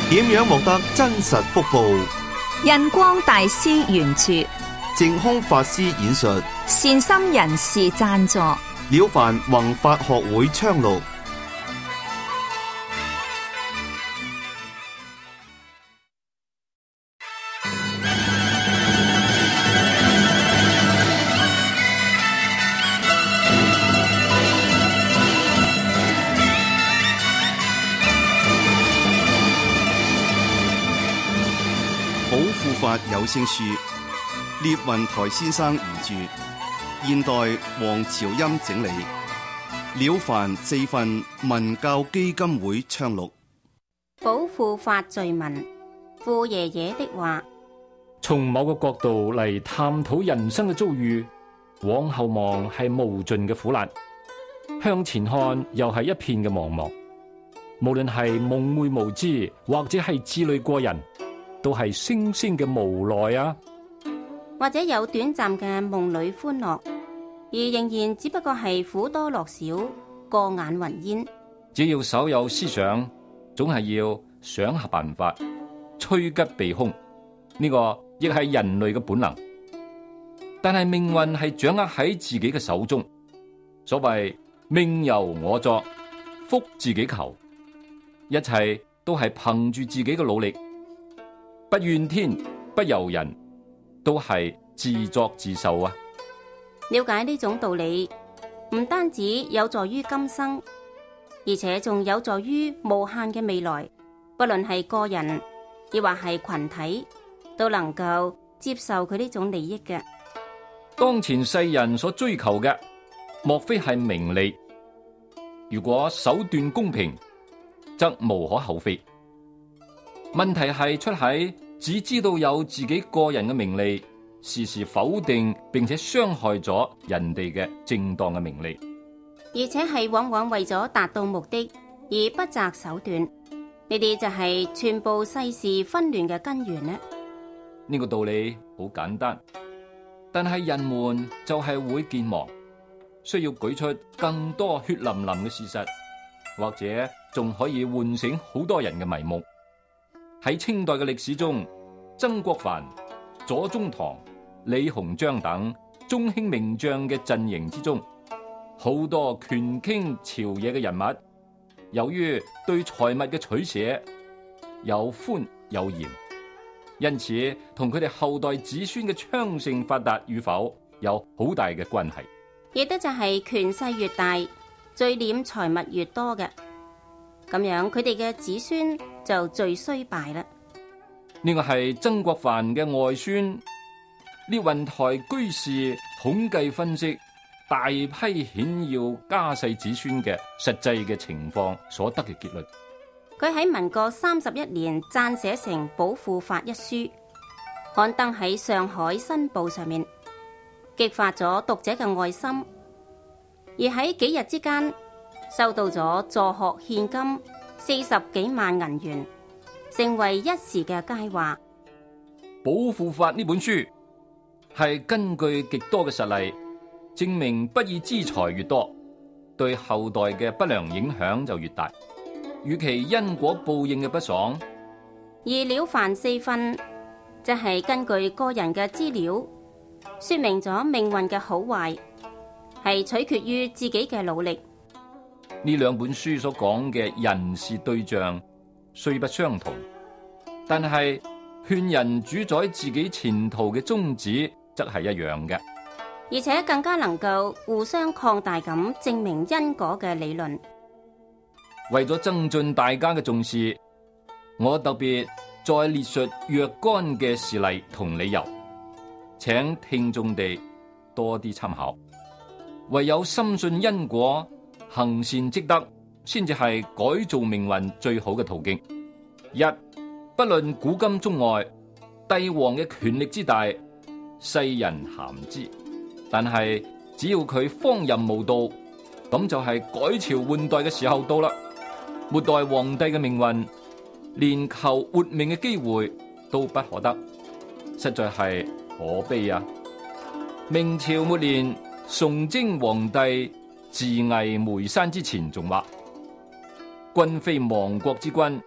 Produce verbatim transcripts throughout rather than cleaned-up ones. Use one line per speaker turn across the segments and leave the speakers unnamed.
點樣獲得真實福報？
印光大師原著，
淨空法師演述，
善心人士贊助，
了凡弘法學會昌錄。寶富法有聲書，聶雲台先生移著，現代黃朝音整理，了凡四分文教基金會昌錄。
寶富法序文，富爺爺的話。
從某個角度嚟探討人生嘅遭遇，往後望係無盡嘅苦難，向前看又係一片嘅茫茫。無論係蒙昧無知，或者係智慮過人，都係星星嘅無奈啊！
或者有短暫嘅夢裏歡樂，而仍然只不過係苦多樂少，過眼雲煙。
只要手有思想，總係要想下辦法，趨吉避凶。呢個亦係人類嘅本能。但係命運係掌握喺自己嘅手中，所謂命由我作，福自己求，一切都係憑住自己嘅努力。不怨天不尤人，都係自作自受啊！
了解呢種道理，唔單止有助於今生，而且仲有助於無限嘅未來。不論係個人，亦或係群體，都能夠接受佢呢種利益嘅。
當前世人所追求嘅，莫非係名利？如果手段公平，則無可厚非。問題係出喺只知道有自己個人嘅名利，時時否定並且傷害咗人哋嘅正當嘅名利，
而且係往往為咗達到目的而不擇手段。呢啲就係全部世事紛亂嘅根源呢。
呢個道理好簡單，但係人們就係會健忘，需要舉出更多血淋淋嘅事實，或者仲可以喚醒好多人嘅迷目。喺清代嘅歷史中，曾國藩、左宗棠、李鴻章等中興名將嘅陣營之中，好多權傾朝野嘅人物，由於對財物嘅取捨有寬有嚴，因此同佢哋後代子孫嘅昌盛發達與否有好大嘅關係。
亦都就係權勢越大，聚斂財物越多嘅，咁樣佢哋嘅子孫就最衰敗啦。
呢個係曾國藩嘅外孫聶雲台居士統計分析大批顯要家世子孫嘅實際嘅情況所得嘅結論。
佢喺民國三十一年撰寫成《寶富法》一書，刊登喺上海新報上面，激發咗讀者嘅愛心。而喺幾日之間，收到咗助學獻金四十幾萬銀元，成為一時嘅佳話。
《寶富法》呢本書係根據極多嘅實例，證明不義之財越多，對後代嘅不良影響就越大，與其因果報應嘅不爽。
而了凡四分，即係根據個人嘅資料，說明咗命運嘅好壞，係取決於自己嘅努力。
呢兩本書所講嘅人事對象雖不相同，但係勸人主宰自己前途嘅宗旨則係一樣嘅，
而且更加能夠互相擴大咁證明因果嘅理論。
為咗增進大家嘅重視，我特別再列述若干嘅事例同理由，請聽眾哋多啲參考。唯有深信因果，行善積德，先至係改造命運最好嘅途徑。一，不論古今中外，帝王嘅權力之大，世人咸之，但係只要佢荒淫無道，咁就係改朝換代嘅時候到啦。末代皇帝嘅命運，連求活命嘅機會都不可得，實在係可悲啊！明朝末年，崇禎皇帝自縊梅山之前仲話：君非亡國之君，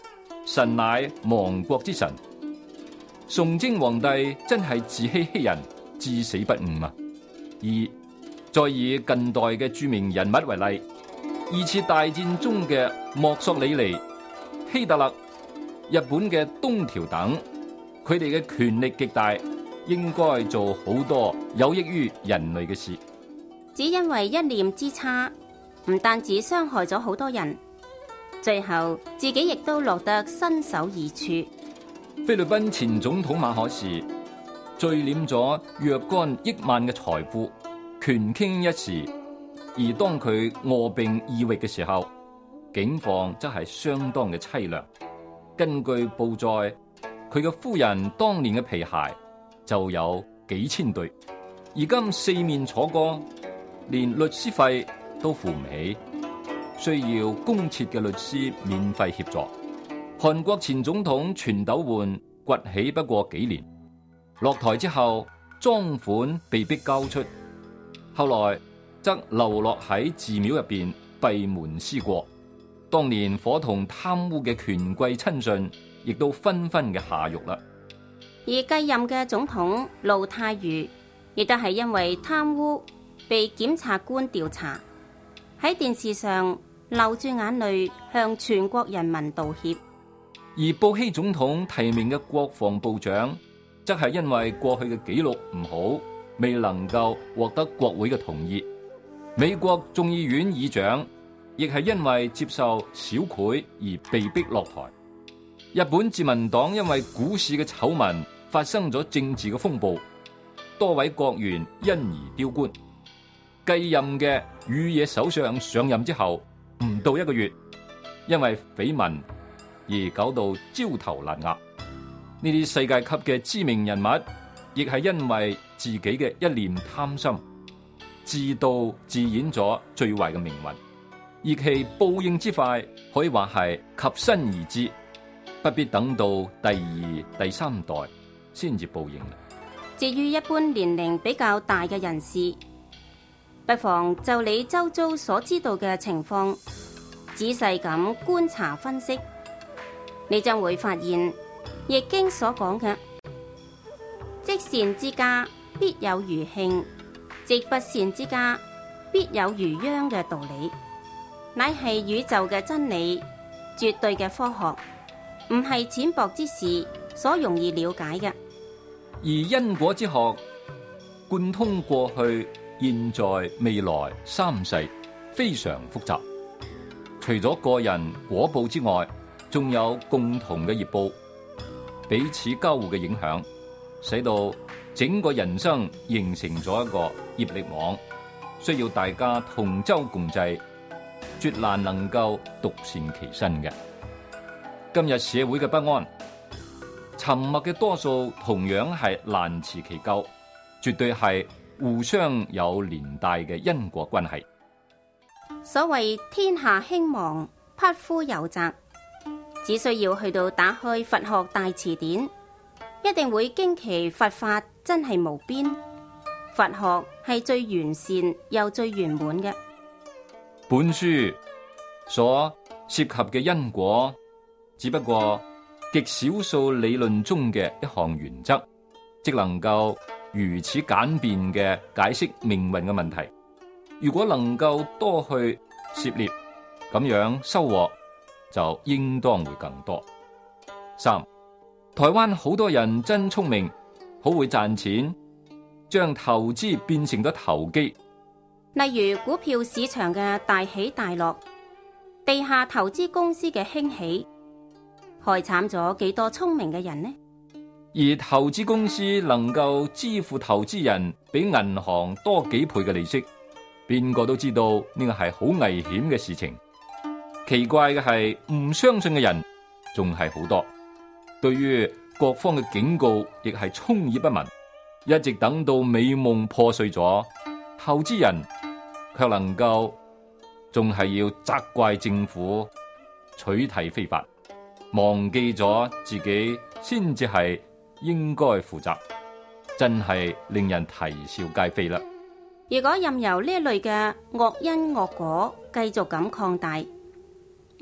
神乃亡國之神。崇禎皇帝真係自欺欺人，至死不悟啊！而再以近代嘅著名人物為例，二次大戰中嘅墨索里尼、希特勒、日本嘅東條等，佢哋嘅權力極大，應該做好多有益於人類嘅事。
只因為一念之差，唔單止傷害咗好多人，最後自己亦都落得身首異處。
菲律賓前總統馬可仕聚斂咗若干億萬嘅財富，權傾一時，而當佢臥病異域嘅時候，境況則係相當嘅淒涼。根據報載，佢嘅夫人當年嘅皮鞋就有幾千對，而今四面楚歌，連律師費都付唔起，需要公設嘅律師免費協助。韓國前總統全斗煥崛起不過幾年，落台之後贓款被逼交出，後來則流落喺寺廟入邊閉門思過。當年伙同貪污嘅權貴親信亦都紛紛嘅下獄啦。
而繼任嘅總統盧泰愚亦都係因為貪污被檢察官調查，喺電視上流住眼淚向全國人民道歉。
而布希總統提名嘅國防部長，則係因為過去嘅紀錄唔好，未能夠獲得國會嘅同意。美國眾議院議長亦係因為接受小賄而被逼落台。日本自民黨因為股市嘅醜聞發生咗政治嘅風暴，多位國員因而丟官。繼任嘅宇野首相上任之後唔到一個月，因為緋聞而搞到焦頭爛額。呢啲世界級嘅知名人物，亦係因為自己嘅一念貪心，自導自演咗最壞嘅命運，而其報應之快，可以話係及身而至，不必等到第二、第三代先至報應。
至於一般年齡比較大嘅人士，不妨就你周遭所知道嘅情況，仔細咁觀察分析，你將會發現易經所講嘅積善之家必有餘慶，積不善之家必有餘殃嘅道理，乃係宇宙嘅真理，絕對嘅科學，唔係淺薄之士所容易了解嘅。
而因果之學貫通過去、現在、未來三世，非常複雜。除咗個人果報之外，仲有共同嘅業報，彼此交互嘅影響，使到整個人生形成咗一個業力網，需要大家同舟共濟，絕難能夠獨善其身嘅。今日社會嘅不安，沉默嘅多數同樣係難辭其咎，絕對係互相有連帶嘅因果關係。
所謂天下興亡，匹夫有責，只需要去到打開佛學大辭典，一定會驚奇佛法真係無邊，佛學係最完善又最圓滿嘅。
本書所涉及嘅因果，只不過極少數理論中嘅一項原則，即能夠如此簡便嘅解釋命運嘅問題。如果能夠多去涉獵，咁樣收穫就應當會更多。三，台灣好多人真聰明，好會賺錢，將投資變成咗投機。
例如股票市場嘅大起大落，地下投資公司嘅興起，害慘咗幾多聰明嘅人呢？
而投資公司能夠支付投資人比銀行多幾倍嘅利息，邊個都知道呢個係好危險嘅事情。奇怪嘅係，唔相信嘅人仲係好多，對於各方嘅警告亦係充耳不聞，一直等到美夢破碎咗，投資人卻能夠仲係要責怪政府取締非法，忘記咗自己先至係應該負責，真係令人啼笑皆非啦。如
果任由呢一類嘅惡因惡果繼續咁擴大，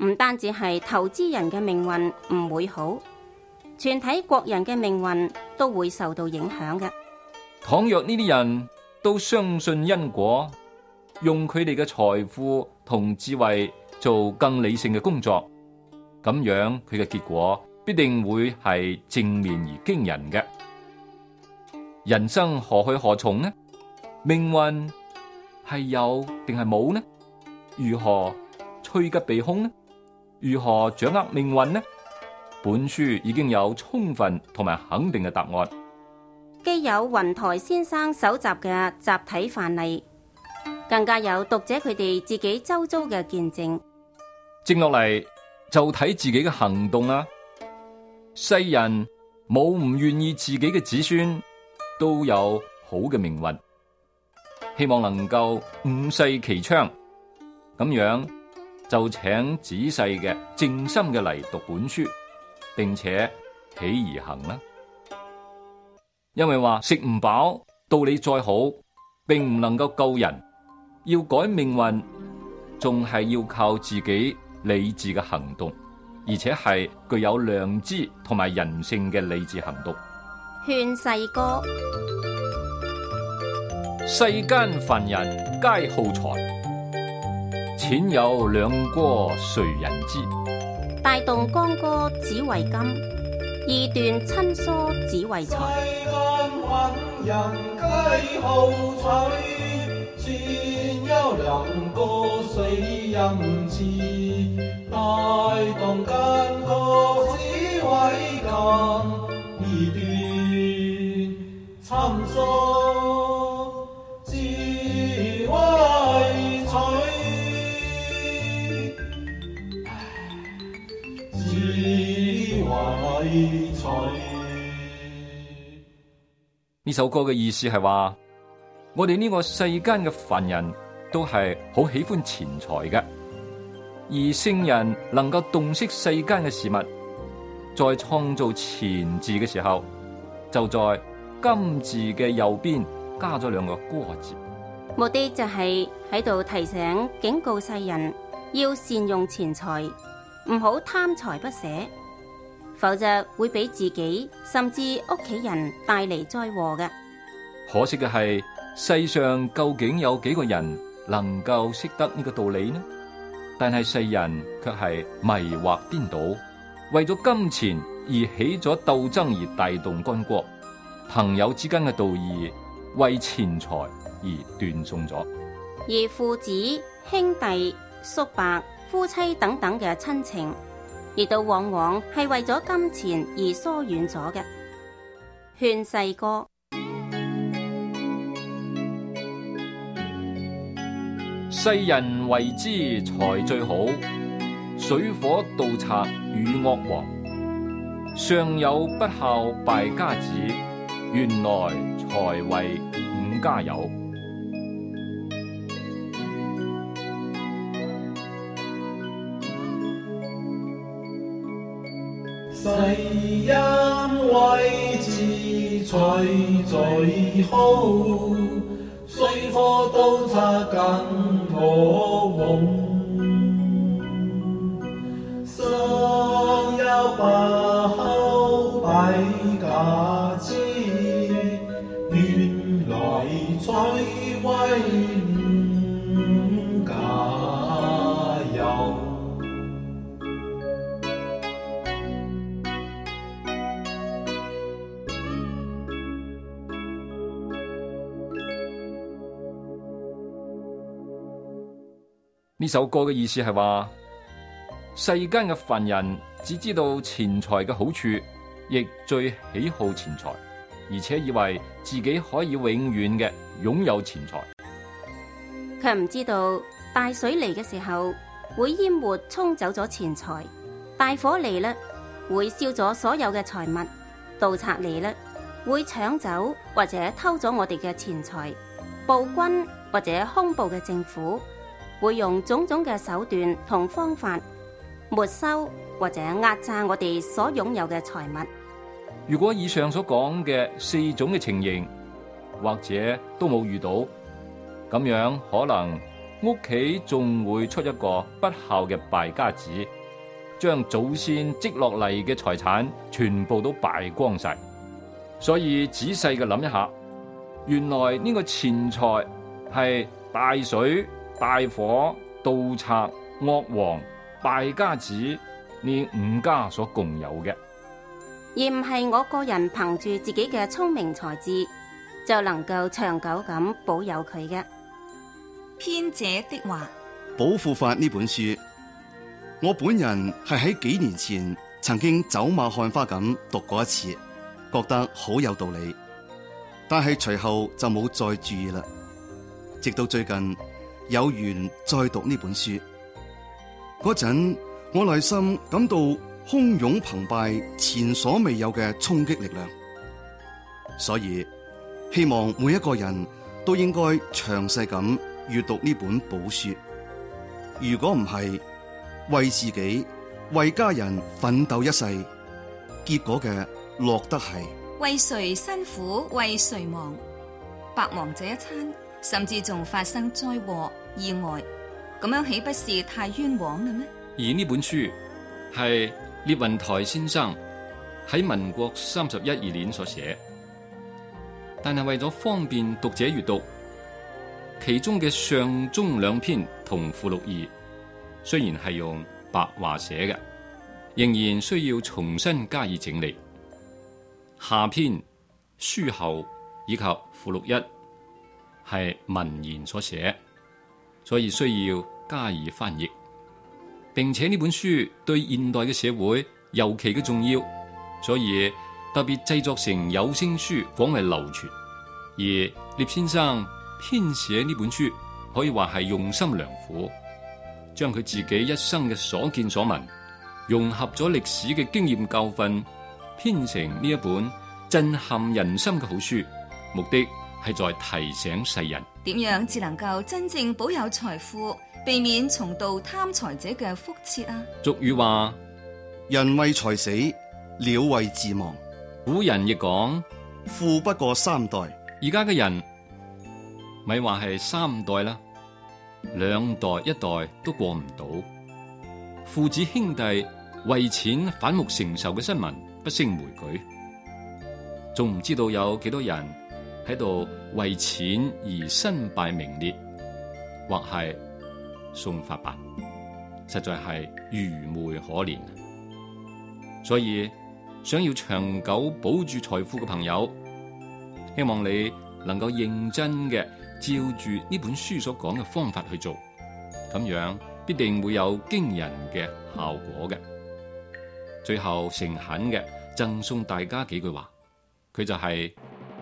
唔單止係投資人嘅命運唔會好，全體國人嘅命運都會受到影響嘅。
倘若呢啲人都相信因果，用佢哋嘅財富同智慧做更理性嘅工作，咁樣佢嘅結果必定會係正面而驚人嘅。人生何去何從呢？命運係有定係冇呢？如何趨吉避凶呢？如何掌握命運呢？本書已經有充分同埋肯定嘅答案。
既有雲台先生搜集嘅集體範例，更加有讀者佢哋自己周遭嘅見證。
接落嚟就睇自己嘅行動啦。世人冇唔願意自己嘅子孫都有好嘅命運，希望能夠五世其昌。咁樣就請仔細嘅靜心嘅嚟讀本書，並且起而行啦。因為話食唔飽，道理再好，並唔能夠救人。要改命運，仲係要靠自己理智嘅行動，而且係具有良知同埋人性嘅理智行動。
勸世歌：
世間凡人皆好財，錢有兩哥誰人知？
大動干戈只為金，二斷親疏只為財。
世間凡人皆好財，錢有兩哥誰人知？大動干戈只為金，二斷親疏只為財。
呢首歌嘅意思係話，我哋呢個世間嘅凡人都係好喜歡錢財嘅，而聖人能夠洞悉世間嘅事物，在創造錢字嘅時候，就在金字嘅右邊加咗兩個戈字，
目的就係喺度提醒警告世人要善用錢財，唔好貪財不捨，否則會俾自己甚至屋企人帶嚟災禍嘅。
可惜嘅係，世上究竟有幾個人能夠識得呢個道理呢？但係世人卻係迷惑顛倒，為咗金錢而起咗鬥爭而大動干戈，朋友之間嘅道義為錢財而斷送咗，
而父子、兄弟、叔伯、夫妻等等嘅親情，亦都往往係為咗金錢而疏遠咗嘅。勸世歌：
世人為之財最好，水火盜賊與惡王。上有不孝敗家子，原來財為五家有。
世人為之財最好，水火盜賊更惡王。上有不孝敗家子，原來財為五家有。
呢首歌嘅意思係話，世間嘅凡人只知道錢財嘅好處，亦最喜好錢財，而且以為自己可以永遠嘅擁有錢財，
卻唔知道大水嚟嘅時候會淹沒沖走咗錢財，大火嚟咧會燒咗所有嘅財物，盜賊嚟咧會搶走或者偷咗我哋嘅錢財，暴君或者兇暴嘅政府會用種種嘅手段同方法沒收或者壓榨我哋所擁有嘅財物。
如果以上所講嘅四種嘅情形，或者都冇遇到，咁樣可能屋企仲會出一個不孝嘅敗家子，將祖先積落嚟嘅財產全部都敗光晒。所以仔細嘅諗一下，原來呢個錢財係大水、大火、盜賊、惡王、敗家子呢五家所共有嘅，
而唔係我個人憑住自己嘅聰明才智就能夠長久咁保有佢嘅。
編者的話，
《寶庫法》呢本書，我本人係喺幾年前曾經走馬看花咁讀過一次，覺得好有道理，但係隨後就冇再注意啦。直到最近有緣再讀呢本書，嗰陣我內心感到洶湧澎湃，前所未有嘅衝擊力量。所以希望每一個人都應該詳細咁閱讀呢本寶書。如果唔係，為自己、為家人奮鬥一世，結果嘅落得係
為誰辛苦為誰忙，白忙這一餐，甚至仲發生災禍意外，咁樣豈不是太冤枉啦咩？
而呢本書係聶雲台先生喺民國三十一二年所寫，但係為咗方便讀者閱讀，其中嘅上中兩篇同附錄二雖然係用白話寫嘅，仍然需要重新加以整理。下篇書後以及附錄一係文言所寫，所以需要加以翻譯，並且呢本書對現代嘅社會尤其嘅重要，所以特別製作成有聲書廣為流傳。而聶先生編寫呢本書可以話係用心良苦，將佢自己一生嘅所見所聞融合咗歷史嘅經驗教訓，編成呢一本震撼人心嘅好書，目的係在提醒世人
點樣至能夠真正保有財富，避免重蹈貪財者嘅覆轍啊？
俗語話：
人為財死，鳥為自亡。
古人亦講：
富不過三代。
而家嘅人咪話係三代啦，兩代一代都過唔到。父子兄弟為錢反目成仇嘅新聞不勝枚舉，仲唔知道有幾多人喺度為錢而身敗名裂，或係送發辦，實在係愚昧可憐。所以想要長久保住財富嘅朋友，希望你能夠認真嘅照住呢本書所講嘅方法去做，咁樣必定會有驚人嘅效果嘅。最後誠懇嘅贈送大家幾句話，佢就係：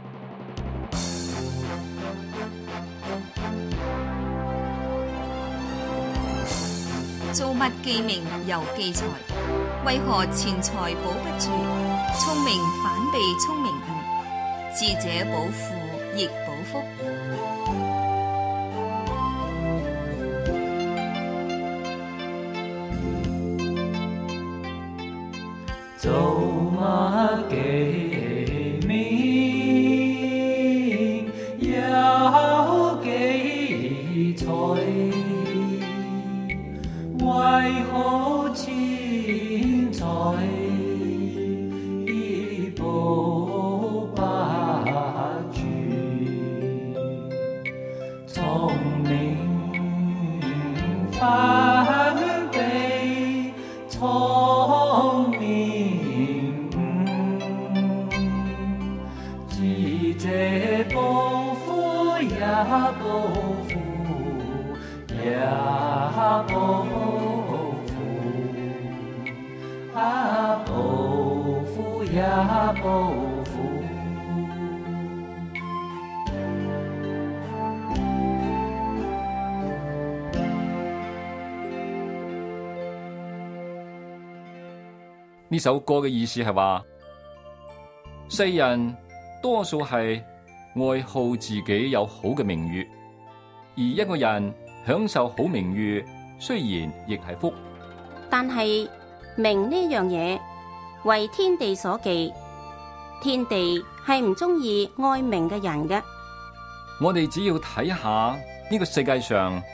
造物既明又忌財，為何錢財保不住？聰明反被聰明誤，智者保富亦保福。
造物既明又忌財，為何錢財保不住？聰明反被聰明誤，智者保富也保富，也保富，啊保富也保富。
呢首歌嘅意思係話，世人多數係愛好自己有好嘅名譽，而一個人享受好名譽，雖然亦係福，
但係名呢樣嘢為天地所忌，天地係唔中意愛名嘅人嘅。
我哋只要睇下呢個世界上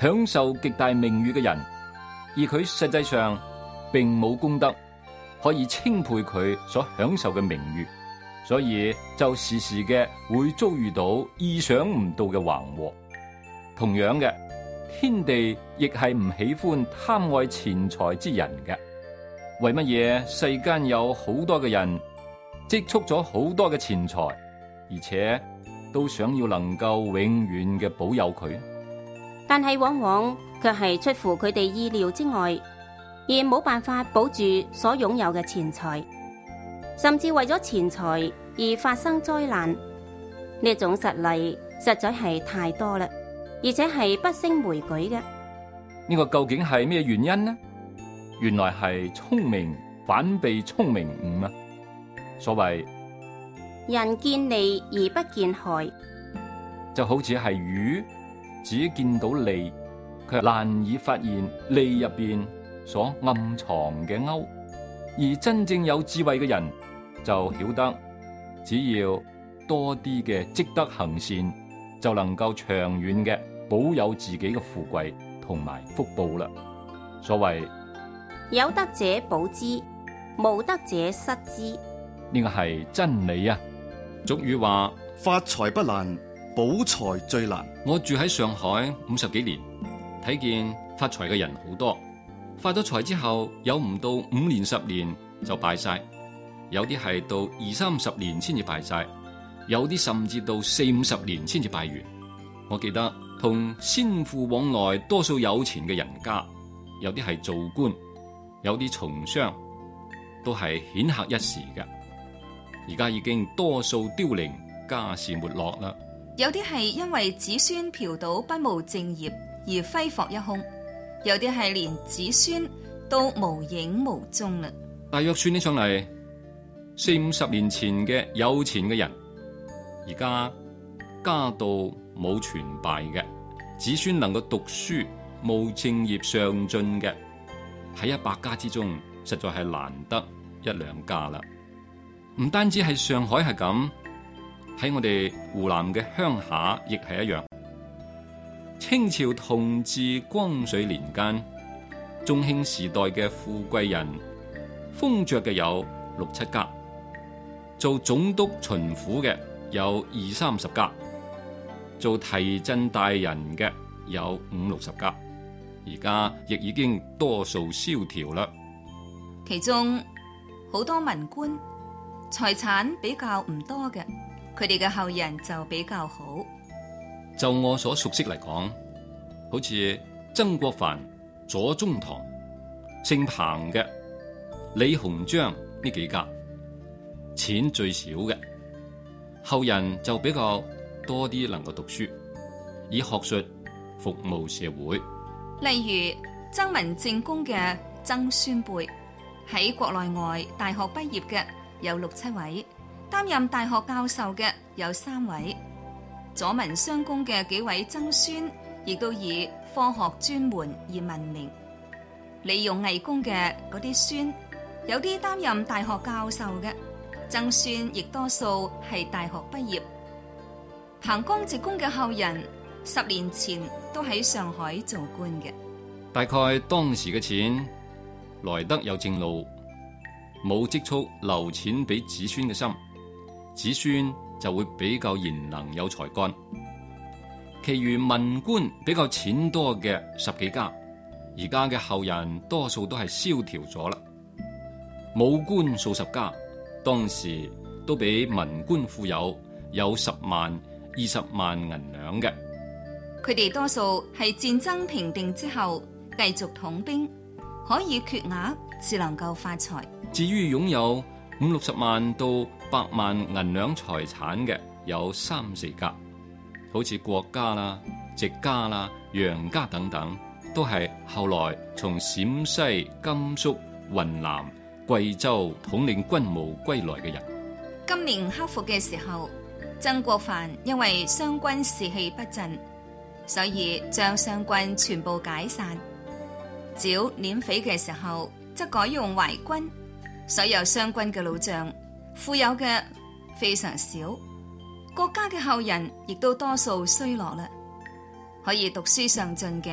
享受極大名譽嘅人，而佢實際上並冇功德可以欽佩佢所享受嘅名譽，所以就時時嘅會遭遇到意想唔到嘅橫禍。同樣嘅，天地亦係唔喜歡貪愛錢財之人嘅。為乜嘢世間有好多嘅人積蓄咗好多嘅錢財，而且都想要能夠永遠嘅保有佢？
但係往往卻係出乎佢哋意料之外，而冇辦法保住所擁有嘅錢財，甚至為咗錢財而發生災難。呢種實例實在係太多啦，而且係不勝枚舉嘅。
呢個究竟係咩原因呢？原來係聰明反被聰明誤啊！所謂
人見利而不見害，
就好似係魚只見到利，卻難以發現利入邊所暗藏嘅鈎。而真正有智慧嘅人就曉得，只要多啲嘅積德行善，就能夠長遠嘅保有自己嘅富貴同埋福報啦。所謂
有德者保之，無德者失之，
呢個係真理啊！俗語話
發財不難，保財最難。
我住喺上海五十幾年，睇見發財嘅人好多。發咗財之後，有唔到五年十年就敗晒，有啲係到二三十年先至敗晒，有啲甚至到四五十年先至敗完。我記得同先父往來多數有錢嘅人家，有啲係做官，有啲從商，都係顯赫一時嘅。而家已經多數凋零，家事沒落啦。
有啲係因為子孫嫖賭不務正業而揮霍一空，有啲係連子孫都無影無蹤啦。
大約算起上嚟，四五十年前嘅有錢嘅人，而家家道冇全敗嘅，子孫能夠讀書務正業上進嘅，喺一百家之中，實在係難得一兩家啦。唔單止係上海係咁，喺我哋湖南嘅鄉下亦係一樣。清朝同治光緒年間，中興時代嘅富貴人封爵嘅有六七家，做總督巡撫嘅有二三十家，做提鎮大人嘅有五六十家，而家亦已經多數蕭條啦。
其中好多文官財產比較唔多嘅，佢哋嘅後人就比較好。
就我所熟悉嚟講，好似曾國藩、左宗棠、姓彭嘅李鴻章呢幾家，錢最少嘅，後人就比較多啲能夠讀書，以學術服務社會。
例如曾文正公嘅曾孫輩，喺國內外大學畢業嘅有六七位，擔任大學教授嘅有三位。左文襄公嘅幾位曾孫，亦都以科學專門而聞名。李勇毅公嘅嗰啲孫，有啲擔任大學教授嘅，曾孫亦多數係大學畢業。彭光直公嘅後人，十年前都喺上海做官嘅。
大概當時嘅錢來得有正路，冇積蓄留錢俾子孫嘅心，子孫就會比較賢能有才幹。其餘文官比較錢多嘅十幾家，而家嘅後人多數都係蕭條咗啦。武官數十家，當時都比文官富有，有十萬、二十萬銀兩嘅。
佢哋多數係戰爭平定之後繼續統兵，可以缺額至能夠發財。
至於擁有五六十萬到百萬銀兩財產嘅有三四家，好似郭家啦、席家啦、楊家等等，都係後來從陝西、甘肅、雲南、貴州統領軍務歸來嘅人。
今年克服嘅時候，曾國藩因為湘軍士氣不振，所以將湘軍全部解散。剿撿匪嘅時候，則改用淮軍。所有湘軍嘅老將，富有嘅非常少，國家嘅後人亦都多數衰落啦。可以讀書上進嘅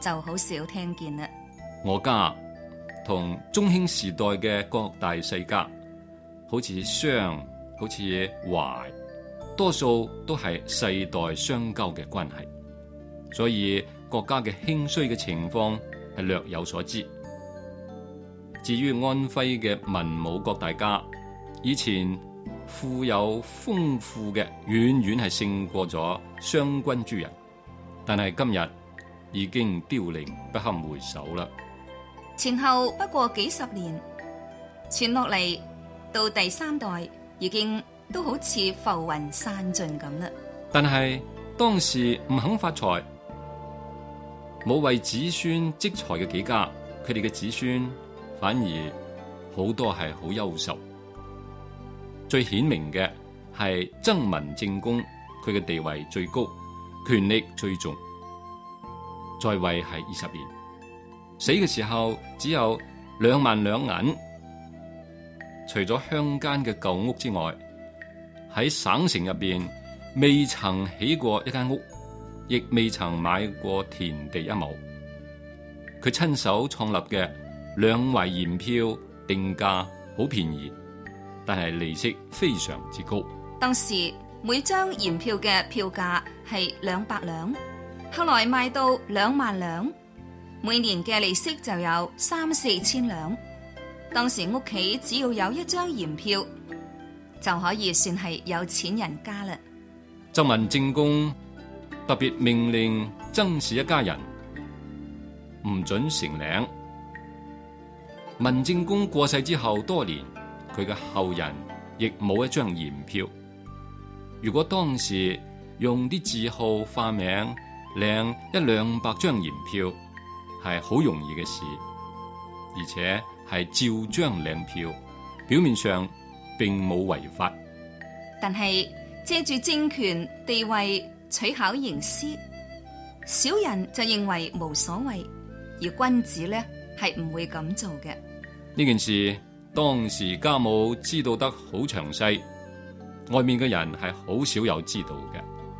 就好少聽見啦。
我家同中興時代嘅各大世家，好似商，好似淮，多數都係世代相交嘅關係，所以國家嘅興衰嘅情況係略有所知。至於安徽嘅文武各大家，以前富有豐富嘅，遠遠係勝過咗商君諸人，但係今日已經凋零不堪回首啦。
前後不過幾十年，傳落嚟到第三代已經都好似浮雲散盡咁啦。
但係當時唔肯發財，冇為子孫積財嘅幾家，佢哋嘅子孫反而好多係好優秀。最顯明嘅係曾文正公，佢嘅地位最高，權力最重，在位係二十年，死嘅時候只有兩萬兩銀。除咗鄉間嘅舊屋之外，喺省城入邊未曾起過一間屋，亦未曾買過田地一畝。佢親手創立嘅兩懷鹽票定價好便宜，但係利息非常之高。
當時每張鹽票嘅票價係兩百兩，後來賣到兩萬兩，每年嘅利息就有三四千兩。當時屋企只要有一張鹽票，就可以算係有錢人家啦。
曾文正公特別命令曾氏一家人唔准成領。文正公過世之後多年，佢嘅後人亦冇一張鹽票。如果當時用啲字號化名領一兩百張鹽票，係好容易嘅事，而且係照章領票，表面上並冇違法。
但係借住政權地位取巧營私，小人就認為無所謂，而君子呢係唔會咁做嘅。
呢件事當時家母知道得好詳細，外面嘅人係好少有知道嘅。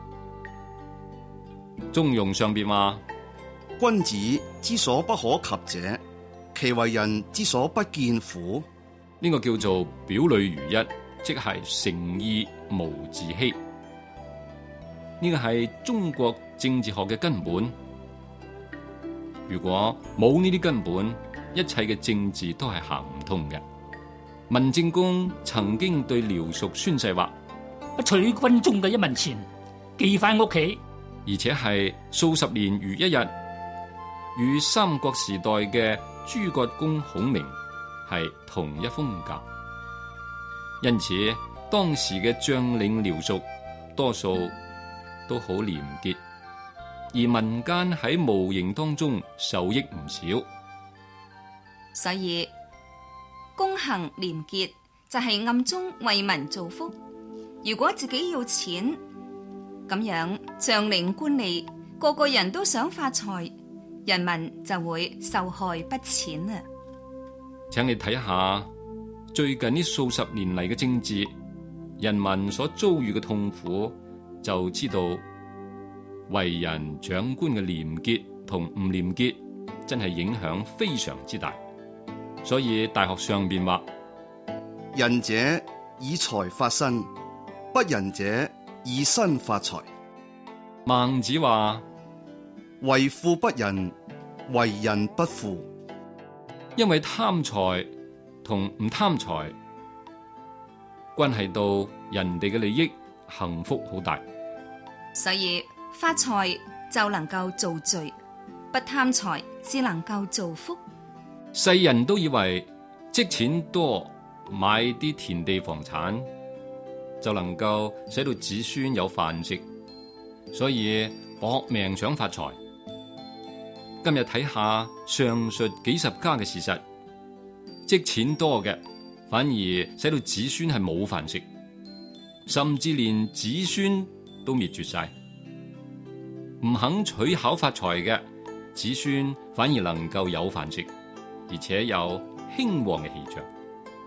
中庸上邊話：
君子之所不可及者，其為人之所不見乎？
呢個叫做表裏如一，即係誠意無自欺。呢個係中國政治學嘅根本。如果冇呢啲根本，一切嘅政治都係行唔通嘅。文正公曾經對遼屬宣誓話：
不取軍中嘅一文錢，寄翻屋企。
而且係數十年如一日，與三國時代嘅諸葛公孔明係同一風格。因此當時嘅將領遼屬多數都好廉潔，而民間喺無形當中受益唔少。
所以公行廉潔就係暗中為民造福。如果自己要錢，咁樣將領官吏個個人都想發財，人民就會受害不淺啊！
請你睇下最近呢數十年嚟嘅政治，人民所遭遇嘅痛苦，就知道為人長官嘅廉潔同唔廉潔真係影響非常之大。所以大學上邊話：
仁者以財發身，不仁者以身發財。
孟子話：
為富不仁，為人不富。
因為貪財同唔貪財關係到人哋嘅利益，幸福好大。
所以發財就能夠造罪，不貪財只能夠造福。
世人都以為積錢多，買啲田地房產就能夠使到子孫有飯食，所以搏命想發財。今日睇下上述幾十家嘅事實，積錢多嘅反而使到子孫係冇飯食，甚至連子孫都滅絕晒。唔肯取巧發財嘅子孫反而能夠有飯食，而且有興旺嘅氣象。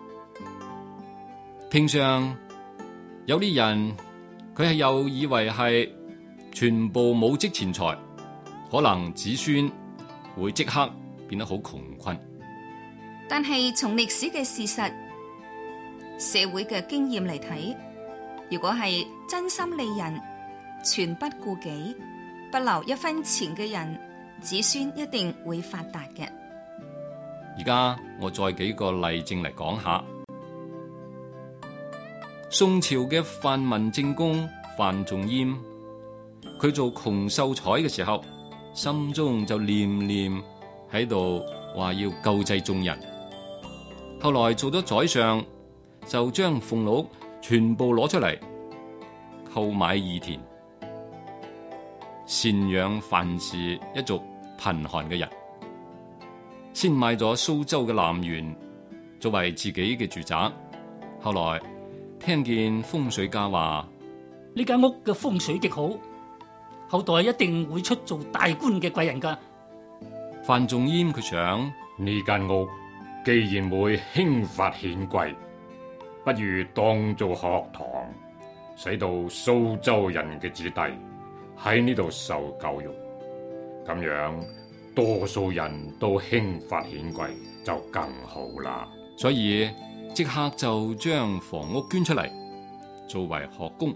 平常有啲人佢係又以為係全部冇積錢財，可能子孫會即刻變得好窮困。
但係從歷史嘅事實、社會嘅經驗嚟睇，如果係真心利人、全不顧己、不留一分錢嘅人，子孫一定會發達嘅。
而家我再舉個例證嚟講下。宋朝嘅泛民正公范仲淹，佢做窮秀才嘅時候，心中就念念喺度話要救濟眾人。後來做咗宰相，就將俸祿全部攞出嚟購買義田，贍養范氏一族貧寒嘅人。先買咗蘇州嘅南園作為自己嘅住宅，後來聽見風水家話
呢間屋嘅風水極好，後代一定會出做大官嘅貴人噶。
范仲淹佢想，
呢間屋既然會興發顯貴，不如當做學堂，使到蘇州人嘅子弟喺呢度受教育，咁樣多數人都興發顯貴就更好啦。
所以即刻就將房屋捐出嚟作為學宮。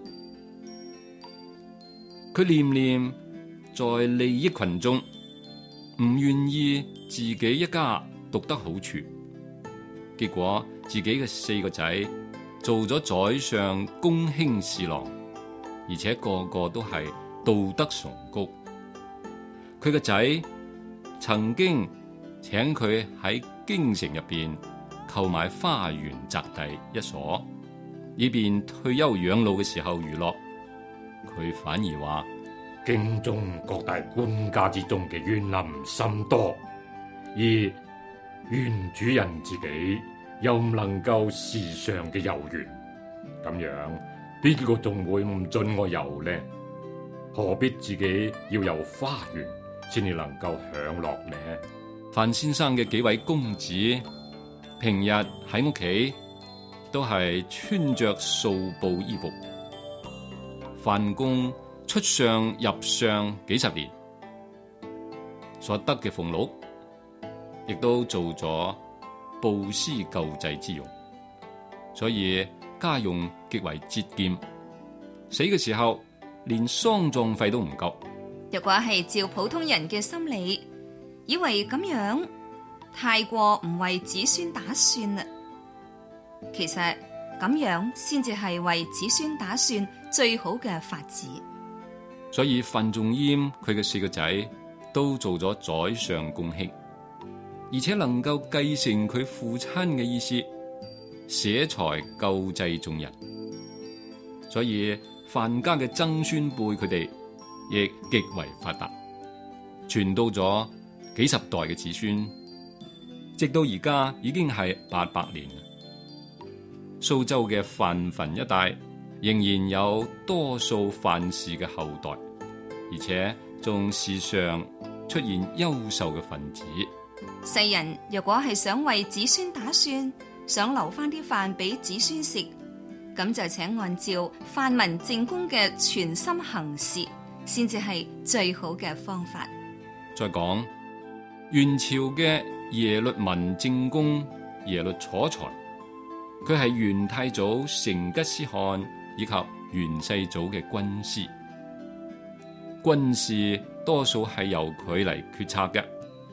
佢念念在利益群眾，唔願意自己一家獨得好處，結果自己嘅四個仔做咗宰相、公卿、侍郎，而且個個都係道德崇高。佢個仔曾經請佢喺京城入邊購買花園宅地一所，以便退休養老嘅時候娛樂。佢反而話，
京中各大官家之中嘅園林甚多，而園主人自己又唔能夠時常嘅遊園，咁樣邊個仲會唔准我遊呢？何必自己要有花園先至能夠享樂呢？
范先生嘅幾位公子平日喺屋企都係穿着素布衣服，范公出相入相幾十年，所得嘅俸祿亦都做咗布施救濟之用，所以家用極為節儉，死嘅時候連喪葬費都唔夠。
若果係照普通人嘅心理，以為咁樣太過唔為子孫打算啦。其實咁樣先至係為子孫打算最好嘅法子。
所以范仲淹佢嘅四個仔都做咗宰相、公卿，而且能夠繼承佢父親嘅意思，捨財救濟眾人。所以范家嘅曾孫輩佢哋亦極為發達，傳到咗幾十代嘅子孫，直到而家已經係八百年。蘇州嘅范汾一帶仍然有多數范氏嘅後代，而且仲時常出現優秀嘅分子。
世人若果係想為子孫打算，想留翻啲飯俾子孫食，咁就請按照范文正公嘅全心行事，先至係最好嘅方法。
再講元朝嘅耶律文正公耶律楚材，佢係元太祖成吉思汗以及元世祖嘅軍師，軍事多數係由佢嚟決策嘅，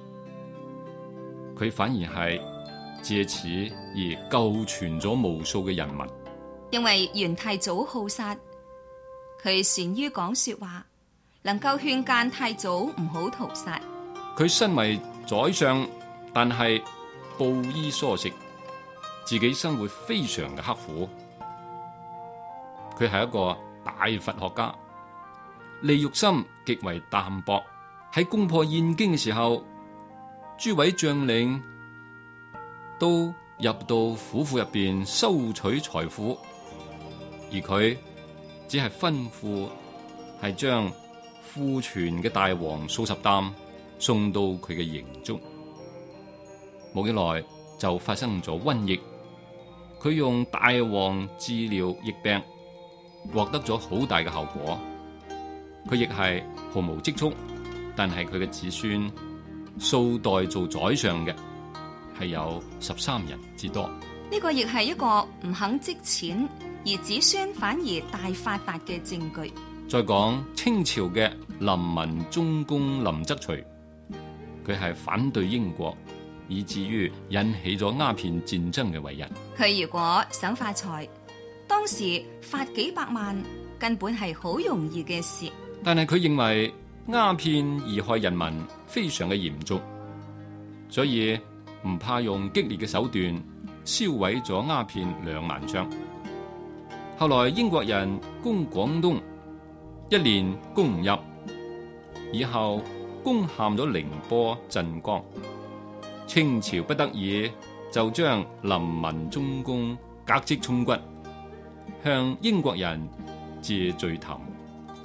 佢反而係借此而救存咗無數嘅人民。
因為元太祖好殺，佢善於講說話，能夠勸諫太祖唔好屠殺。
佢身為宰相，但係布衣疏食，自己生活非常嘅刻苦。佢係一個大佛學家，利欲心極為淡薄。喺攻破燕京嘅時候，諸位將領都入到府庫入邊收取財富，而佢只係吩咐係將庫存嘅大黃數十擔送到佢嘅營中。冇幾耐就發生咗瘟疫，佢用大黃治療疫病，獲得咗好大嘅效果。佢亦係毫無積蓄，但係佢嘅子孫數代做宰相嘅係有十三人之多。
呢個亦係一個唔肯積錢而子孫反而大發達嘅證據。
再講清朝嘅林文忠公林則徐，佢係反對英國，以至於引起咗鴉片戰爭嘅偉人。
佢如果想發財，當時發幾百萬根本係好容易嘅事。
但係佢認為鴉片貽害人民非常嘅嚴重，所以唔怕用激烈嘅手段燒毀咗鴉片兩萬箱。後來英國人攻廣東，一連攻唔入，以後攻陷咗寧波、鎮江，清朝不得已就將林文忠公革職充軍，向英國人借罪談和。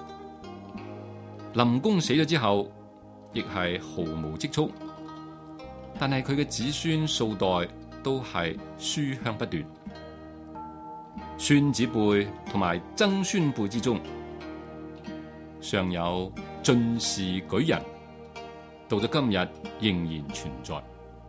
林公死咗之後，亦係毫無積蓄，但係佢嘅子孫數代都係書香不斷。孫子輩同埋曾孫輩之中，尚有進士舉人，到咗今日仍然存在。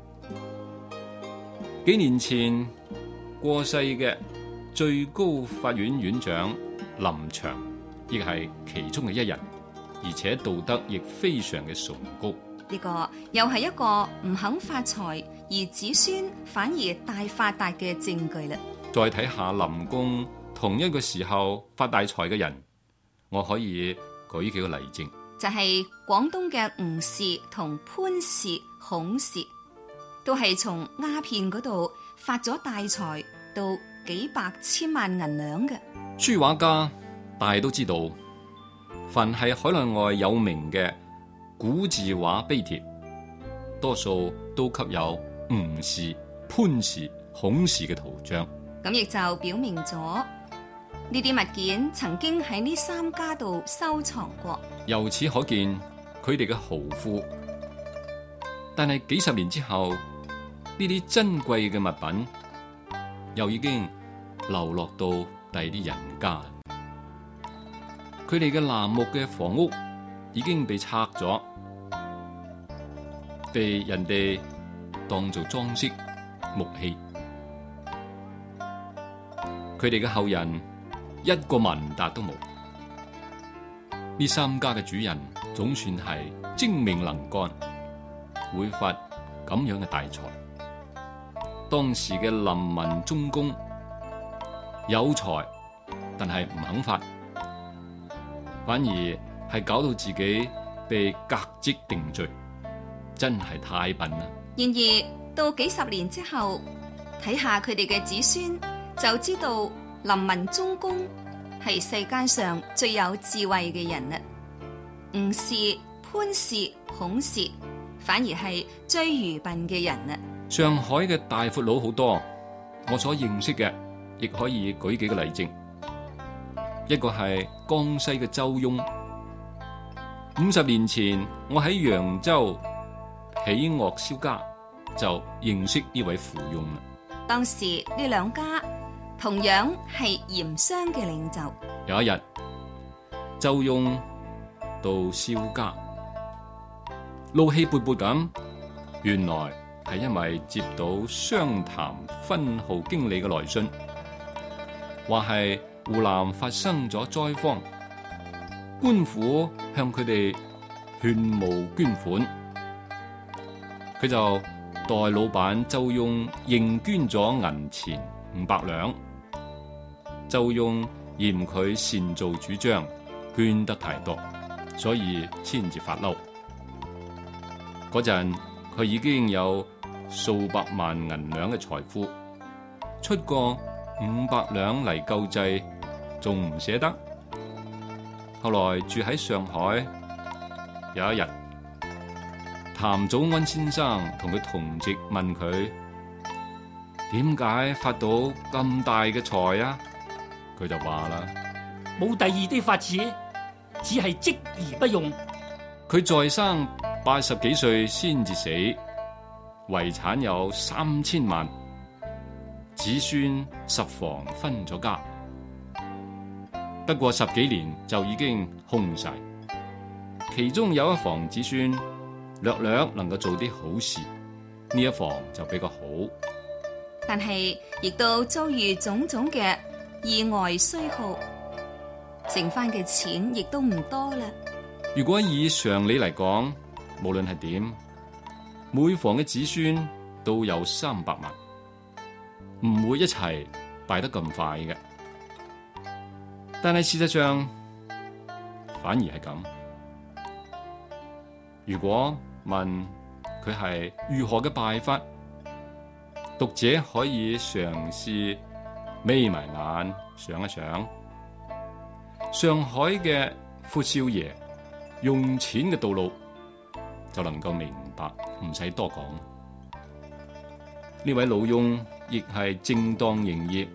幾年前過世嘅最高法院院長林祥，亦係其中嘅一人，而且道德亦非常嘅崇高。
呢個又係一個唔肯發財而子孫反而大發達嘅證據啦。
再睇下林公同一個時候發大財嘅人，我可以舉幾個例證，
就係廣東嘅吳氏同潘氏、孔氏，都係從鴉片嗰度發咗大財到幾百千萬銀兩嘅。
書畫家大家都知道，凡係海內外有名嘅古字畫碑帖，多數都給有吳氏、潘氏、孔氏嘅圖像。
咁亦就表明咗呢啲物件曾經喺呢三家度收藏過。
由此可見佢哋嘅豪富。但係幾十年之後，呢啲珍貴嘅物品又已經流落到第啲人家。佢哋嘅楠木嘅房屋已經被拆咗，被人哋當做裝飾木器。佢哋嘅後人一個文達都冇。呢三家嘅主人總算係精明能幹，會發咁樣嘅大財。當時嘅林文忠公有財，但係唔肯發，反而係搞到自己被革職定罪，真係太笨啦。
然而到幾十年之後，睇下佢哋嘅子孫，就知道林文忠公係世間上最有智慧嘅人啦。吳氏、潘氏、孔氏反而係最愚笨嘅人啦。
上海嘅大闊佬好多，我所認識嘅亦可以舉幾個例證。一個係江西嘅周翁。五十年前，我喺揚州喜樂蕭家就認識呢位富翁啦。
當時呢兩家同樣係鹽商嘅領袖。
有一日，周翁到蕭家，怒氣勃勃咁，原來係因為接到湘潭分號經理嘅來信，話係湖南發生咗災荒，官府向佢哋勸募捐款，佢就代老闆周翁認捐咗銀錢五百兩。周翁嫌佢擅造主張，捐得太多，所以先至發嬲。嗰陣佢已經有數百萬銀兩嘅財富，出過五百兩嚟救濟，仲唔捨得？後來住喺上海，有一日，譚祖安先生同佢同席問佢點解發到咁大嘅財啊？佢就話啦，
冇第二啲法子，只係積而不用。
佢在生八十幾歲先至死，遺產有三千萬，子孫十房分咗家，不過十幾年就已經空晒。其中有一房子孫略略能夠做啲好事，呢一房就比較好。
但係亦都遭遇種種嘅意外衰耗，剩翻嘅錢亦都唔多啦。
如果以常理嚟講，無論係點，每房嘅子孫都有三百萬，唔會一齊敗得咁快嘅。但係事實上反而係咁。如果問佢係如何嘅敗法，讀者可以嘗試眯埋眼想一想。上海嘅闊少爺用錢嘅道路就能夠明白，唔使多講。呢位老翁亦係正當營業，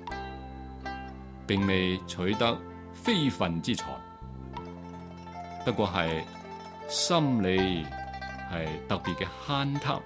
並未取得非分之財，不過係心理係特別嘅慳貪，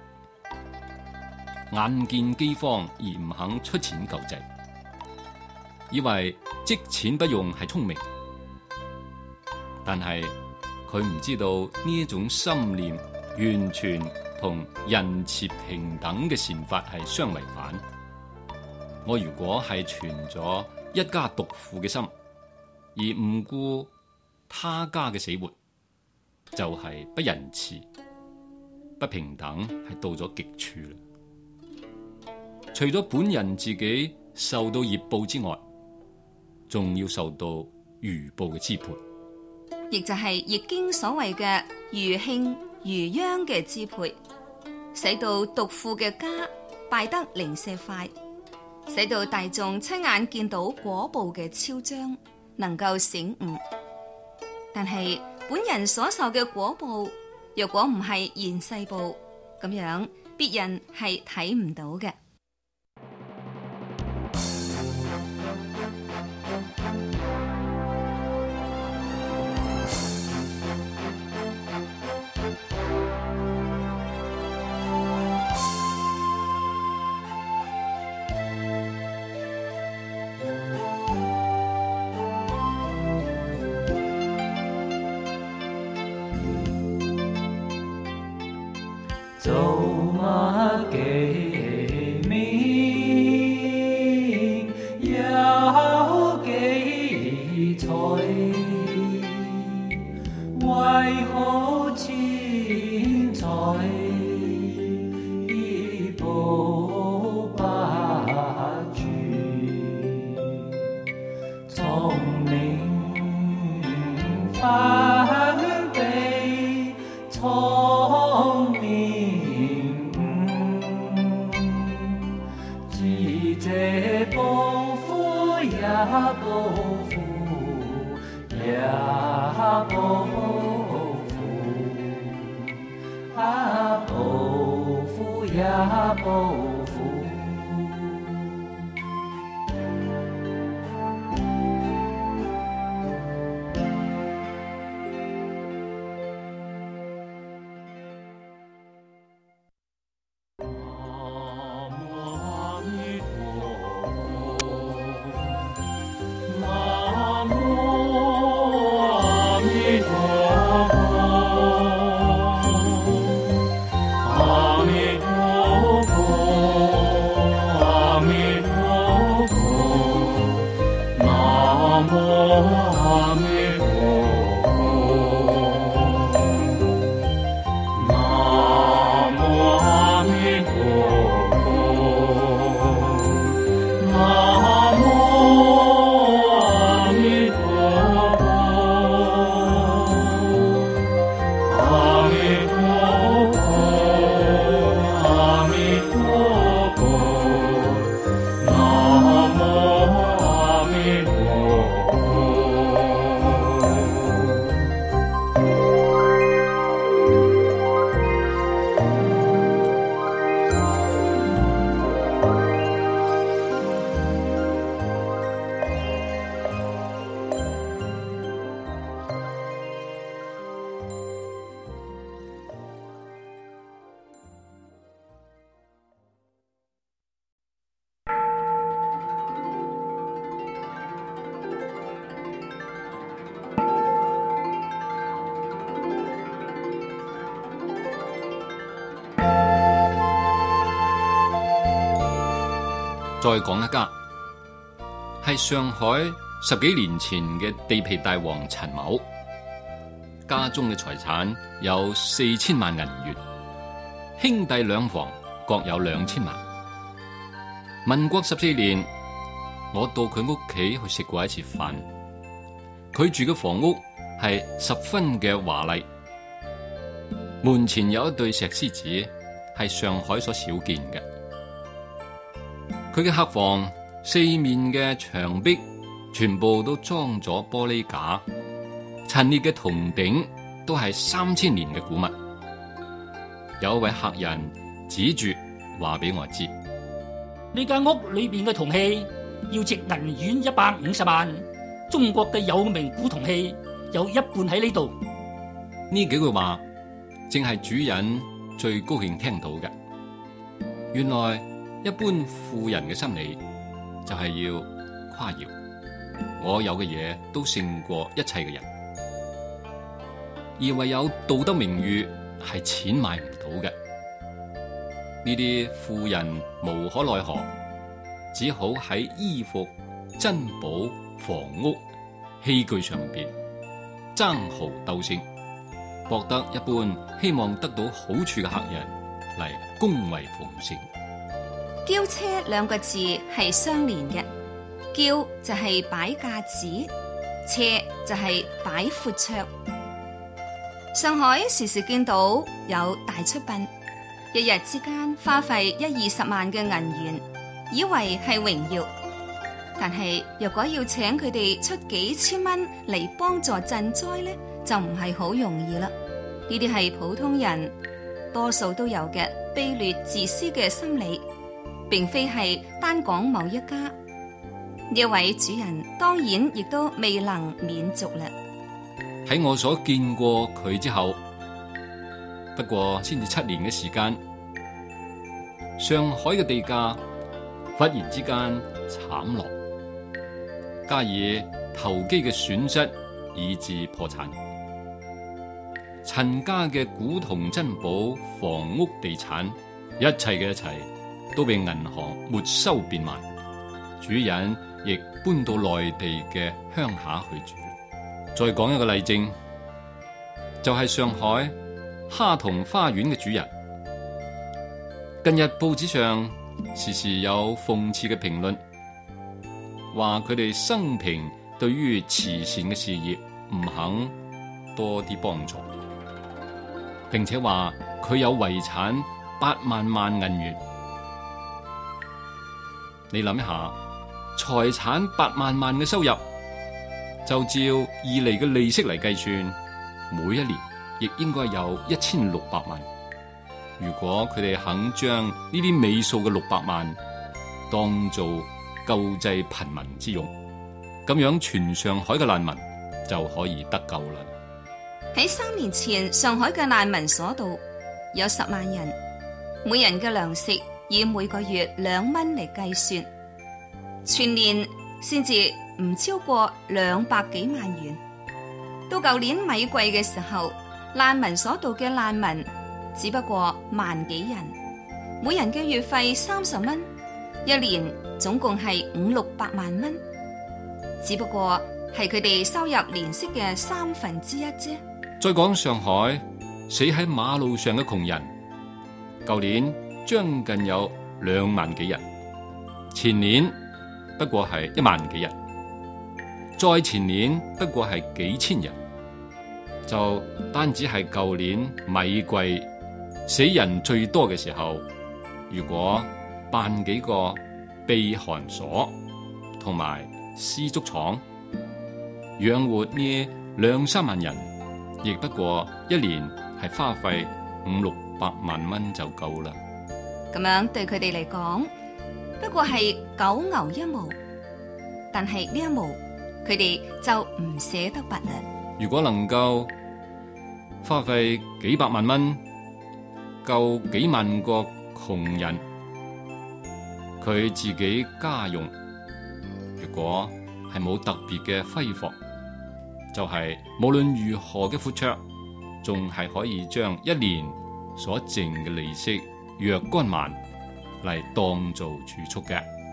眼見饑荒而唔肯出錢救濟，以為積錢不用係聰明，但係佢唔知道呢一種心念完全同仁慈平等嘅善法係相違反。我如果係存咗一家獨富嘅心，而唔顧他家嘅死活，就係、是、不仁慈、不平等，係到咗極處啦。除咗本人自己受到業報之外，仲要受到餘報嘅支配，
亦就係易經所謂嘅餘慶餘殃嘅支配，使到獨富嘅家敗得零舍快，使到大眾親眼見到果報嘅超彰，能夠醒悟。但係本人所受嘅果報，若果唔係現世報，咁樣別人係睇唔到嘅。
做乜幾面有幾彩，為何錢財已保不住，聰明反被聰明這報復也報復也報復啊，報復也報復。阿彌陀佛。
再講一家，係上海十幾年前嘅地皮大王陳某，家中嘅財產有四千萬銀元，兄弟兩房各有兩千萬。民國十四年，我到佢屋企去食過一次飯，佢住嘅房屋係十分嘅華麗，門前有一對石獅子，係上海所少見嘅。佢嘅客房四面嘅牆壁全部都裝咗玻璃架，陳列嘅銅鼎都係三千年嘅古物。有一位客人指住話俾我知，
呢間屋裏邊嘅銅器要值銀元一百五十萬，中國嘅有名古銅器有一半喺呢度。
呢幾句話正係主人最高興聽到嘅。原來一般富人嘅心理就係要誇耀，我有嘅嘢都勝過一切嘅人，而唯有道德名譽係錢買唔到嘅。呢啲富人無可奈何，只好喺衣服、珍寶、房屋、器具上邊爭豪鬥勝，博得一般希望得到好處嘅客人嚟恭維奉承。
驕車兩個字係相連嘅，驕就係擺架子，車就係擺闊綽。上海時時見到有大出殯，一日之間花費一二十萬嘅銀元，以為係榮耀。但係若果要請佢哋出幾千蚊嚟幫助賑災呢，就唔係好容易啦。呢啲係普通人多數都有嘅卑劣自私嘅心理，並非係單講某一家。呢位主人當然亦都未能免俗啦。
喺我所見過佢之後，不過先至七年嘅時間，上海嘅地價忽然之間慘落，加以投機嘅損失，以致破產。陳家嘅古銅珍寶、房屋、地產，一切嘅一切都被銀行沒收變賣，主人亦搬到內地嘅鄉下去住。再講一個例證，就係、是、上海哈同花園嘅主人。近日報紙上時時有諷刺嘅評論，話佢哋生平對於慈善嘅事業唔肯多啲幫助，並且話佢有遺產八萬萬銀元。你諗一下，財產八萬萬嘅收入，就照二厘嘅利息嚟計算，每一年亦應該有一千六百萬。如果佢哋肯將呢啲尾數嘅六百萬當做救濟貧民之用，咁樣全上海嘅難民就可以得救啦。
喺三年前，上海嘅難民所度有十萬人，每人嘅糧食以每個月兩蚊嚟計算，全年先至唔超過兩百幾萬元。到舊年米貴嘅時候，難民所度嘅難民只不過萬幾人，每人嘅月費三十蚊，一年總共係五六百萬蚊，只不過係佢哋收入年息嘅三分之一啫。
再講上海死喺馬路上嘅窮人，舊年將近有兩萬幾人，前年不過係一萬幾人，再前年不過係幾千人。就單止係舊年米貴死人最多嘅時候，如果辦幾個避寒所同埋絲竹廠，養活呢兩三萬人，亦不過一年係花費五六百萬蚊就夠啦。
咁樣對佢哋嚟講，不過係九牛一毛，但係呢一毛，佢哋就唔捨得拔啦。
如果能夠花費幾百萬蚊救幾萬個窮人，佢自己家用，如果係冇特別嘅揮霍，就係、是、無論如何嘅闊綽，仲係可以將一年所剩嘅利息若干萬嚟當做儲蓄嘅。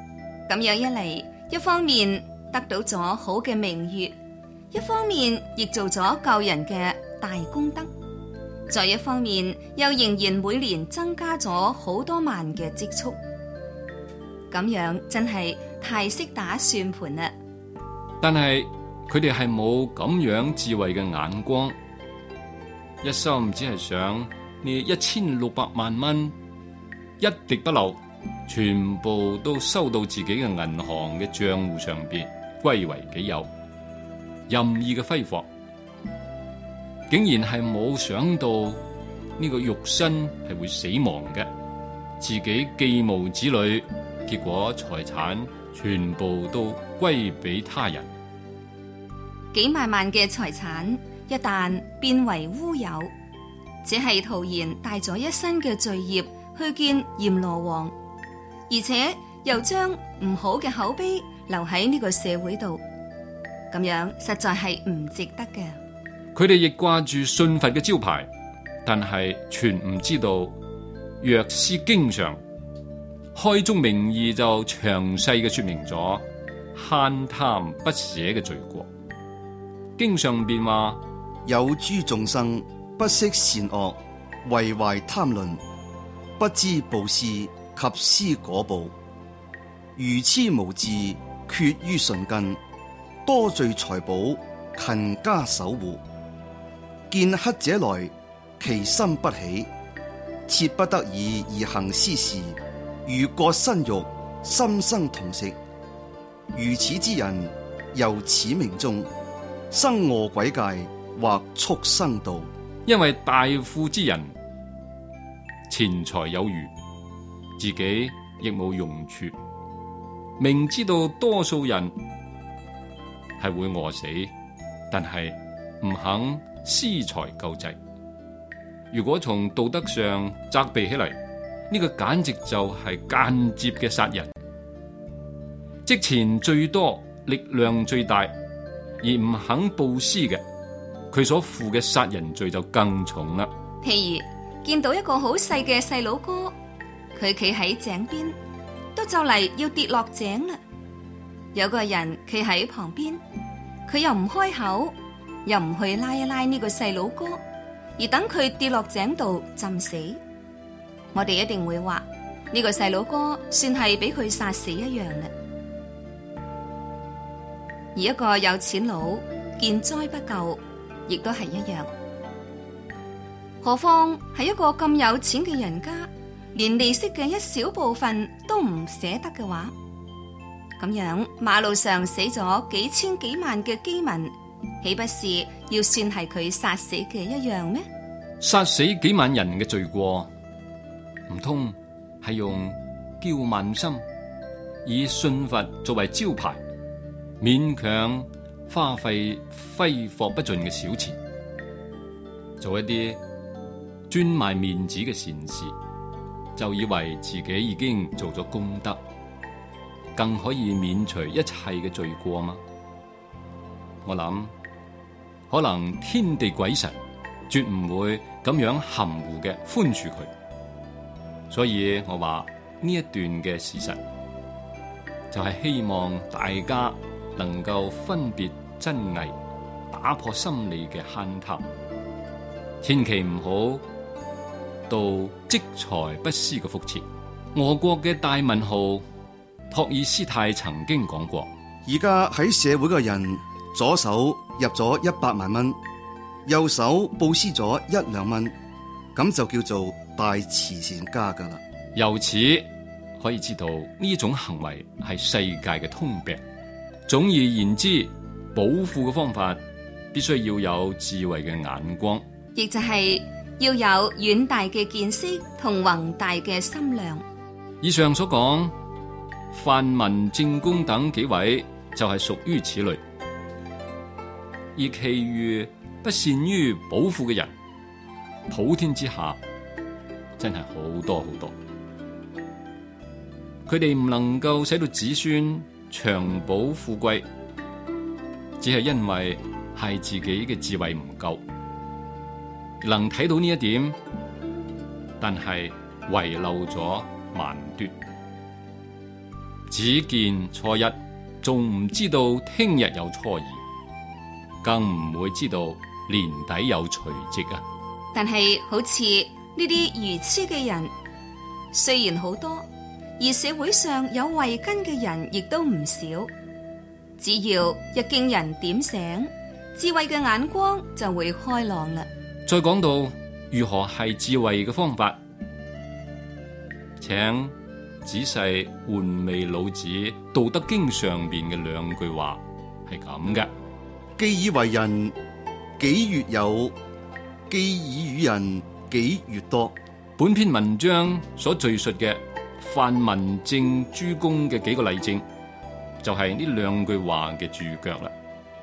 咁樣一嚟，一方面得到咗好嘅名譽，一方面亦做咗救人嘅大功德，再一方面又仍然每年增加咗好多萬嘅積蓄。咁樣真係太識打算盤啦。
但係佢哋係冇咁樣智慧嘅眼光，一心只係想呢一千六百萬蚊一滴不漏，全部都收到自己嘅銀行嘅賬戶上邊，歸為己有，任意嘅揮霍，竟然係冇想到呢個肉身係會死亡嘅，自己既無子女，結果財產全部都歸俾他人。
幾萬萬嘅財產一旦變為烏有，只係徒然帶咗一身嘅罪孽去見閻羅王，而且又將唔好嘅口碑留喺呢個社會度，咁樣實在係唔值得嘅。
佢哋亦掛住信佛嘅招牌，但係全唔知道藥師經上開宗明義就詳細嘅說明咗慳貪不捨嘅罪過。經上邊話，
有諸眾生不識善惡，為懷貪吝，不知布施及施果報，愚痴無智，缺於順根，多聚財寶，勤加守護。見乞者來，其心不喜，切不得已而行施事，如割身肉，心生痛惜。如此之人，由此命中生餓鬼界或畜生道。
因為大富之人錢財有餘，自己亦冇用處，明知道多數人係會餓死，但係唔肯施財救濟。如果從道德上責備起嚟，呢個簡直就係間接嘅殺人，即錢最多，力量最大，而唔肯布施嘅，佢所負嘅殺人罪就更重啦。
譬如見到一個好細嘅細佬哥，佢企喺井邊，都就嚟要跌落井啦。有個人企喺旁邊，佢又唔開口，又唔去拉一拉呢個細佬哥，而等佢跌落井度浸死。我哋一定會話呢個細佬哥算係俾佢殺死一樣啦。而一個有錢佬見災不救，亦都係一樣。何況係一個咁有錢嘅人家，連利息嘅一小部分都唔捨得嘅話，咁樣馬路上死咗幾千幾萬嘅饑民，豈不是要算係佢殺死嘅一樣咩？
殺死幾萬人嘅罪過，唔通係用驕慢心，以信佛作為招牌，勉強花費揮霍不盡嘅小錢，做一啲專賣面子嘅善事，就以為自己已經做咗功德，更可以免除一切嘅罪過嗎？我諗可能天地鬼神絕唔會咁樣含糊嘅寬恕佢，所以我話呢一段嘅事實就係希望大家能夠分別真偽，打破心理嘅慳貪，千祈唔好到積財不施嘅覆轍。俄國嘅大文豪托爾斯泰曾經講過，
而家喺社會嘅人，左手入咗一百萬蚊，右手布施咗一兩蚊，咁就叫做大慈善家噶啦。
由此可以知道呢種行為係世界嘅通病。總而言之，保富嘅方法必須要有智慧嘅眼光，
亦就係要有遠大嘅見識同宏大嘅心量。
以上所講，范文正公等幾位就係屬於此類，而其餘不善於保富嘅人，普天之下真係好多好多。佢哋唔能夠使到子孫長保富貴，只係因為係自己嘅智慧唔夠。能睇到呢一點，但係遺漏咗萬端。 只見初一，仲唔知道聽日有初二，更唔會知道年底有除夕啊！
但係好似呢啲愚癡嘅人，雖然好多，而社會上有慧根嘅人亦都唔少。只要一經人點醒，智慧嘅眼光就會開朗啦。
再講到如何係智慧嘅方法，請仔細玩味老子《道德經》上邊嘅兩句話，係咁嘅：
既以為人，己越有；既以與人，己越多。
本篇文章所敘述嘅范文正諸公嘅幾個例證，就係呢兩句話嘅注腳啦。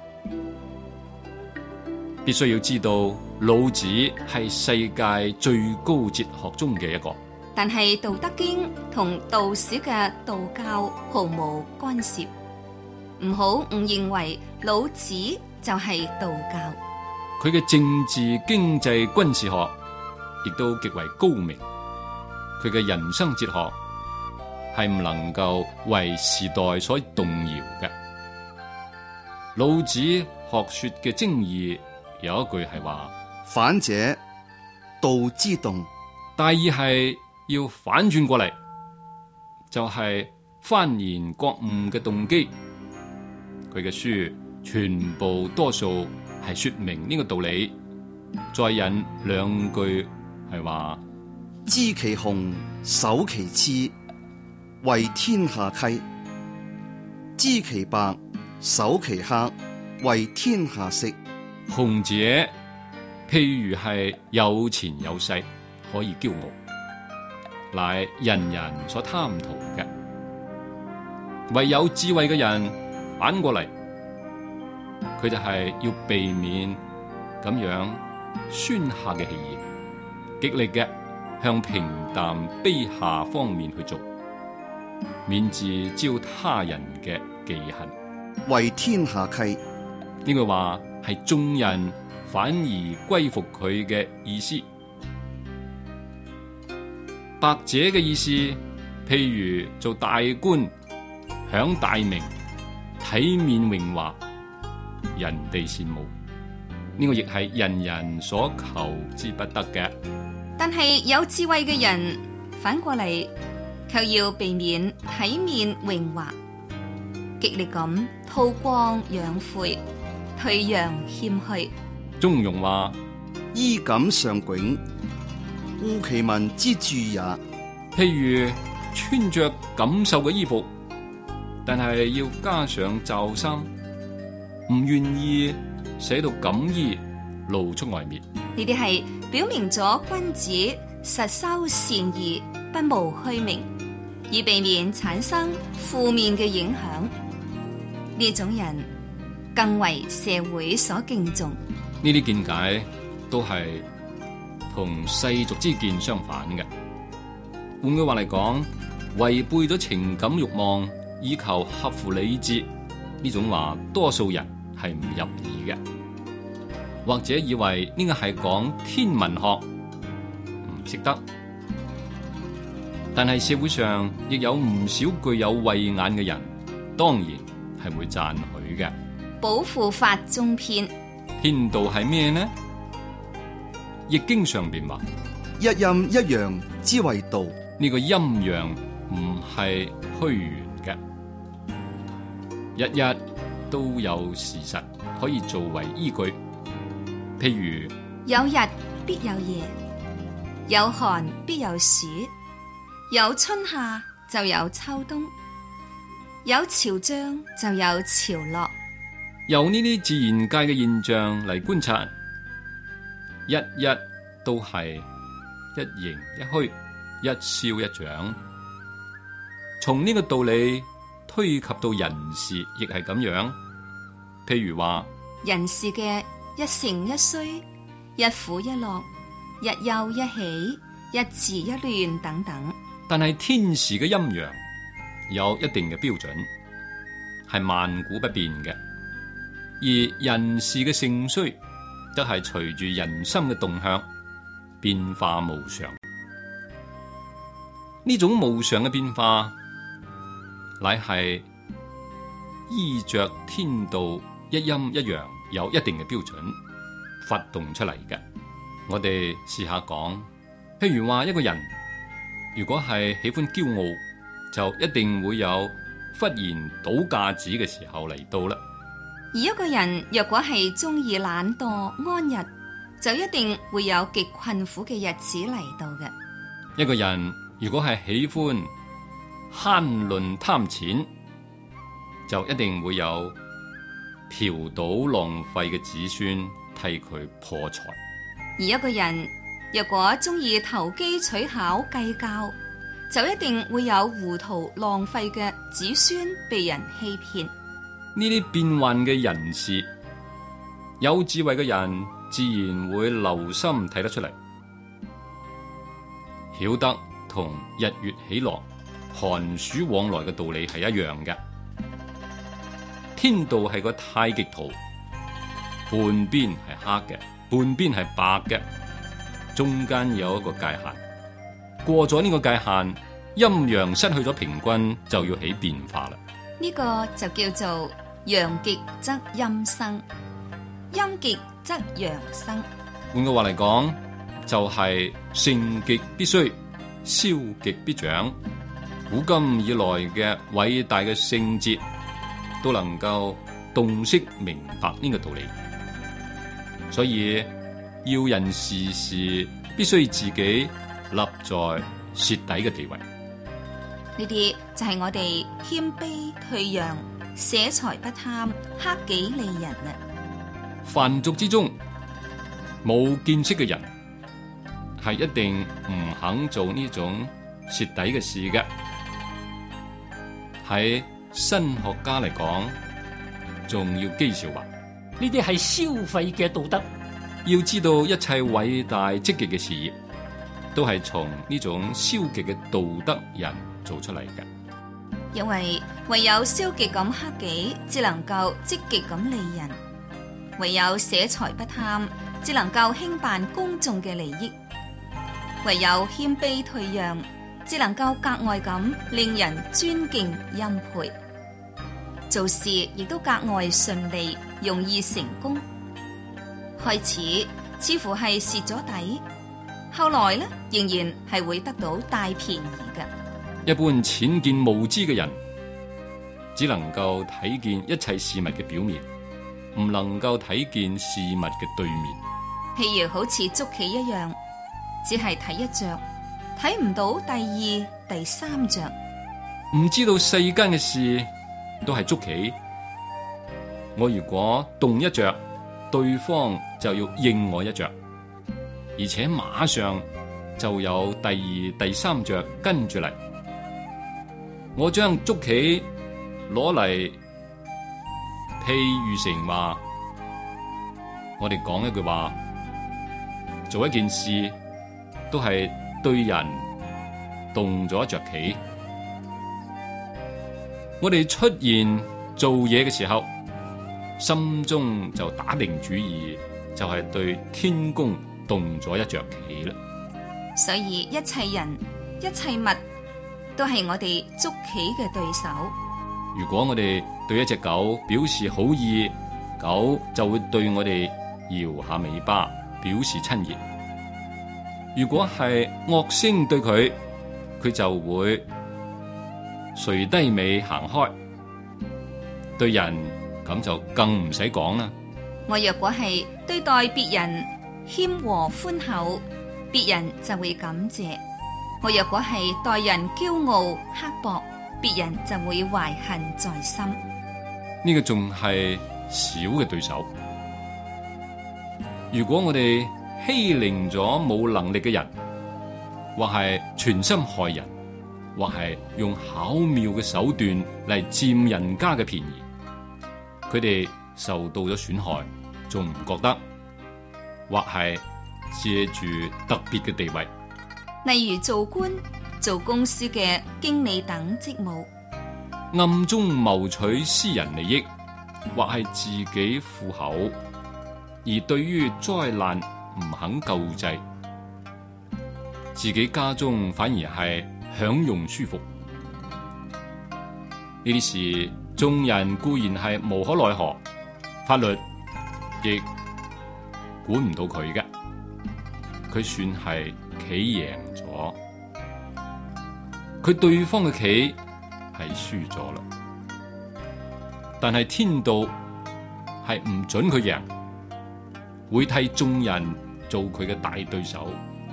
必須要知道，老子係世界最高哲學中嘅一個，
但係《道德經》同道史嘅道教毫無干涉，唔好誤認為老子就係道教。
佢嘅政治、經濟、軍事學亦都極為高明，佢嘅人生哲學係唔能夠為時代所動搖嘅。老子學說嘅精義有一句係話：
反者，道之動。
大意係要反轉過嚟，就係、是、幡然覺悟嘅動機。佢嘅書全部多數係說明呢個道理。再引兩句係話：
知其雄，守其次，為天下溪；知其白，守其黑，為天下色。
雄者，譬如係有錢有勢，可以驕傲，乃人人所貪圖嘅。唯有智慧嘅人反過嚟，佢就係要避免咁樣宣下嘅氣焰，極力嘅向平淡卑下方面去做，免致招他人嘅忌恨。
為天下溪，
呢句話係眾人反而歸服佢嘅意思。白者嘅意思，譬如做大官，享大名，體面榮華，人哋羨慕。呢、這個亦係人人所求之不得嘅。
但係有智慧嘅人反過嚟，卻要避免體面榮華，極力咁韜光養晦，退讓謙虛。
中庸話：
衣錦尚迥，惡其民之著也。
譬如穿着錦繡嘅衣服，但係要加上罩衫，唔願意寫到錦衣露出外面。
呢啲係表明咗君子實修善義，不慕虛名，以避免產生負面嘅影響。呢種人更為社會所敬重。
呢啲見解都係同世俗之見相反嘅。換句話嚟講，違背咗情感慾望，以求合乎理智，呢種話多數人係唔入耳嘅，或者以為呢個係講天文學，唔識得。但係社會上亦有唔少具有慧眼嘅人，當然係會讚許嘅。
保護法中篇，
篇道係咩呢？易經上邊話：
一陰一陽之為道。
呢個陰陽唔係虛圓嘅，日日都有事實可以作為依據。譬如
有日必有夜，有寒必有暑，有春夏就有秋冬，有潮漲就有潮落。
由呢啲自然界嘅現象嚟觀察，一一都係一形一虛，一消一長。從呢個道理推及到人事，亦係咁樣。譬如話
人事嘅一盛一衰，一苦一樂，一憂一喜，一治一亂等等。
但係天時嘅陰陽有一定嘅標準，係萬古不變嘅。而人事嘅盛衰，則係隨住人心嘅動向變化無常。呢種無常嘅變化， 乃係依着天道一陰一陽有一定嘅標準發動出嚟嘅。我哋試下講，譬如話一個人如果係喜歡驕傲，就一定會有忽然倒架子嘅時候嚟到啦。
而一個人若果係中意懶惰安逸，就一定會有極困苦嘅日子嚟到嘅。
一個人如果係喜歡慳吝貪錢，就一定會有嫖賭浪費嘅子孫替佢破財。
而一個人若果中意投機取巧計較，就一定會有糊塗浪費嘅子孫被人欺騙。
呢啲變幻嘅人事，有智慧嘅人自然會留心睇得出嚟，曉得同日月起落、寒暑往來嘅道理係一樣嘅。天道係個太極圖，半邊係黑嘅，半邊係白嘅，中間有一個界限。過咗呢個界限，陰陽失去咗平均，就要起變化啦。
呢個就叫做陽極則陰生，陰極則陽生。
換個話嚟講，就係盛極必衰，消極必長。古今以來嘅偉大嘅聖哲都能夠洞悉明白呢個道理，所以要人時時必須自己立在蝕底嘅地位。
呢啲就係我哋謙卑退讓、捨財不貪、克己利人啊！
凡俗之中冇見識嘅人，係一定唔肯做呢種蝕底嘅事嘅。喺新學家嚟講，仲要譏笑話，
呢啲係消費嘅道德。
要知道一切偉大積極嘅事業，都係從呢種消極嘅道德人做出嚟嘅。
因為唯有消極咁克己，只能夠積極咁利人；唯有捨財不貪，只能夠興辦公眾嘅利益；唯有謙卑退讓，只能夠格外咁令人尊敬欽佩。做事亦都格外順利，容易成功。開始似乎係蝕咗底，後來呢仍然係會得到大便宜嘅。
一般淺見無知嘅人，只能夠睇見一切事物嘅表面，唔能夠睇見事物嘅對面。
譬如好似捉棋一樣，只係睇一着，睇唔到第二、第三着。
唔知道世間嘅事都係捉棋，我如果動一着，對方就要應我一着，而且馬上就有第二、第三着跟住嚟。我將捉棋攞嚟譬喻成話，我哋講一句話，做一件事都係對人動咗一着棋。我哋出現做嘢嘅時候，心中就打定主意，就係對天公動咗一着棋啦。
所以一切人、一切物都係我哋捉棋嘅對手。
如果我哋對一隻狗表示好意，狗就會對我哋搖下尾巴，表示親熱。如果係惡聲對佢，佢就會垂低尾行開。對人咁就更唔使講啦。
我若果係對待別人謙和寬厚，別人就會感謝。我若果係待人驕傲刻薄，別人就會懷恨在心。
呢個仲係小嘅對手。如果我哋欺凌咗冇能力嘅人，或係存心害人，或係用巧妙嘅手段嚟佔人家嘅便宜，佢哋受到咗損害，仲唔覺得？或係借住特別嘅地位，
例如做官、做公司嘅經理等職務，
暗中謀取私人利益，或係自己富厚，而對於災難唔肯救濟，自己家中反而係享用舒服。 呢啲事眾人固然係無可奈何，法律亦管唔到佢嘅。佢算係棋贏咗，佢對方嘅棋係輸咗啦。但係天道係唔准佢贏，會替眾人做佢嘅大對手。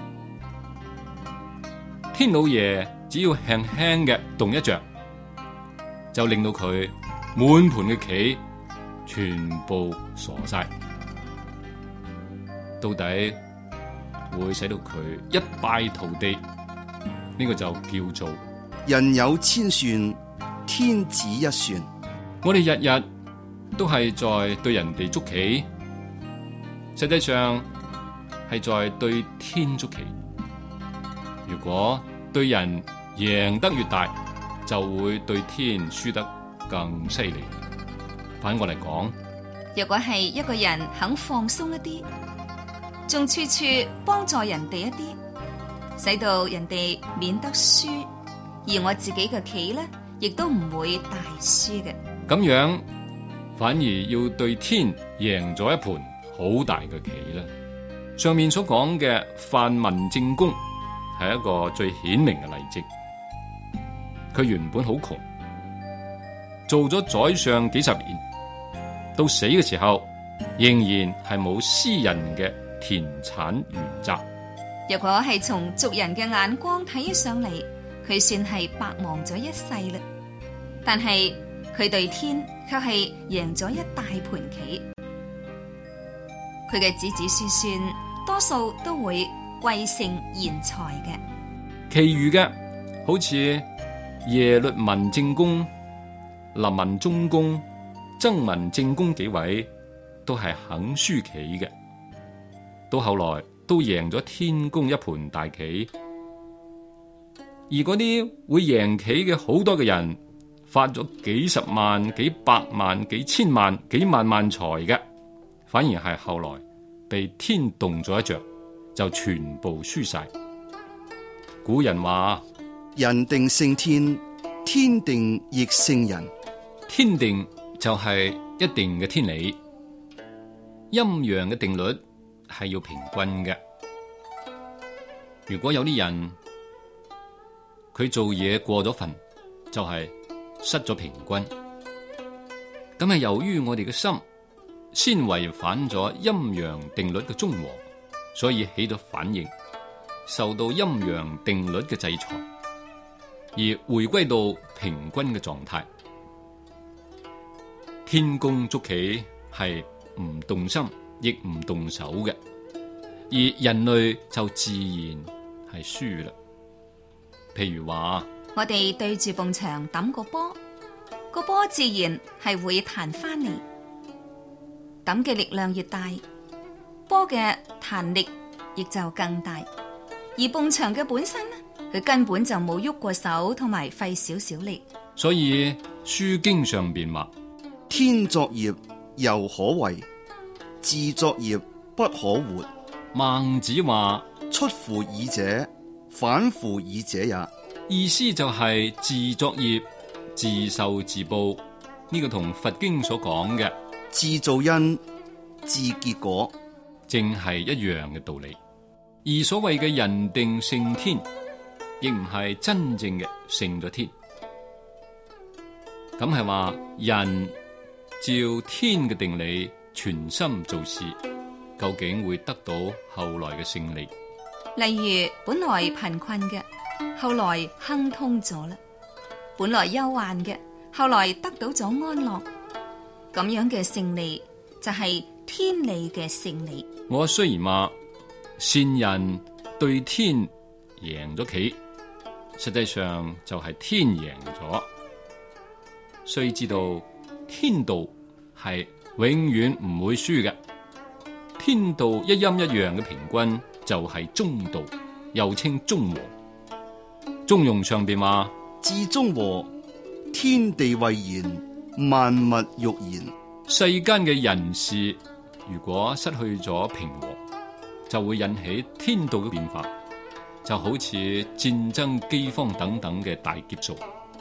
天老爺只要輕輕嘅動一着，就令到佢滿盤嘅棋全部傻晒。到底會使到佢一敗塗地，呢、這個就叫做
人有千算，天只一算。
我哋日日都係在對人哋捉棋，實際上係在對天捉棋。如果對人贏得越大，就會對天輸得更犀利。反過嚟講，
若果係一個人肯放鬆一啲，仲處處幫助人哋一啲，使到人哋免得輸，而我自己嘅棋呢，亦都唔會大輸嘅。
咁樣反而要對天贏咗一盤好大嘅棋啦。上面所講嘅范文正公係一個最顯明嘅例證。佢原本好窮，做咗宰相幾十年，到死嘅時候仍然係冇私人嘅田產原則。
若果係從俗人嘅眼光睇起上嚟，佢算係白忙咗一世啦。但係佢對天卻係贏咗一大盤棋。佢嘅子子孫孫多數都會貴姓賢才嘅，
其餘嘅好似耶律文正公、林文忠公、曾文正公幾位都係肯輸棋嘅，到後來都贏咗天公一盤大棋。而嗰啲會贏棋嘅好多嘅人，發咗幾十萬、幾百萬、幾千萬、幾萬萬財嘅，反而係後來被天動咗一着，就全部輸晒。古人話：
人定勝天，天定亦勝人。
天定就係一定嘅天理，陰陽嘅定律係要平均嘅。如果有啲人佢做嘢過咗份，就係失咗平均。咁係由於我哋嘅心先違反咗陰陽定律嘅中和，所以起咗反應，受到陰陽定律嘅制裁，而回歸到平均嘅狀態。天公捉棋係唔動心亦唔動手嘅，而人類就自然係輸啦。譬如話，
我哋對住埲牆抌個波，個波自然係會彈翻嚟。抌嘅力量越大，波嘅彈力亦就更大。而埲牆嘅本身呢，佢根本就冇喐過手，同埋費少少力。
所以書經上邊話：
天作業猶可為，自作業不可活。
孟子話：
出乎爾者，反乎爾者也。
意思就係自作業自受自報，呢、這個同佛經所講嘅
自造因自結果
正係一樣嘅道理。而所謂嘅人定勝天，亦唔係真正嘅勝咗天。咁係話人照天嘅定理全心做事，究竟會得到後來嘅勝利。
例如本來貧困嘅，後來亨通咗啦；本來憂患嘅，後來得到咗安樂。咁樣嘅勝利就係天理嘅勝利。
我雖然話善人對天贏咗棋，實際上就係天贏咗。須知道天道係永遠唔會輸嘅，天道一陰一陽嘅平均就係中道，又稱中和。中庸上邊話：
至中和，天地蔚然，萬物欲然。
世間嘅人事如果失去咗平和，就會引起天道嘅變化，就好似戰爭、饑荒等等嘅大劫數。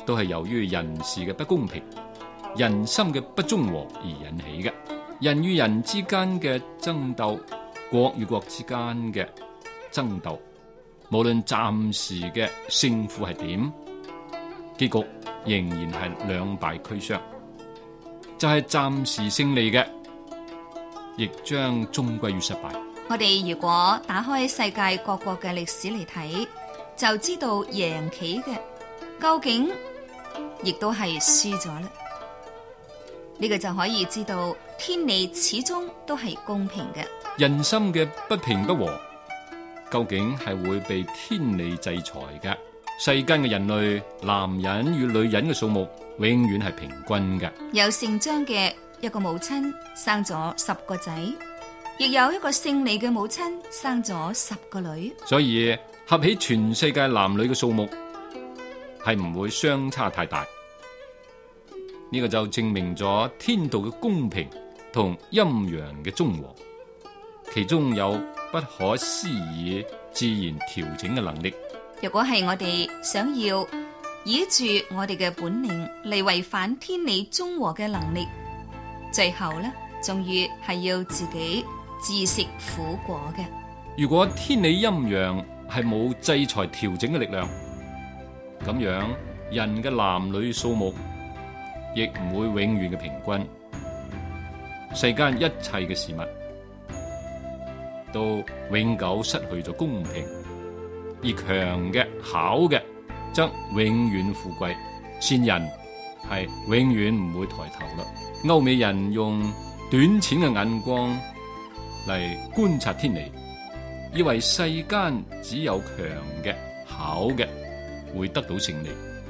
都係由於人事嘅不公平、人心嘅不中和而引起嘅。人與人之間嘅爭鬥，國與國之間嘅爭鬥，無論暫時嘅勝負係點，結局仍然係兩敗俱傷。就係暫時勝利嘅，亦將終歸於失敗。
我哋如果打開世界各國嘅歷史嚟睇，就知道贏企嘅究竟亦都係輸咗啦。呢個就可以知道天理始終都係公平嘅。
人心嘅不平不和，究竟係會被天理制裁嘅。世間嘅人類，男人與女人嘅數目永遠係平均嘅。
有姓張嘅一個母親生咗十個仔，亦有一個姓李嘅母親生咗十個女。
所以合起全世界男女嘅數目係唔會相差太大。呢個就證明咗天道嘅公平同陰陽嘅中和，其中有不可思議自然調整嘅能力。
如果係我哋想要倚住我哋嘅本領嚟違反天理中和嘅能力，最後呢，終於係要自己自食苦果嘅。
如果天理陰陽係冇制裁調整嘅力量，咁樣人嘅男女數目亦唔會永遠嘅平均。世間一切嘅事物都永久失去咗公平，而強嘅巧嘅則永遠富貴，善人係永遠唔會抬頭啦。歐美人用短淺嘅眼光嚟觀察天理，以為世間只有強嘅巧嘅會得到勝利，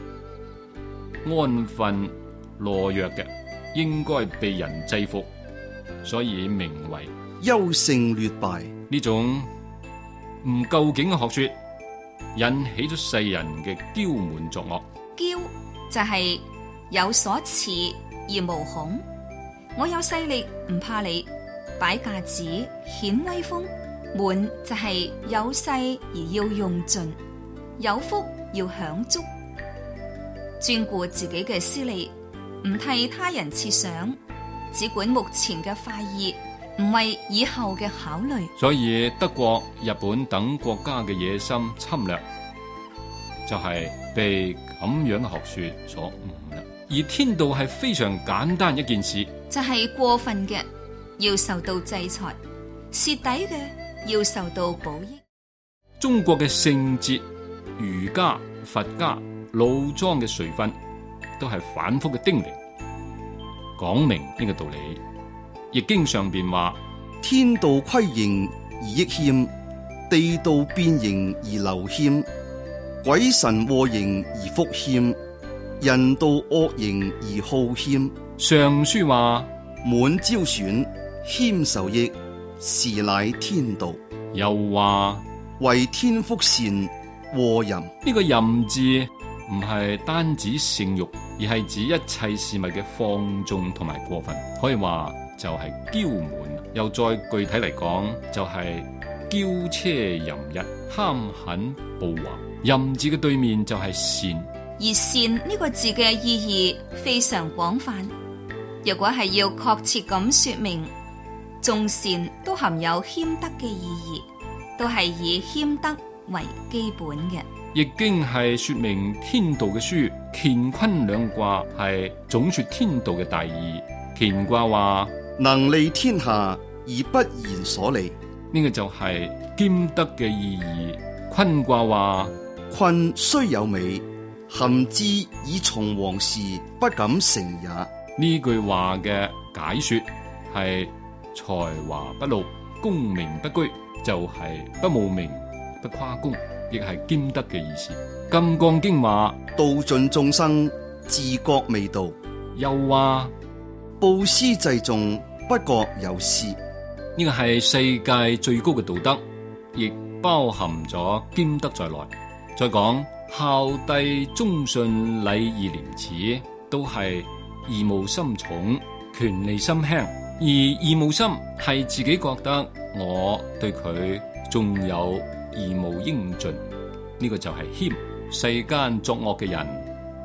安分懦弱嘅應該被人制服，所以名為
優勝劣敗。
呢種唔究竟嘅學說，引起咗世人嘅驕滿作惡。
驕就係有所恃而無恐，我有勢力唔怕你，擺架子顯威風。滿就係有勢而要用盡，有福要享足，專顧自己嘅私利，唔替他人設想，只管目前嘅快意，唔為以後嘅考慮。
所以德國、日本等國家嘅野心侵略，就係被咁樣嘅學說所誤啦。而天道係非常簡單一件事，
就係過分嘅要受到制裁，蝕底嘅要受到報益。
中國嘅聖哲、儒家、佛家、老莊嘅垂訓，都係反覆嘅叮嚀，講明呢個道理。易經上邊話：
天道虧盈而益謙，地道變形而流謙，鬼神禍形而福謙，人道惡形而好謙。
尚書話：
滿招損，謙受益，是乃天道。
又話：
為天福善，禍淫。
呢個淫字唔係單指性慾，而係指一切事物嘅放縱同埋過分，可以話就係驕滿。又再具體嚟講，就係驕奢淫逸、貪狠暴橫。淫字嘅對面就係善，
而善呢個字嘅意義非常廣泛。若果係要確切咁說明，眾善都含有謙德嘅意義，都係以謙德為基本嘅。
易經係說明天道嘅書，乾坤兩卦係總說天道嘅大義。乾卦話：
能利天下而不言所利，
呢個就係兼德嘅意義。坤卦話：
坤雖有美，含之以從王事，不敢成也。
呢句話嘅解說係才華不露，功名不居，就係、是、不慕名不誇功，亦係兼德嘅意思。金剛經話：
度盡眾生，自覺未度。
又話：
布施濟眾，不覺有施。
呢個係世界最高嘅道德，亦包含咗兼德在內。再講孝悌忠信禮義廉恥，都係義務心重，權利心輕。而義務心係自己覺得我對佢仲有義務應盡，呢個就係謙。世間作惡嘅人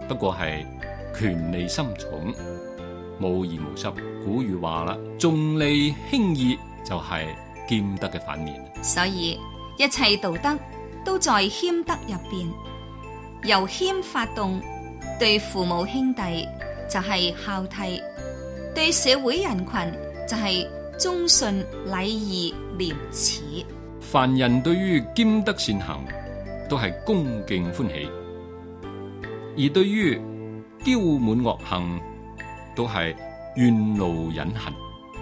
不過係權利心重，無義無執。古語話啦，重利輕義就係兼德嘅反面。
所以一切道德都在謙德入邊，由謙發動，對父母兄弟就係孝悌，對社會人群就係忠信禮義廉恥。
凡人對於兼德善行都係恭敬歡喜，而對於驕滿惡行都係怨怒忍恨。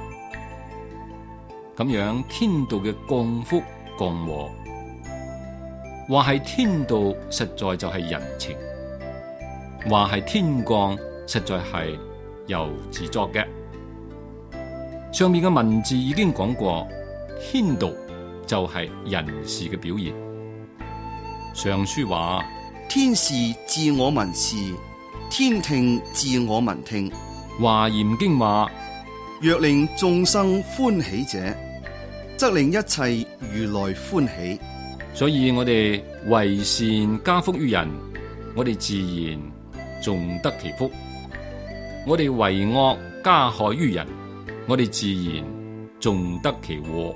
咁樣天道嘅降福降禍，話係天道實在就係人情，話係天降實在係由自作嘅。上面嘅文字已經講過，天道就係人事嘅表現。上書話：
天視自我民視，天聽自我民聽。
華嚴經話：
若令眾生歡喜者，則令一切如來歡喜。
所以我哋為善加福於人，我哋自然重得其福；我哋為惡加害於人，我哋自然重得其禍。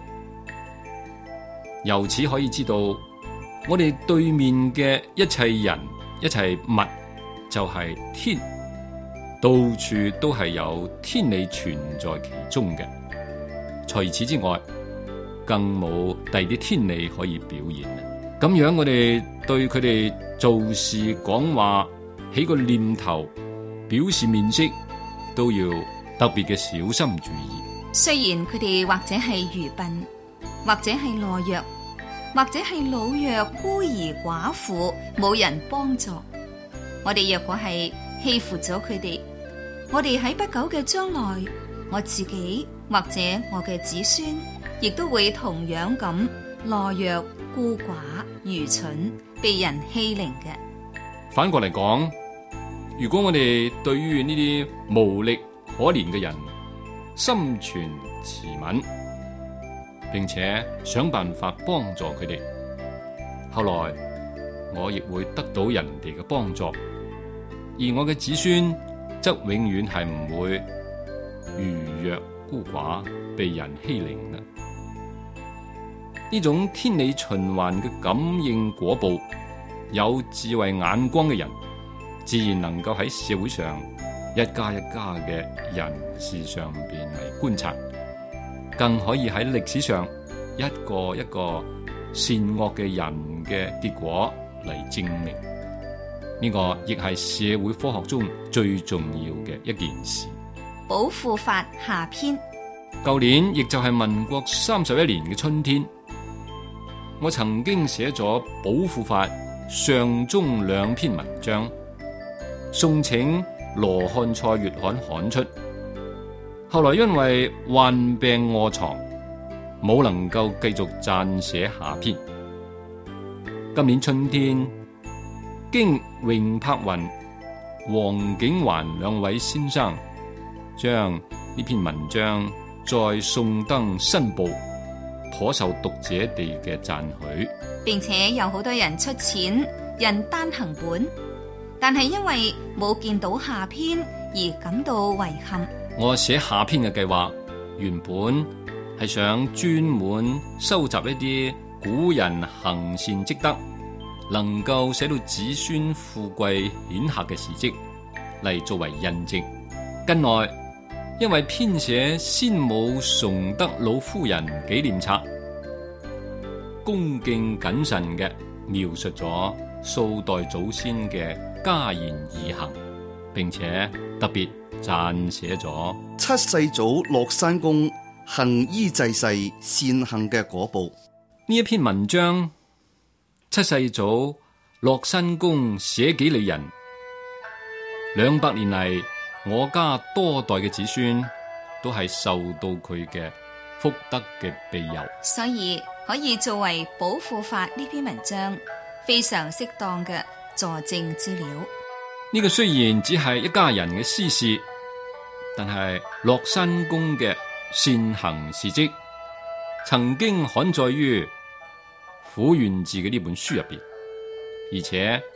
由此可以知道，我哋對面嘅一切人、一切物就係天，到處都係有天理存在其中嘅。除此之外，更冇第二啲天理可以表現。咁樣我哋對佢哋做事講話起個念頭，表示面色，都要特別嘅小心注意。
雖然佢哋或者係愚笨，或者係懦弱，或者係老弱孤兒寡婦，冇人幫助，我哋若果係欺負咗佢哋，我哋喺不久嘅將來，我自己或者我嘅子孫，亦都會同樣咁懦弱孤寡愚蠢，被人欺凌嘅。
反過嚟講，如果我哋對於呢啲無力可憐嘅人心存慈憫，並且想辦法幫助佢哋，後來我亦會得到人哋嘅幫助，而我嘅子孫則永遠係唔會愚弱孤寡，被人欺凌嘅。呢種天理循環嘅感應果報，有智慧眼光嘅人，自然能夠喺社會上一家一家嘅人事上邊嚟觀察，更可以喺歷史上一個一個善惡嘅人嘅結果嚟證明。呢個亦係社會科學中最重要嘅一件事。
保護法下篇，
舊年亦就係民國三十一年嘅春天，我曾經寫咗保護法上中兩篇文章，送請羅漢賽月刊刊出。後來因為患病臥床，冇能夠繼續撰寫下篇。今年春天，經榮柏雲、黃景環兩位先生將呢篇文章再送登新報，頗受讀者哋嘅讚許，
並且有好多人出錢印單行本，但係因為冇見到下篇而感到遺憾。
我寫下篇嘅計劃原本係想專門收集一啲古人行善積德，能夠寫到子孫富貴顯赫嘅事蹟嚟作為印證。近來因為編寫先母崇德老夫人紀念冊，恭敬謹慎嘅描述咗數代祖先嘅家言義行，並且特別撰寫咗
七世祖樂山公行醫濟世善行嘅果報。
呢一篇文章，七世祖樂山公寫幾里人，兩百年嚟，我家多代嘅子孫都係受到佢嘅福德嘅庇佑，
所以可以作為保護法呢篇文章非常適當嘅佐證資料。
呢個雖然只係一家人嘅私事，但係樂山公嘅善行事蹟曾經刊載於《苦願志》嘅呢本書入邊，而且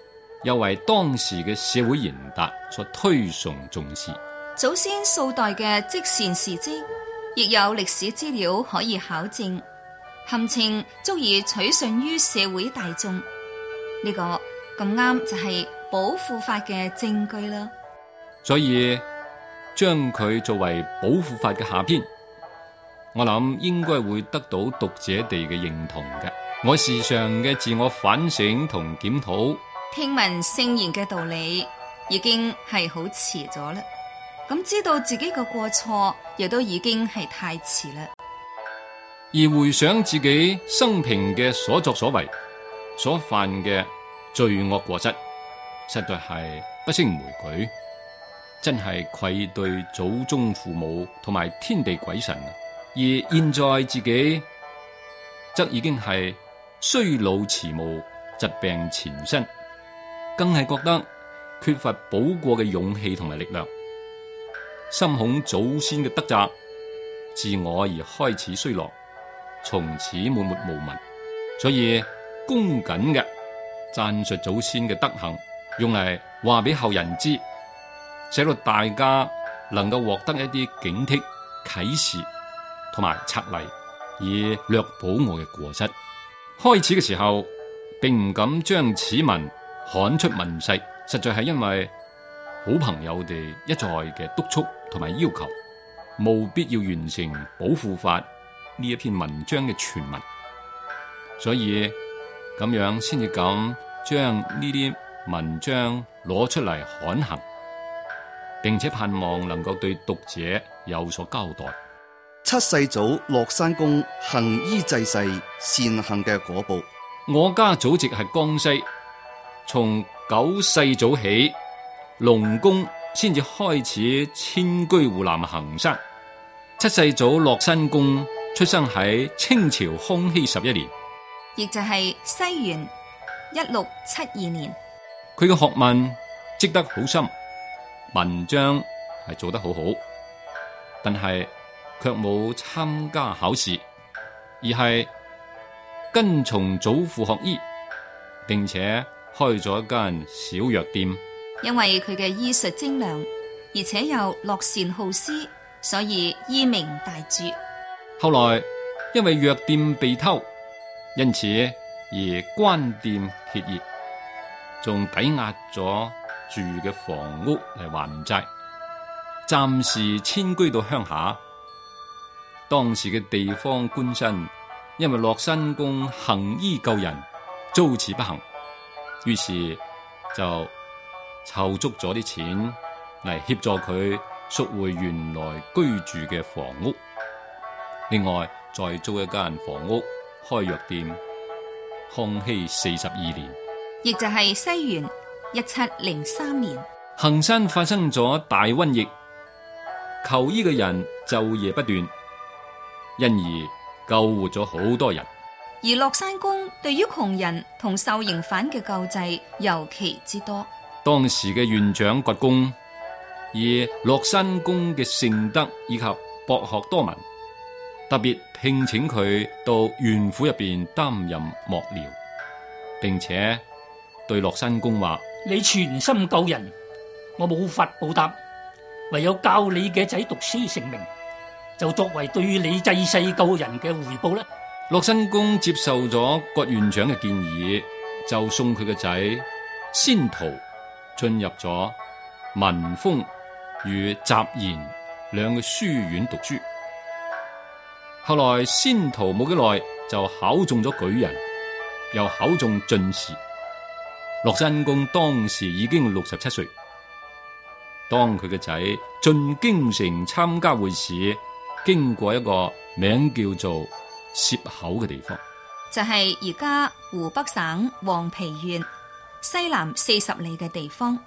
又為當時嘅社會賢達所推崇重視。
祖先數代嘅積善事蹟，亦有歷史資料可以考證，堪稱足以取信於社會大眾。呢、這個咁啱就係保護法嘅證據啦。
所以將佢作為保護法嘅下篇，我諗應該會得到讀者哋嘅認同嘅。我時常嘅自我反省同檢討，
聽聞聖言嘅道理，已經係好遲咗啦。咁知道自己嘅過錯，亦都已經係太遲啦。
而回想自己生平嘅所作所為，所犯嘅罪惡過失，實在係不勝枚舉，真係愧對祖宗父母同埋天地鬼神。而現在自己則已經係衰老遲暮，疾病纏身，更係覺得缺乏補過嘅勇氣同埋力量，深恐祖先嘅德澤自我而開始衰落，從此默默無聞。所以恭謹嘅讚述祖先嘅德行，用嚟話俾後人知，使到大家能夠獲得一啲警惕、啟示同埋策勵，以略補我嘅過失。開始嘅時候並唔敢將此文刊出問世，實在係因為好朋友哋一再嘅督促同埋要求，務必要完成保護法呢一篇文章嘅全文，所以咁樣先至敢將呢啲文章攞出嚟刊行，並且盼望能夠對讀者有所交代。
七世祖樂山公行醫濟世善行嘅果報。
我家祖籍係江西，從九世祖起，龍公先至開始遷居湖南衡山。七世祖樂山公出生喺清朝康熙十一年，
亦就係西元一六七二年。
佢嘅學問積得好深，文章係做得好好，但係卻冇參加考試，而係跟從祖父學醫，並且開咗一間小藥店。
因為佢嘅醫術精良，而且又樂善好施，所以醫名大著。
後來因為藥店被偷，因此而關店歇業，仲抵押咗住嘅房屋嚟還債，暫時遷居到鄉下。當時嘅地方官紳因為樂山公行醫救人，遭此不幸，於是就湊足咗啲錢嚟協助佢贖回原來居住嘅房屋，另外再租一間房屋開藥店。康熙四十二年，
亦就係西元一七零三年，
衡山發生咗大瘟疫，求醫嘅人晝夜不斷，因而救活咗好多人。
而樂山公對於窮人同受刑犯嘅救濟尤其之多。
當時嘅院長掘公以樂山公嘅聖德以及博學多聞，特別聘請佢到縣府入邊擔任幕僚，並且對樂山公話：
你全心救人，我冇法報答，唯有教你嘅仔讀書成名，就作為對你濟世救人嘅回報啦。
樂山公接受咗郭院長嘅建議，就送佢嘅仔仙桃進入咗文風與習言兩個書院讀書。後來仙桃冇幾耐就考中咗舉人，又考中進士。樂山公當時已經六十七歲。當佢嘅仔進京城參加會試，經過一個名叫做涉口嘅地方，
就係而家湖北省黃陂縣西南四十里嘅地方。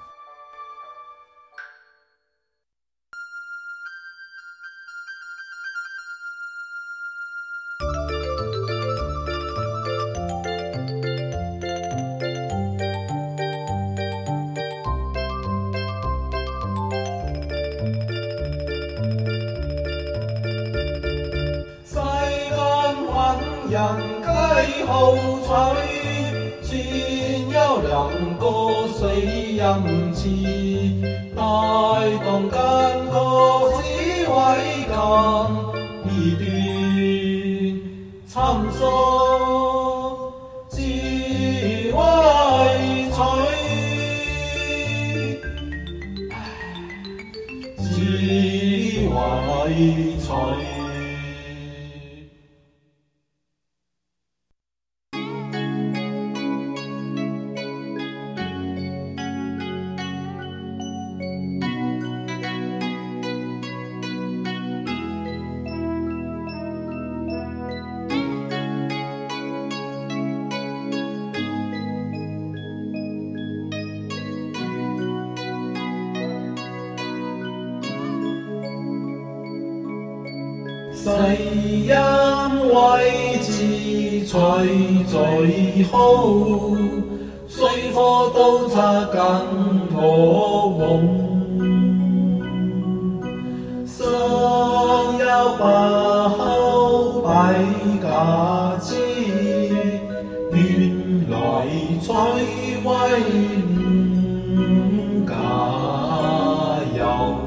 人皆好取，前有
人歌水音字，帶動間個智慧感，二段參數智慧取，智慧取。世因為智取最好，雖科都差更可往。生有百口百家之，原來取為五家有。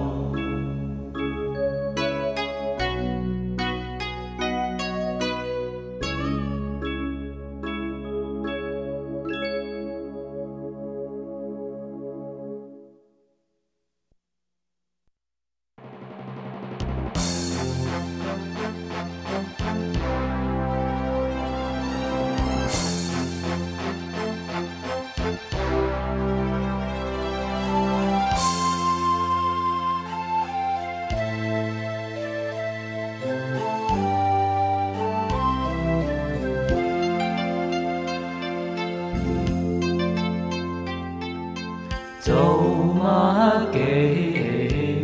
做乜記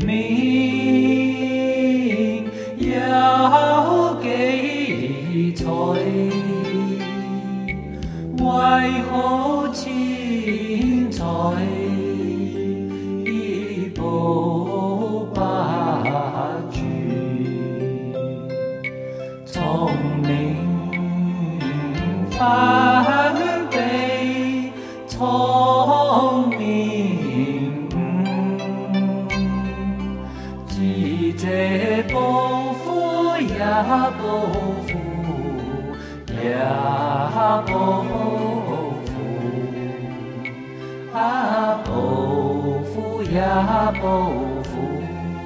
名有幾彩，為何錢財已保不住，聰明反被聰明這報復也報復也報復啊報復也報復。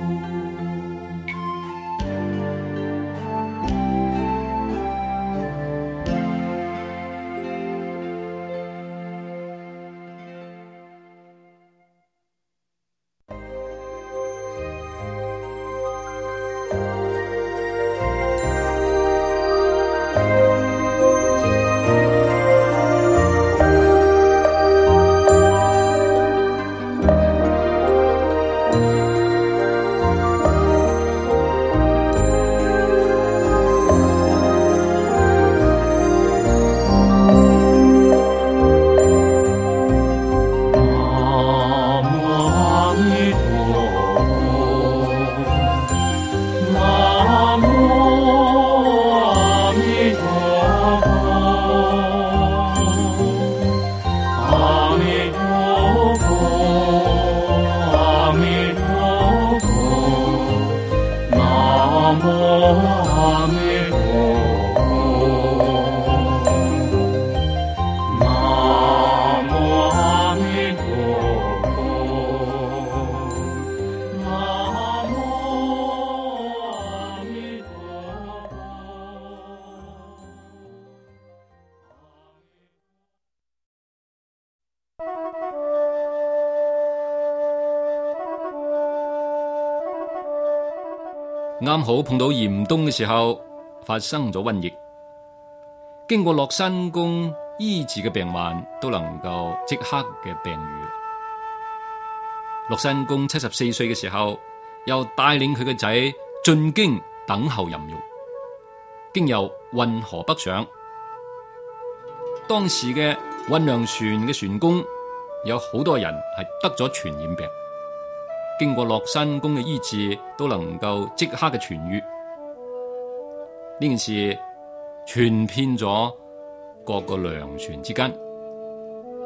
啱好碰到嚴冬嘅時候，發生咗瘟疫。經過樂山公醫治嘅病患都能夠即刻嘅病愈。樂山公七十四歲嘅時候，又帶領佢嘅仔進京等候任用，經由運河北上。當時嘅運糧船嘅船工有好多人係得咗傳染病。經過樂山公嘅醫治，都能夠即刻嘅痊愈。呢件事傳遍咗各個糧船之間。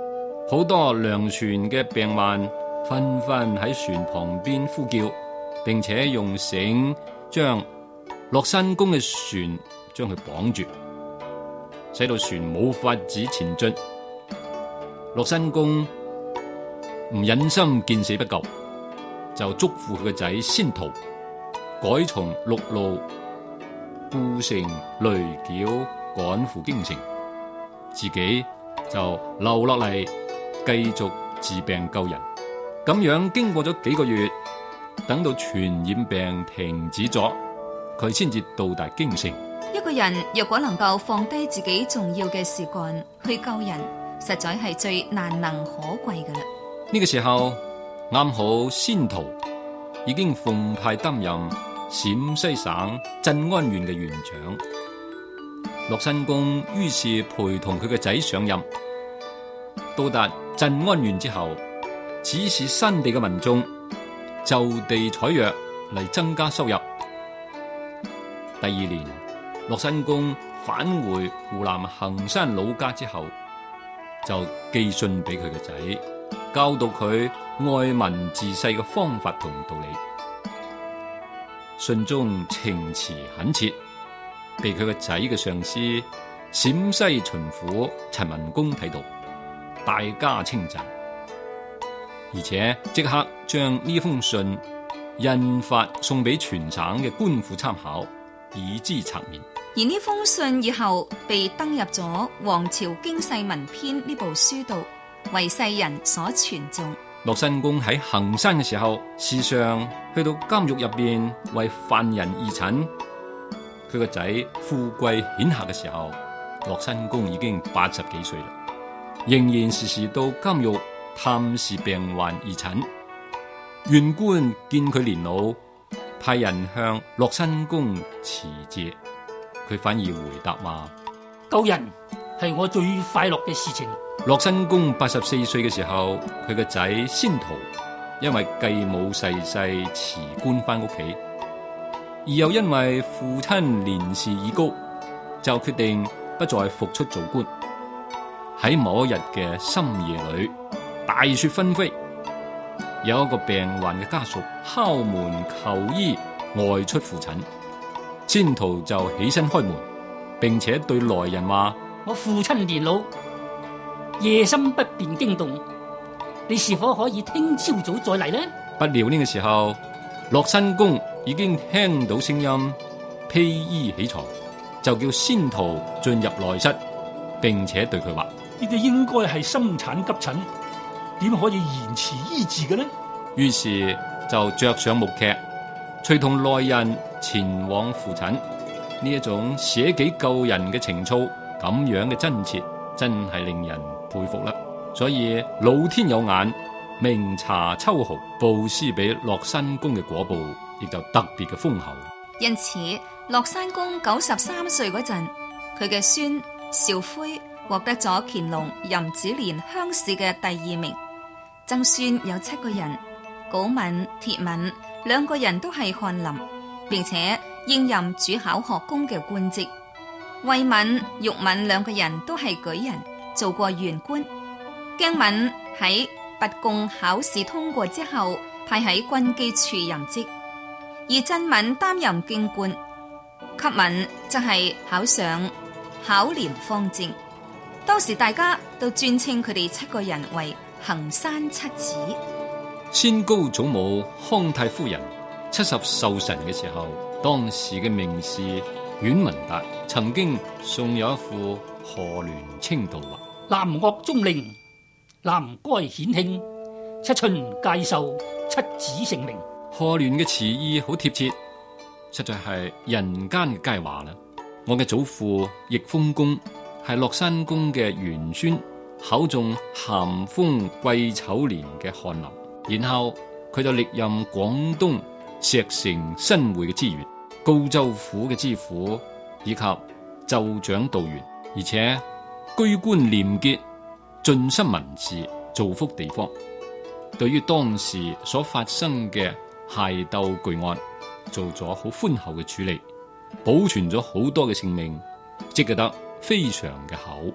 好多糧船嘅病患紛紛喺船旁邊呼叫，並且用繩將落山公嘅船將佢綁住，使到船冇法子前進。落山公唔忍心見死不救，就囑咐佢個仔先逃，改從陸路雇乘雷轎趕赴京城，自己就留落嚟繼續治病救人。咁樣經過咗幾個月，等到傳染病停止咗，佢先至到達京城。
一個人若果能夠放低自己重要嘅事幹去救人，實在係最難能可貴㗎啦。
呢個時候啱好仙桃已經奉派擔任陝西省鎮安縣嘅縣長。落山公於是陪同佢嘅仔上任。到達鎮安縣之後，指示山地嘅民眾就地採藥嚟增加收入。第二年，落山公返回湖南衡山老家之後，就寄信俾佢嘅仔，教導佢愛民治世嘅方法同道理。信中情詞懇切，被佢個仔嘅上司陝西巡撫陳文公睇到，大加稱讚，而且即刻將呢封信印發送俾全省嘅官府參考，以資策面。
而呢封信以後被登入咗《王朝經世文篇》呢部書度，為世人所傳頌。
落山公喺衡山嘅時候，時常去到監獄入邊為犯人義診。佢個仔富貴顯赫嘅時候，落山公已經八十幾歲啦，仍然時時到監獄探視病患義診。縣官見佢年老，派人向落山公辭謝，佢反而回答話：
救人係我最快樂嘅事情。
落山公八十四歲嘅時候，佢個仔仙桃因為繼母逝世辭官翻屋企，而又因為父親年事已高，就決定不再復出做官。喺某一日嘅深夜裏，大雪紛飛，有一個病患嘅家屬敲門求醫，外出赴診。仙桃就起身開門，並且對來人話：
我父親年老，夜深不便驚動，你是否可以聽朝早再嚟呢？
不料呢個時候，落山公已經聽到聲音，披衣起床，就叫仙桃進入內室，並且對佢話：
呢啲應該係生產急診，點可以延遲醫治嘅呢？
於是就着上木屐，隨同內人前往赴診。呢一種捨己救人嘅情操，咁樣嘅真切，真係令人佩服啦。所以老天有眼，明察秋毫，布施俾落山公嘅果報，亦就特別嘅豐厚。
因此，落山公九十三歲嗰陣，佢嘅孫邵恢獲得咗乾隆壬子年鄉試嘅第二名。曾孫有七個人，郜敏、鐵敏兩個人都係翰林，並且應任主考學宮嘅官職。衛敏、玉敏兩個人都係舉人，做過縣官。姜敏喺拔貢考試通過之後，派喺軍機處任職；而鎮敏擔任京官，級敏就係考上考廉方正。當時大家都尊稱佢哋七個人為衡山七子。
先高祖母康太夫人七十壽辰嘅時候，當時嘅名士阮文達曾經送有一副賀聯清道話：
南岳中令，南該顯慶，七旬介壽，七子成名。
賀聯嘅詞意好貼切，實在係人間嘅佳話啦。我嘅祖父奕豐公係落山公嘅玄孫，考中咸豐癸丑年嘅翰林，然後佢就歷任廣東石城新會嘅知縣、高州府嘅知府以及州長道員，而且居官廉潔，盡心民事，造福地方。對於當時所發生嘅械鬥巨案，做咗好寬厚嘅處理，保存咗好多嘅性命，積得非常嘅厚。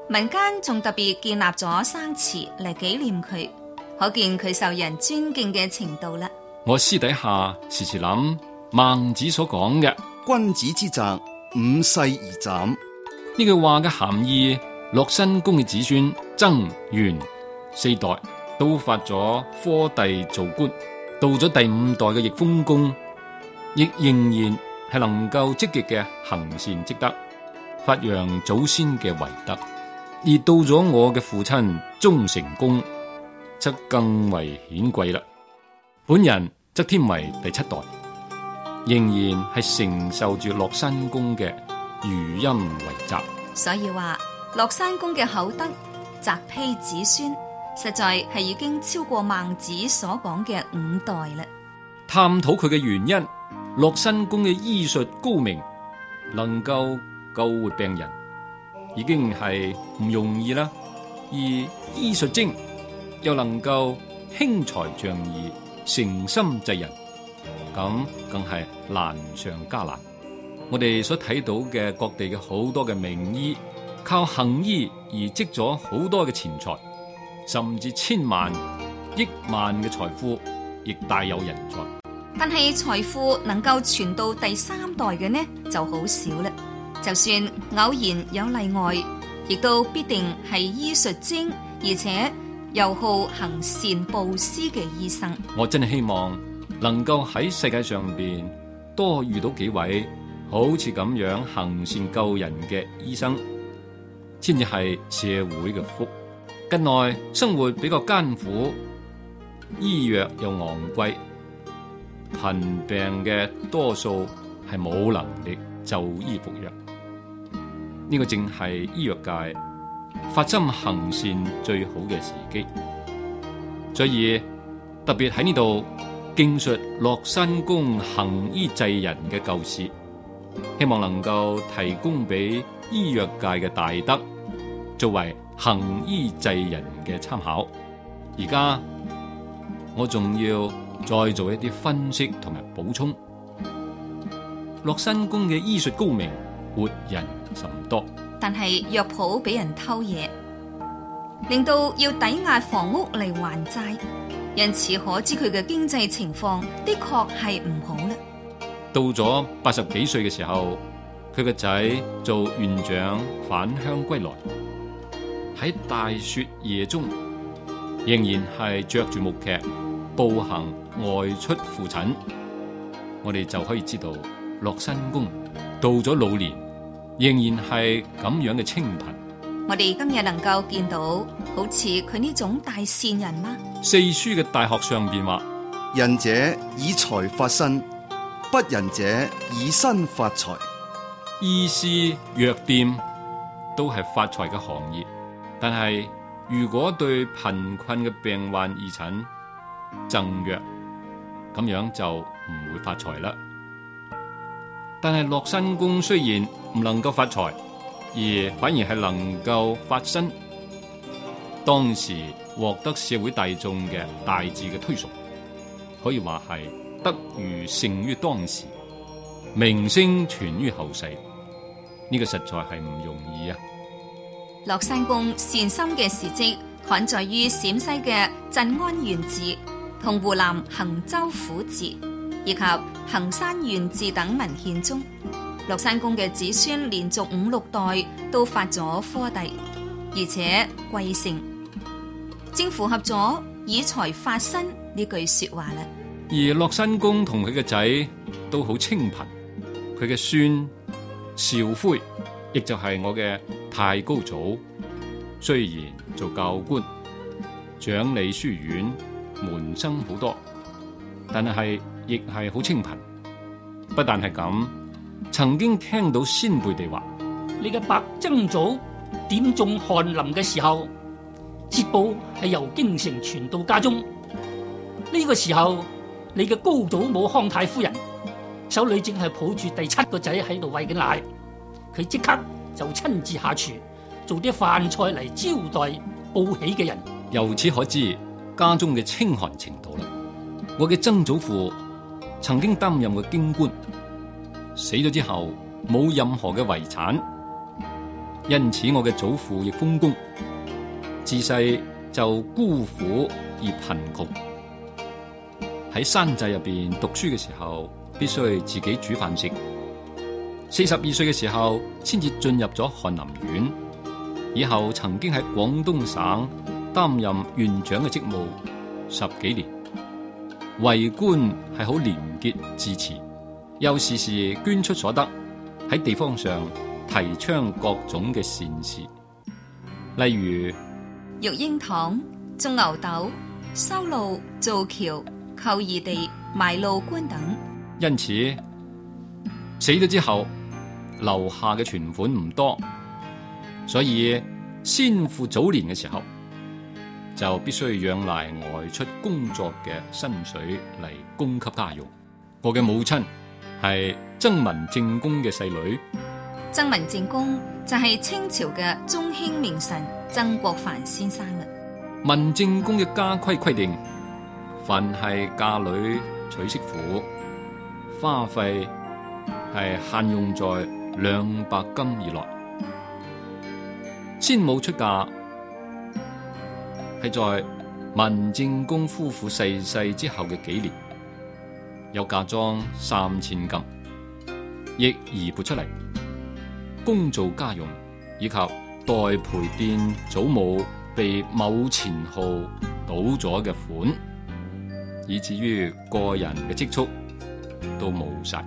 民間仲特別建立咗生祠嚟紀念佢，可見佢受人尊敬嘅程度啦。
我私底下時時諗孟子所講嘅
君子之澤，五世而斬。
呢句話嘅含義，樂新公嘅子孫曾元四代都發咗科第做官，到咗第五代嘅翼豐公，亦仍然係能夠積極嘅行善積德，發揚祖先嘅遺德。而到咗我嘅父親忠成公，則更為顯貴啦。本人則添為第七代，仍然係承受住樂新公嘅餘蔭遺澤。
所以話樂山公嘅厚德澤披子孫，實在係已經超過孟子所講嘅五代啦。
探討佢嘅原因，樂新公嘅醫術高明，能夠救活病人，已經係唔容易啦。而醫術精，又能夠輕財仗義，誠心濟人，咁更係難上加難。我哋所睇到嘅各地嘅好多嘅名醫，靠行醫而積咗好多嘅錢財，甚至千萬億萬嘅財富，亦大有人在。
但係財富能夠傳到第三代嘅呢，就好少啦。就算偶然有例外，亦都必定係醫術精，而且又好行善布施嘅醫生。
我真係希望能夠喺世界上邊多遇到幾位好似咁樣行善救人嘅醫生，先至係社會嘅福。近來生活比較艱苦，醫藥又昂貴，貧病嘅多數係冇能力就醫服藥。呢個正係醫藥界發心行善最好嘅時機，所以特別喺呢度敬述樂新公行醫濟人嘅舊事，希望能夠提供俾醫藥界嘅大德作為行醫濟人嘅參考。而家我仲要再做一啲分析同埋補充。樂新公嘅醫術高明，活人甚多，
但係藥鋪俾人偷嘢，令到要抵押房屋嚟還債，因此可知佢嘅經濟情況的確係唔好啦。
到咗八十幾歲嘅時候，佢個仔做院長返鄉歸來，喺大雪夜中仍然係着住木屐步行外出赴診，我哋就可以知道樂新公到咗老年仍然係咁樣嘅清貧。
我哋今日能夠見到好似佢呢種大善人嗎？
四書嘅大學上邊話：
仁者以財發身，不仁者以身發財。
醫師藥店都係發財嘅行業，但係如果對貧困嘅病患義診贈藥，咁樣就唔會發財啦。但係樂新公雖然唔能夠發財，而反而係能夠發身，當時獲得社會大眾嘅大致嘅推崇，可以話係德譽勝於當時，名聲傳於後世。呢、這個實在係唔容易啊！
樂新公善心嘅事蹟，刊載於陝西嘅鎮安縣志同湖南衡州府志以及衡山縣志等文獻中。樂新公嘅子孫連續五六代都發咗科第，而且貴姓，正符合咗以財發身呢句說話啦。
而樂新公同佢嘅仔都好清貧，佢嘅孫邵恢，亦就係我嘅太高祖，雖然做教官、掌理書院、門生好多，但係亦係好清貧。不但係咁，曾經聽到先輩哋話：
你嘅伯曾祖點中翰林嘅時候，節報係由京城傳到家中。呢、這個時候，你嘅高祖母康太夫人手裏正係抱住第七個仔喺度餵緊奶，佢即刻就親自下廚做啲飯菜嚟招待報喜嘅人。
由此可知家中嘅清寒程度啦。我嘅曾祖父曾經擔任過京官，死咗之後冇任何嘅遺產， 因此我嘅祖父亦豐功，自細就孤苦而貧窮。喺山寨入邊讀書嘅時候，必須自己煮飯食。四十二歲嘅時候，先至進入咗翰林院。以後曾經喺廣東省擔任院長嘅職務十幾年。為官係好廉潔自持，又時時捐出所得喺地方上提倡各種嘅善事，例如
育櫻桃、種牛豆、修路、造橋、購異地、埋路官等。
因此死咗之後留下嘅存款唔多，所以先父早年嘅時候就必須仰賴外出工作嘅薪水嚟供給家用。我嘅母親係曾文正公嘅細女。
曾文正公就係清朝嘅中興名臣曾國藩先生啦。
文正公嘅家規規定，凡係嫁女娶媳婦，花費係限用在兩百金以內。先母出嫁係在文正公夫婦逝世之後嘅幾年，有嫁妝三千金，亦移撥出嚟供做家用，以及代賠奠祖母被某錢號賭咗嘅款，以至於個人嘅積蓄都冇晒。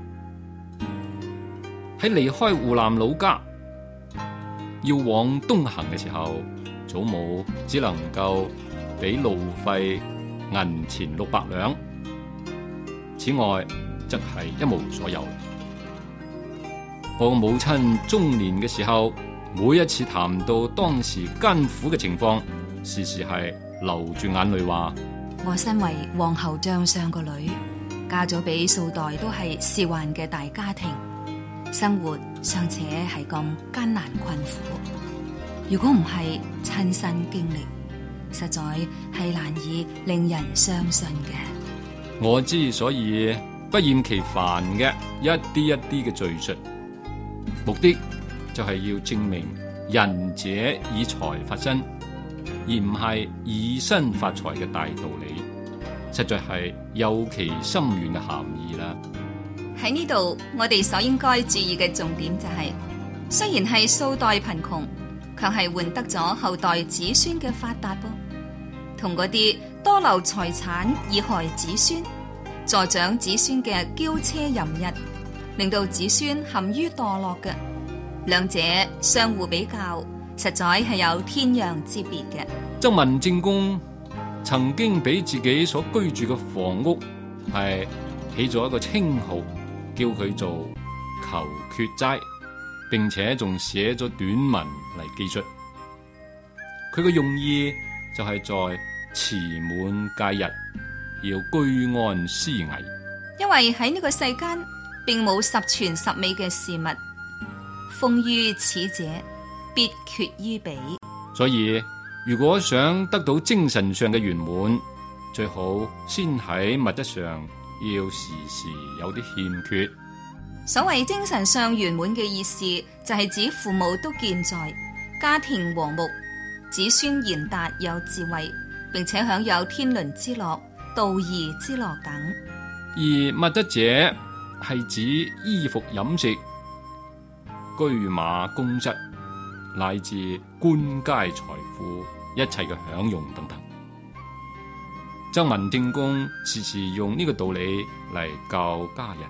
喺離開湖南老家要往東行嘅時候，祖母只能夠俾路費銀錢六百兩，此外則係一無所有。我母親中年嘅時候，每一次談到當時艱苦嘅情況，時時係流住眼淚話：
我身為皇后將相個女，嫁咗俾數代都係仕宦嘅大家庭，生活尚且係咁艱難困苦，如果唔係親身經歷，實在係難以令人相信嘅。
我之所以不厭其煩嘅一啲一啲嘅敘述，目的就係要證明仁者以財發身，而唔係以身發財嘅大道理，實在係有其深遠嘅含義啦。
喺呢度，我哋所應該注意嘅重點就係、是，雖然係數代貧窮，卻係換得咗後代子孫嘅發達噃，同嗰啲多留財產以害子孫、助長子孫嘅驕奢淫逸，令到子孫陷於墮落嘅，兩者相互比較，實在係有天壤之別嘅。
曾文正公曾經俾自己所居住嘅房屋係起咗一個稱號，叫佢做求缺齋，並且仲寫咗短文嚟記述。佢嘅用意就係在辭滿戒日要居安思危，
因為喺呢個世間並冇十全十美嘅事物，豐於此者必缺於彼。
所以如果想得到精神上嘅圓滿，最好先喺物質上要時時有啲欠缺。
所謂精神上圓滿嘅意思，就係指父母都健在，家庭和睦，子孫賢達有智慧，並且享有天倫之樂、道義之樂等。
而物質者係指衣服飲食、車馬宮室，乃至官階財富一切嘅享用等等。曾文正公時時用呢個道理嚟教家人，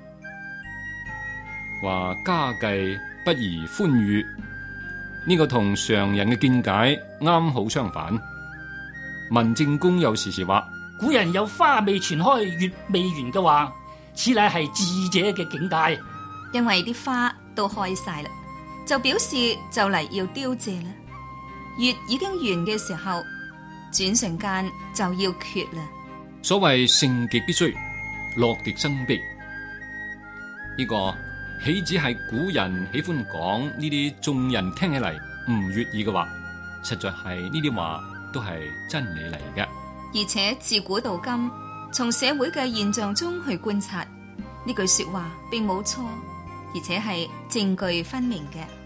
話家計不宜寬裕，呢個同常人嘅見解啱好相反。文正公有時時話，
古人有花未全開月未圓嘅話，此乃係智者嘅境界。
因為啲花都開晒啦，就表示就嚟要凋謝啦。月已經圓嘅時候，轉瞬間就要缺啦。
所謂盛極必衰，樂極生悲，呢個豈止係古人喜歡講呢啲眾人聽起嚟唔悅耳嘅話，實在係呢啲話都係真理嚟嘅。
而且自古到今，從社會嘅現象中去觀察，呢句說話並冇錯，而且係證據分明嘅。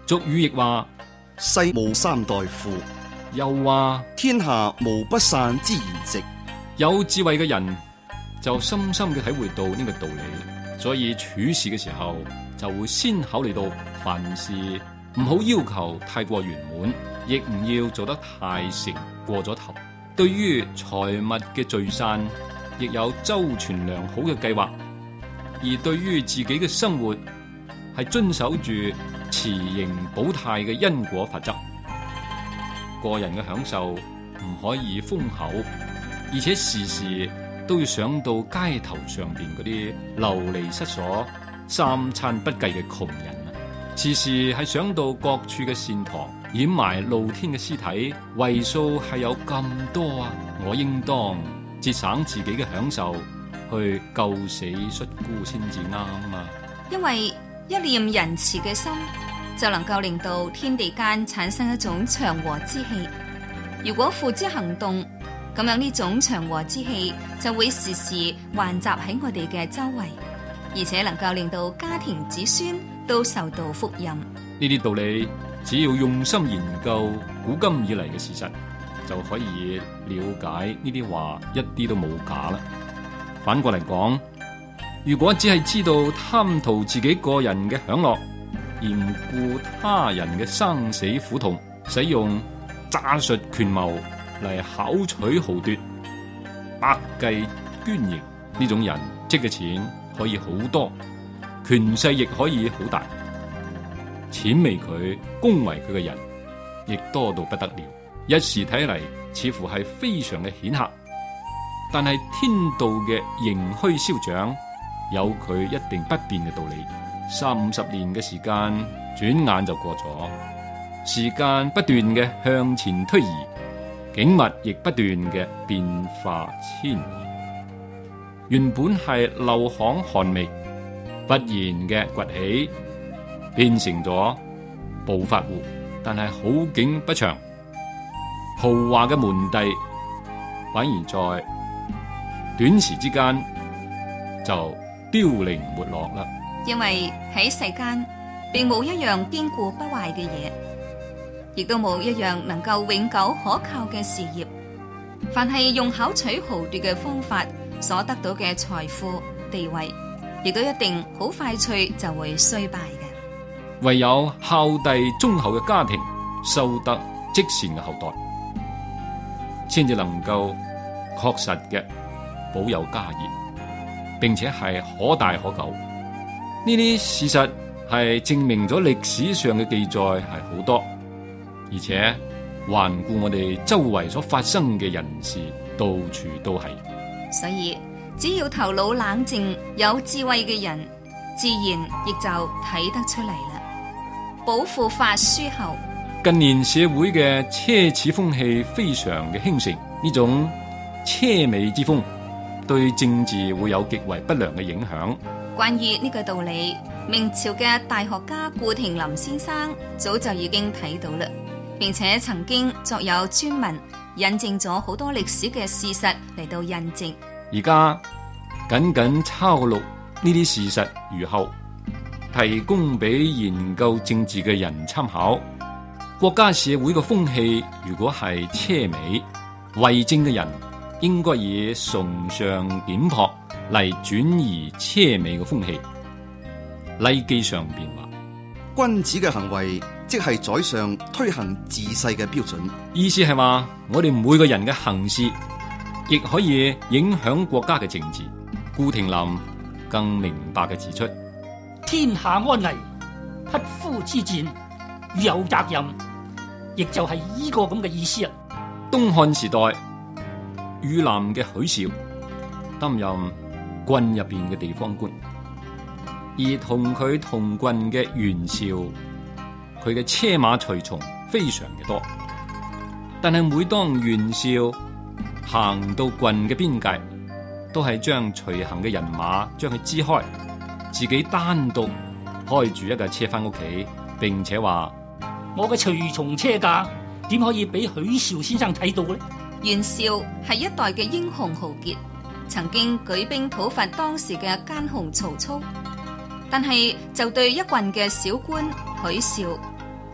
俗語亦話
世無三代富，
又話
天下無不散之筵席。
有智慧嘅人就深深嘅體會到呢個道理，所以處事嘅時候就會先考慮到凡事唔好要求太過圓滿，亦唔要做得太成過咗頭。對於財物嘅聚散，亦有周全良好嘅計劃。而對於自己嘅生活，係遵守住持盈保泰嘅因果法則。個人嘅享受唔可以豐厚，而且時時都要想到街頭上邊嗰啲流離失所、三餐不繼嘅窮人啊！時時係想到各處嘅善堂掩埋露天嘅屍體，為數係有咁多啊！我應當節省自己嘅享受，去救死恤孤先至啱啊！
因為一念仁慈嘅心，就能夠令到天地間產生一種祥和之氣。如果付之行動，咁樣呢種祥和之氣就會時時環集喺我哋嘅周圍，而且能夠令到家庭子孫都受到福蔭。
呢啲道理只要用心研究古今以嚟嘅事實，就可以了解呢啲話一啲都冇假啦。反過嚟講，如果只係知道貪圖自己個人嘅享樂，而唔顧他人嘅生死苦痛，使用詐術權謀嚟巧取豪奪、百計捐盈，呢種人積嘅錢可以好多，權勢亦可以好大，諂媚佢、恭維佢嘅人亦多到不得了。一時睇嚟似乎係非常嘅顯赫，但係天道嘅盈虛消長有佢一定不變嘅道理。三五十年嘅時間轉眼就過咗，時間不斷嘅向前推移，景物亦不斷嘅變化遷移。原本係漏巷寒微，忽然嘅崛起，變成咗暴發戶，但係好景不長，豪華嘅門第反而在短時之間就凋零沒落啦。
因為喺世間並冇一樣堅固不壞嘅嘢，亦都冇一樣能夠永久可靠嘅事業。凡係用巧取豪奪嘅方法所得到嘅財富地位，亦都一定好快脆就會衰敗嘅。
唯有孝弟忠厚嘅家庭，收得積善嘅後代，先至能夠確實嘅保有家業，並且係可大可久。呢啲事實係證明咗歷史上嘅記載係好多，而且環顧我哋周圍所發生嘅人事，到處都係。
所以只要頭腦冷靜、有智慧嘅人，自然亦就睇得出嚟啦。保護法書後，
近年社會嘅奢侈風氣非常嘅興盛，呢種奢美之風對政治會有極為不良嘅影響。
關於呢個道理，明朝嘅大學家顧廷林先生早就已經睇到啦，並且曾經作有專文引證咗好多歷史嘅事實嚟到印證。
而家僅僅抄錄呢啲事實如後，提供俾研究政治嘅人參考。國家社會嘅風氣如果係奢美，為政嘅人應該以崇尚簡樸嚟轉移奢美嘅風氣。禮記上邊話，
君子嘅行為即係宰相推行治世嘅標準。
意思係話，我哋每個人嘅行事亦可以影響國家嘅政治。顧廷林更明白嘅指出，
天下安危，匹夫之戰，與有責任，亦就係呢個咁嘅意思啊。
東漢時代，汝南嘅許紹擔任郡入邊嘅地方官，而同佢同郡嘅袁紹，佢嘅車馬隨從非常嘅多。但係每當袁紹行到郡嘅邊界，都係將隨行嘅人馬將佢支開，自己單獨開住一架車翻屋企，並且話：
我嘅隨從車架點可以俾許紹先生睇到呢？
袁紹係一代嘅英雄豪傑，曾經舉兵討伐當時嘅奸雄曹操，但係就對一郡嘅小官許紹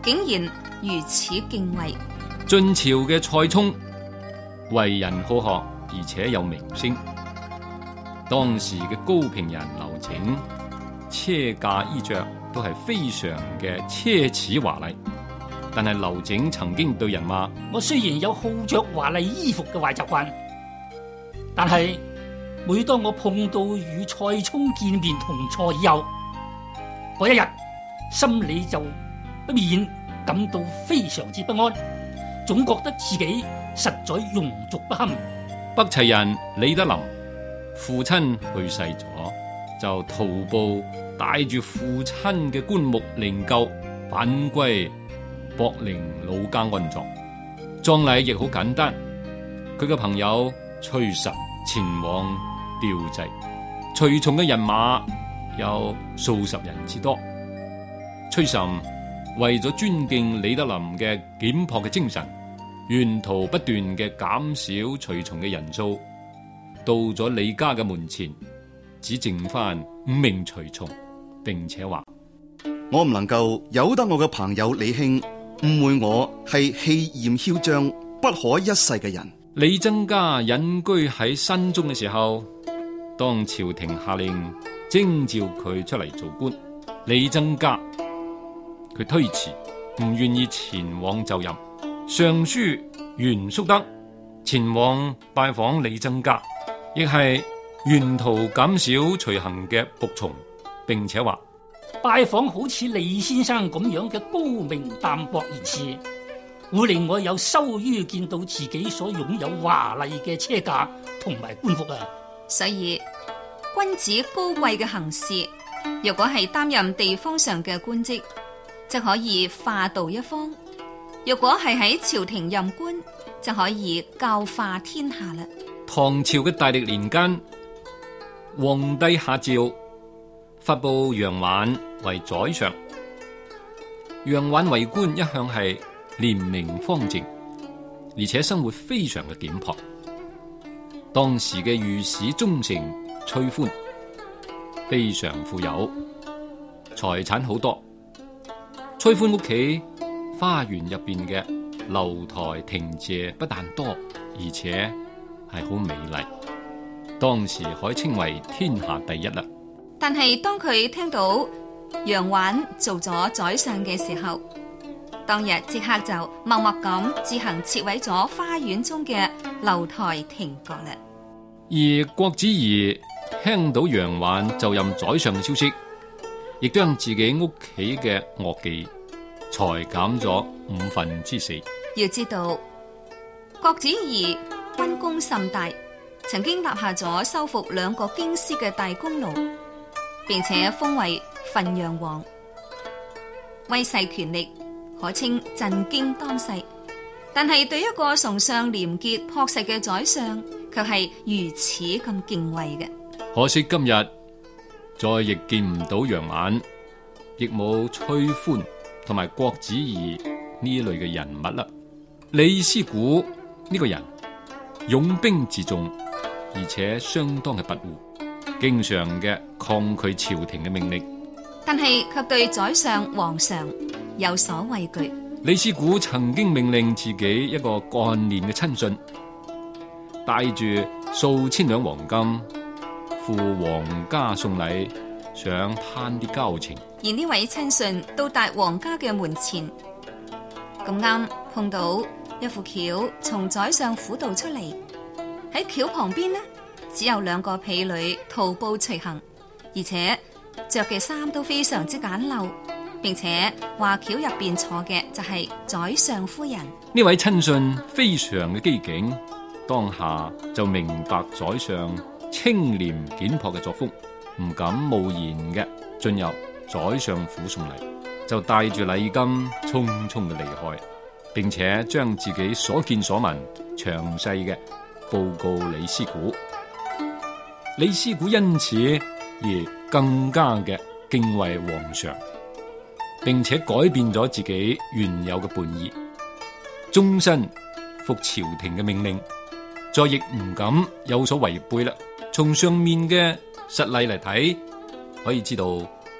竟然如此敬畏。
晉朝嘅蔡沖為人好學，而且有名聲。當時嘅高平人劉景車駕衣着都係非常嘅奢侈華麗，但係劉景曾經對人話：
我雖然有好着華麗衣服嘅壞習慣，但係每當我碰到與蔡沖見面同坐以後，嗰一日心裏就不免感到非常之不安，總覺得自己實在庸俗不堪。
北齊人李德林父親去世咗，就徒步帶住父親嘅棺木靈柩返歸博陵老家安葬。葬禮亦好簡單，佢嘅朋友崔實前往吊祭，隨從嘅人馬有數十人之多。崔實為咗尊敬李德林嘅儉樸嘅精神，沿途不斷嘅減少隨從嘅人數，到咗李家嘅門前，只剩翻五名隨從，並且話：
我唔能夠由得我嘅朋友李兄誤會我係氣焰囂張、不可一世嘅人。
李增加隱居喺山中嘅時候，當朝廷下令徵召佢出嚟做官，李增加佢推辭，唔願意前往就任。尚書袁叔德前往拜訪李增加，亦係沿途減少隨行嘅僕從，並且話：
拜訪好似李先生咁樣嘅高明淡泊人士，會令我有羞於見到自己所擁有華麗嘅車駕同埋官服啊！
所以君子高貴嘅行事，若果係擔任地方上嘅官職，就可以化導一方；若果係喺朝廷任官，就可以教化天下啦。
唐朝嘅大曆年間，皇帝下詔發布楊婉為宰相。楊婉為官一向係廉明方正，而且生活非常嘅簡樸。當時嘅御史中丞崔寬非常富有，財產好多。崔寬屋企花園入邊嘅樓台亭榭不但多，而且係好美麗，當時可以稱為天下第一啦。
但係當佢聽到楊婉做咗宰相嘅時候，當日即刻就默默咁自行撤毀咗花園中嘅樓台亭閣啦。
而郭子儀聽到楊婉就任宰相嘅消息，亦都將自己屋企嘅樂伎裁減咗五分之四。
要知道，郭子儀軍功甚大，曾經立下咗收復兩個京師嘅大功勞，並且封為汾陽王，威勢權力可稱震驚當世。但係對一個崇尚廉潔樸實嘅宰相，卻係如此咁敬畏嘅。
可惜今日再亦見唔到楊婉，亦冇崔寬同埋郭子儀呢類嘅人物啦。李思古呢個人擁兵自重，而且相當嘅跋扈，經常嘅抗拒朝廷嘅命令，
但係卻對宰相皇上有所畏懼。
李思古曾經命令自己一個幹練嘅親信，帶住數千兩黃金赴皇家送禮，想攀啲交情。
而呢位親信到達皇家嘅門前，咁啱碰到一副轎從宰相府度出嚟，喺轎旁邊呢，只有兩個婢女徒步隨行，而且着嘅衫都非常之簡陋，並且話轎入邊坐嘅就係宰相夫人。
呢位親信非常嘅機警，當下就明白宰相清廉簡樸嘅作風，唔敢冒然嘅進入宰相府送禮，就帶住禮金匆匆嘅離開，並且將自己所見所聞詳細嘅報告李思古。李思古因此而更加嘅敬畏皇上，並且改變咗自己原有嘅本意，終身服朝廷嘅命令，再亦唔敢有所違背啦。從上面嘅實例嚟睇，可以知道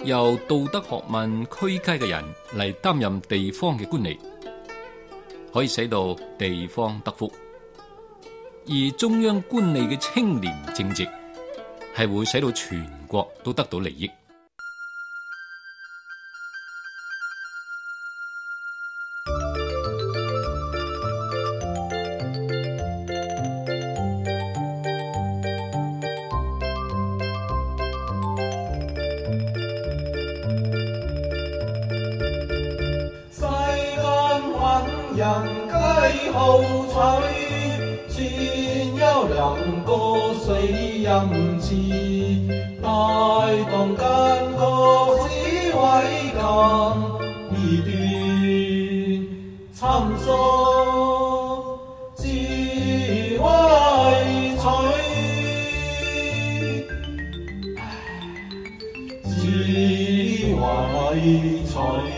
由道德學問區階嘅人嚟擔任地方嘅官吏，可以使到地方得福；而中央官吏嘅清廉正直，係會使到全國都得到利益。
人皆好取，先有兩個水飲池，帶動間個智慧間，二段參數智慧取，智慧取。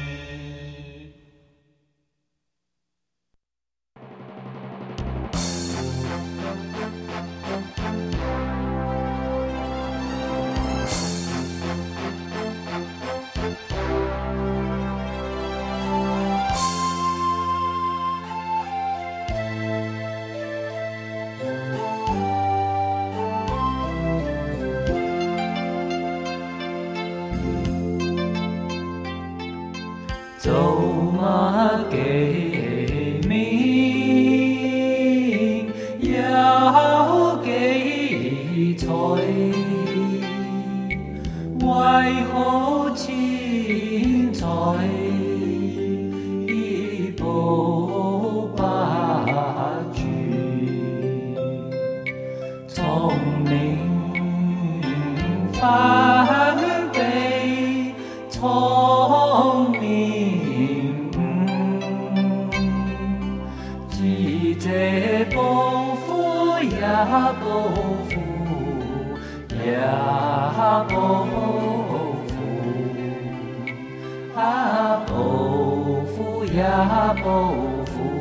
做乜記名有幾彩，為何錢財保不住，聰明反被聰明這報復也報復也報復啊報復也報復。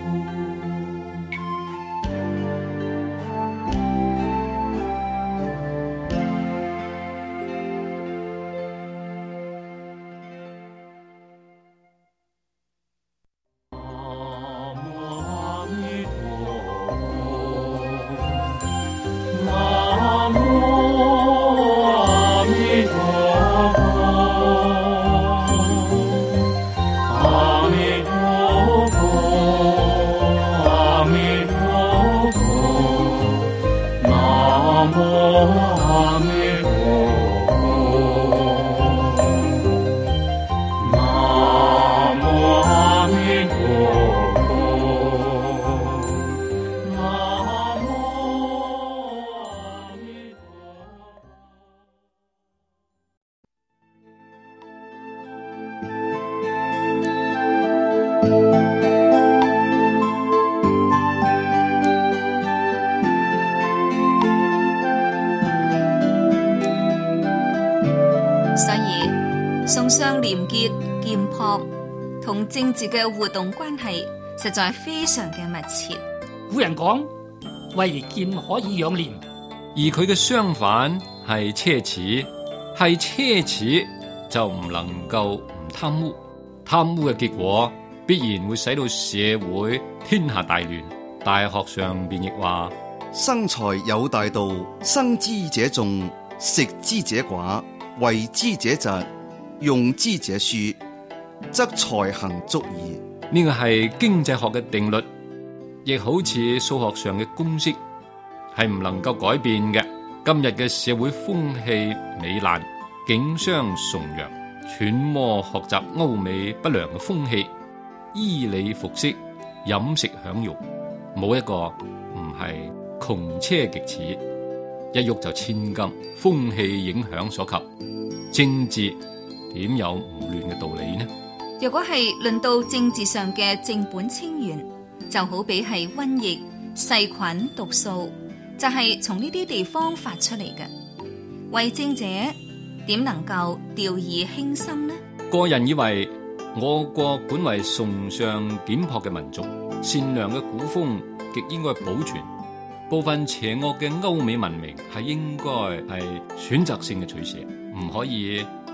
崇尚廉潔儉樸同政治嘅互動關係實在非常嘅密切。
古人講，為儉可以養廉，
而佢嘅相反係奢侈，係奢侈就唔能夠唔貪污，貪污嘅結果必然會使到社會天下大亂。大學上邊亦話：
生財有大道，生之者眾，食之者寡，為之者疾，用之者疏，則財行足矣。
呢個係經濟學嘅定律，亦好似數學上嘅公式，係唔能夠改變嘅。今日嘅社會風氣糜爛，景商崇洋，揣摩學習歐美不良嘅風氣，衣履服飾、飲食享用，冇一個唔係窮奢極侈，一喐就千金，風氣影響所及。政治點有唔亂嘅道理呢？
若果係論到政治上嘅正本清源，就好比係瘟疫、細菌、毒素，就係從呢啲地方發出嚟嘅。為政者點能夠掉以輕心呢？
個人以為我國本為崇尚儉樸嘅民族，善良嘅古風極應該保存。部分邪惡嘅歐美文明係應該係選擇性嘅取捨，唔可以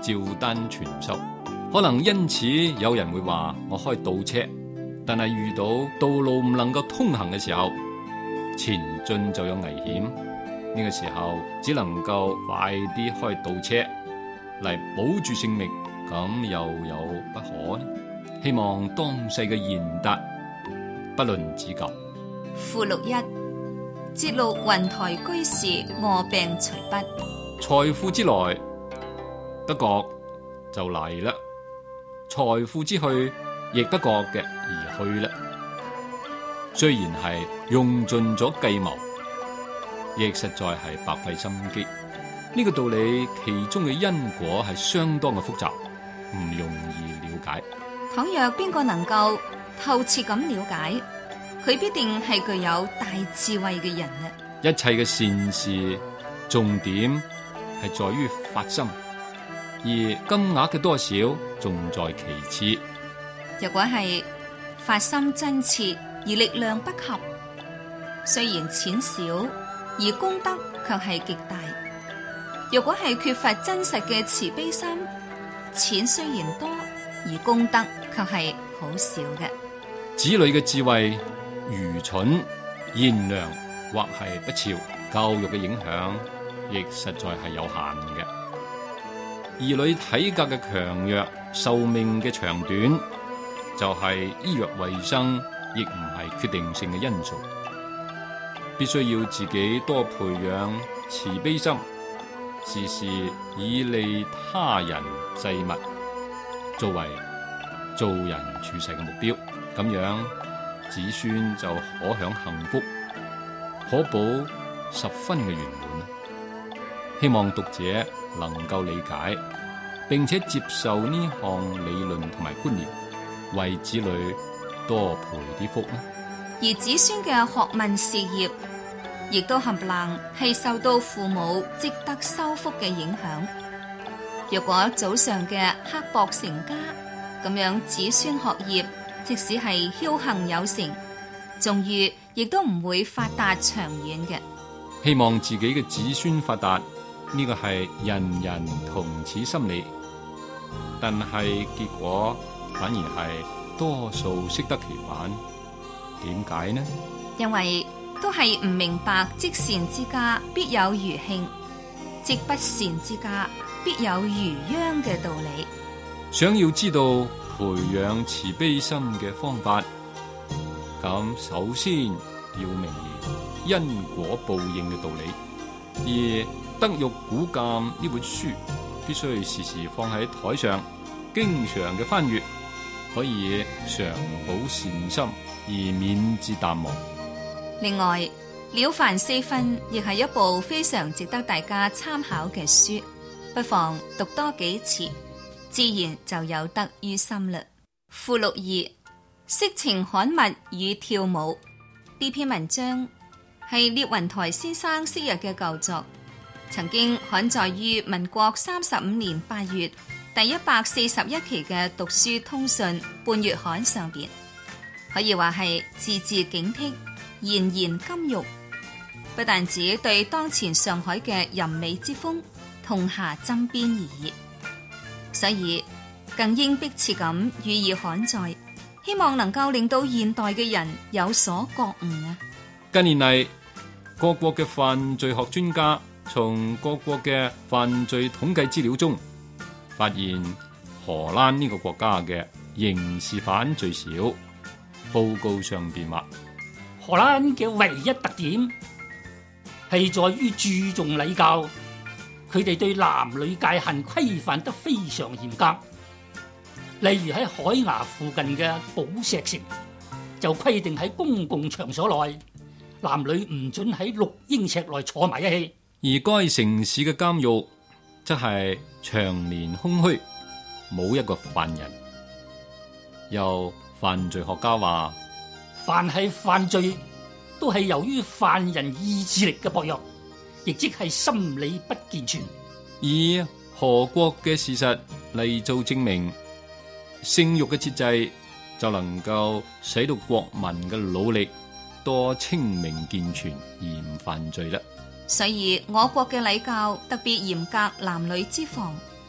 照單全收。可能因此有人會話我開倒車，但係遇到道路唔能夠通行嘅時候，前進就有危險。呢、這個時候只能夠快啲開倒車嚟保住性命，咁又有不可呢？希望當世嘅賢達不論指教。
附錄一，節錄雲台居士臥病隨筆。
財富之來，不覺就嚟啦；財富之去，亦不覺嘅而去啦。雖然係用盡咗計謀，亦實在係白費心機。呢、這個道理其中嘅因果係相當嘅複雜，唔容易了解。
倘若邊個能夠透徹咁了解，佢必定係具有大智慧嘅人啊！
一切嘅善事，重點係在於發心，而金額嘅多少仲在其次。
若果係發心真切而力量不及，雖然錢少，而功德卻係極大。若果係缺乏真實嘅慈悲心，錢雖然多，而功德卻係好少嘅。
子女嘅智慧愚蠢、賢良或係不肖，教育嘅影響亦實在係有限嘅。兒女體格嘅強弱、壽命嘅長短，就係、是、醫藥衛生，亦唔係決定性嘅因素。必須要自己多培養慈悲心，時時以利他人濟物作為做人處世嘅目標，咁樣子孫就可享幸福，可保十分嘅圓滿。希望讀者能夠理解並且接受呢項理論同埋觀念，為子女多培啲福啦。
而子孫嘅學問事業，亦都冚唪唥係受到父母積德修福嘅影響。若果早上嘅刻薄成家，咁樣子孫學業即使係僥倖有成，終於亦都唔會發達長遠嘅。
希望自己嘅子孫發達，呢個係人人同此心理，但係結果反而係多數適得其反。點解呢？
因為都係唔明白積善之家必有餘慶，積不善之家必有餘殃嘅道理。
想要知道培養慈悲心嘅方法，咁首先要明了因果報應嘅道理。而德育古鑑呢本書必須時時放喺台上，經常嘅翻閱，可以常保善心而免至淡忘。
另外，《了凡四訓》亦係一部非常值得大家參考嘅書，不妨讀多幾次，自然就有得於心啦。附錄二：色情刊物與跳舞。呢篇文章係聶雲台先生昔日嘅舊作，曾經刊載於民國三十五年八月第一百四十一期嘅《讀書通訊》半月刊上邊，可以話係字字警惕，言言金玉，不但只對當前上海嘅淫美之風痛下針砭而已，所以更應迫切咁予以刊載，希望能夠令到現代嘅人有所覺悟啊！
近年嚟，各國嘅犯罪學專家從各國嘅犯罪統計資料中發現，荷蘭呢個國家嘅刑事犯最少。報告上邊話，
荷蘭嘅唯一特點係在於注重禮教，佢哋對男女界限規範得非常嚴格。例如喺海牙附近嘅寶石城，就規定喺公共場所內，男女唔准喺六英尺內坐埋一起。
而該城市嘅監獄則係長年空虛，冇一個犯人。又犯罪學家話，
凡係犯罪都係由於犯人意志力嘅薄弱，亦即係心理不健全。
以何國嘅事實嚟做證明，性欲嘅節制就能夠使到國民嘅努力多清明健全而唔犯罪啦。
所以我國嘅禮教特別嚴格男女之防，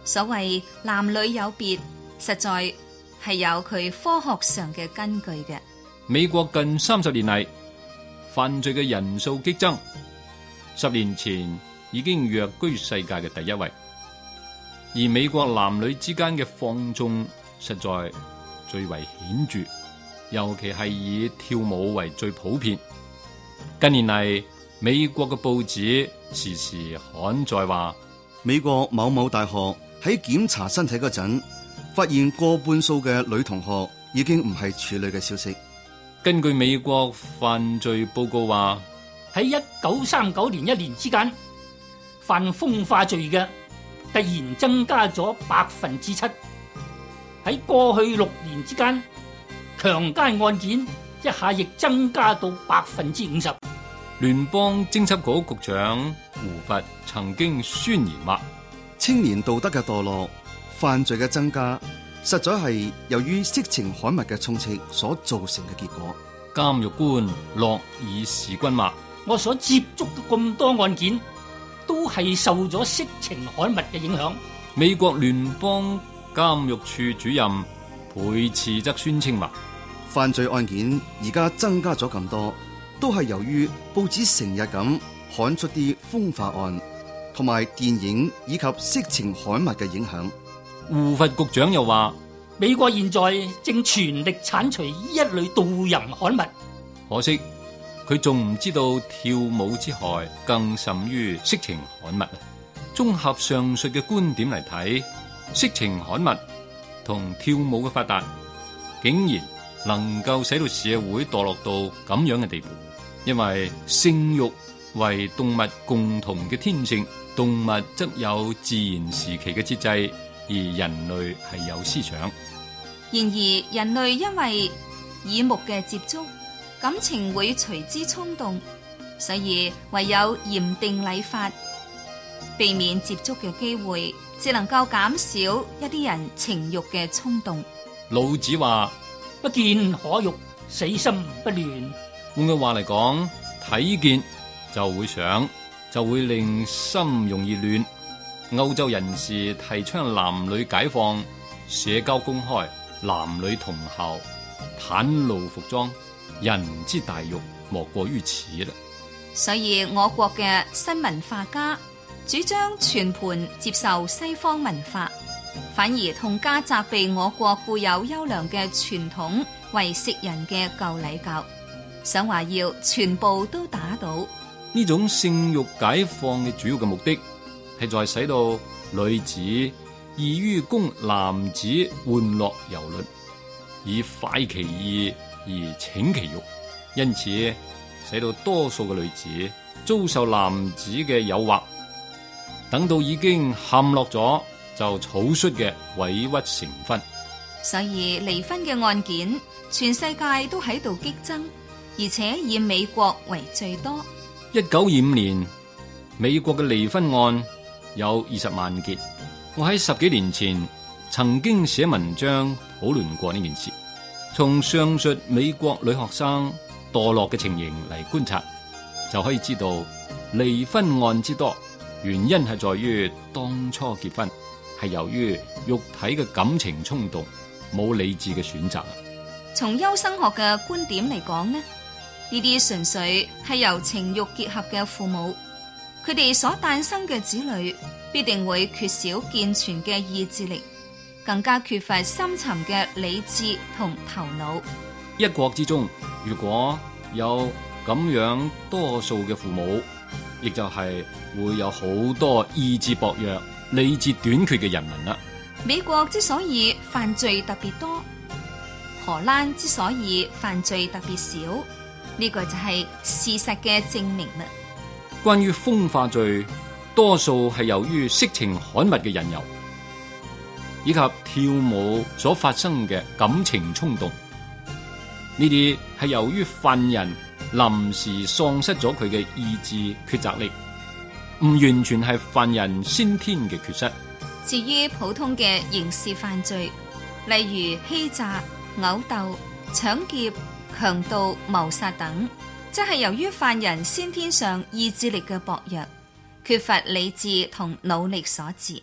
所謂男女有別，實在係有佢科學上嘅根據嘅。
美國近三十年嚟犯罪嘅人數激增，十年前已經躍居世界嘅第一位。而美國男女之間嘅放縱實在最為顯著，尤其係以跳舞為最普遍。近年嚟，美國嘅報紙時時刊載話，
美國某某大學喺檢查身體嗰陣，發現過半數嘅女同學已經唔係處女嘅消息。
根據美國犯罪報告話，
喺一九三九年一年之間，犯風化罪嘅突然增加咗百分之七。喺過去六年之間，強姦案件一下亦增加到百分之五十。
聯邦偵緝局局長胡佛曾經宣言話，
青年道德嘅墮落、犯罪嘅增加，實在係由於色情刊物嘅充斥所造成嘅結果。
監獄官洛爾士軍話，
我所接觸嘅咁多案件，都係受咗色情刊物嘅影響。
美國聯邦監獄處主任佩茨則宣稱話，
犯罪案件而家增加咗咁多，都係由於報紙成日咁刊出啲風化案，同埋電影以及色情刊物嘅影響。
胡佛局長又話，
美國現在正全力鏟除呢一類盜淫刊物，
可惜佢仲唔知道跳舞之害更甚於色情刊物。綜合上述嘅觀點嚟睇，色情刊物同跳舞嘅發達，竟然能夠使到社會墮落到咁樣嘅地步。因為性慾為動物共同嘅天性，動物則有自然時期嘅節制，而人類係有思想。
然而人類因為耳目嘅接觸，感情會隨之衝動，所以唯有嚴定禮法，避免接觸嘅機會，只能夠減少一啲人情慾嘅衝動。
老子話，
不見可欲，死心不亂。
換句話嚟講，睇見就會想，就會令心容易亂。歐洲人士提倡男女解放，社交公開，男女同校，袒露服裝，人之大欲莫過於此啦。
所以我國嘅新文化家主張全盤接受西方文化，反而痛加責備我國固有優良嘅傳統為食人嘅舊禮教，想話要全部都打倒。
呢種性慾解放嘅主要嘅目的，係在使到女子易於供男子玩樂遊樂，以快其意而逞其欲，因此使到多數嘅女子遭受男子嘅誘惑，等到已經陷落咗，就草率嘅委屈成婚。
所以離婚嘅案件，全世界都喺度激增，而且以美國為最多。
一九二五年，美國嘅離婚案有二十萬件。我喺十幾年前曾經寫文章討論過呢件事。從上述美國女學生墮落嘅情形嚟觀察，就可以知道離婚案之多，原因係在於當初結婚係由於肉體嘅感情衝動，冇理智嘅選擇。
從優生學嘅觀點嚟講呢，呢啲純粹係由情慾結合嘅父母，佢哋所誕生嘅子女必定會缺少健全嘅意志力，更加缺乏深沉嘅理智同頭腦。
一國之中，如果有咁樣多數嘅父母，亦就係會有好多意志薄弱、理智短缺嘅人民啦。
美國之所以犯罪特別多，荷蘭之所以犯罪特別少，呢個就係事實嘅證明啦。
關於風化罪，多數係由於色情刊物嘅引誘，以及跳舞所發生嘅感情衝動。呢啲係由於犯人臨時喪失咗佢嘅意志抉擇力，唔完全係犯人先天嘅缺失。
至於普通嘅刑事犯罪，例如欺詐、毆鬥、搶劫、強盜、謀殺等，即係由於犯人先天上意志力嘅薄弱，缺乏理智同努力所致。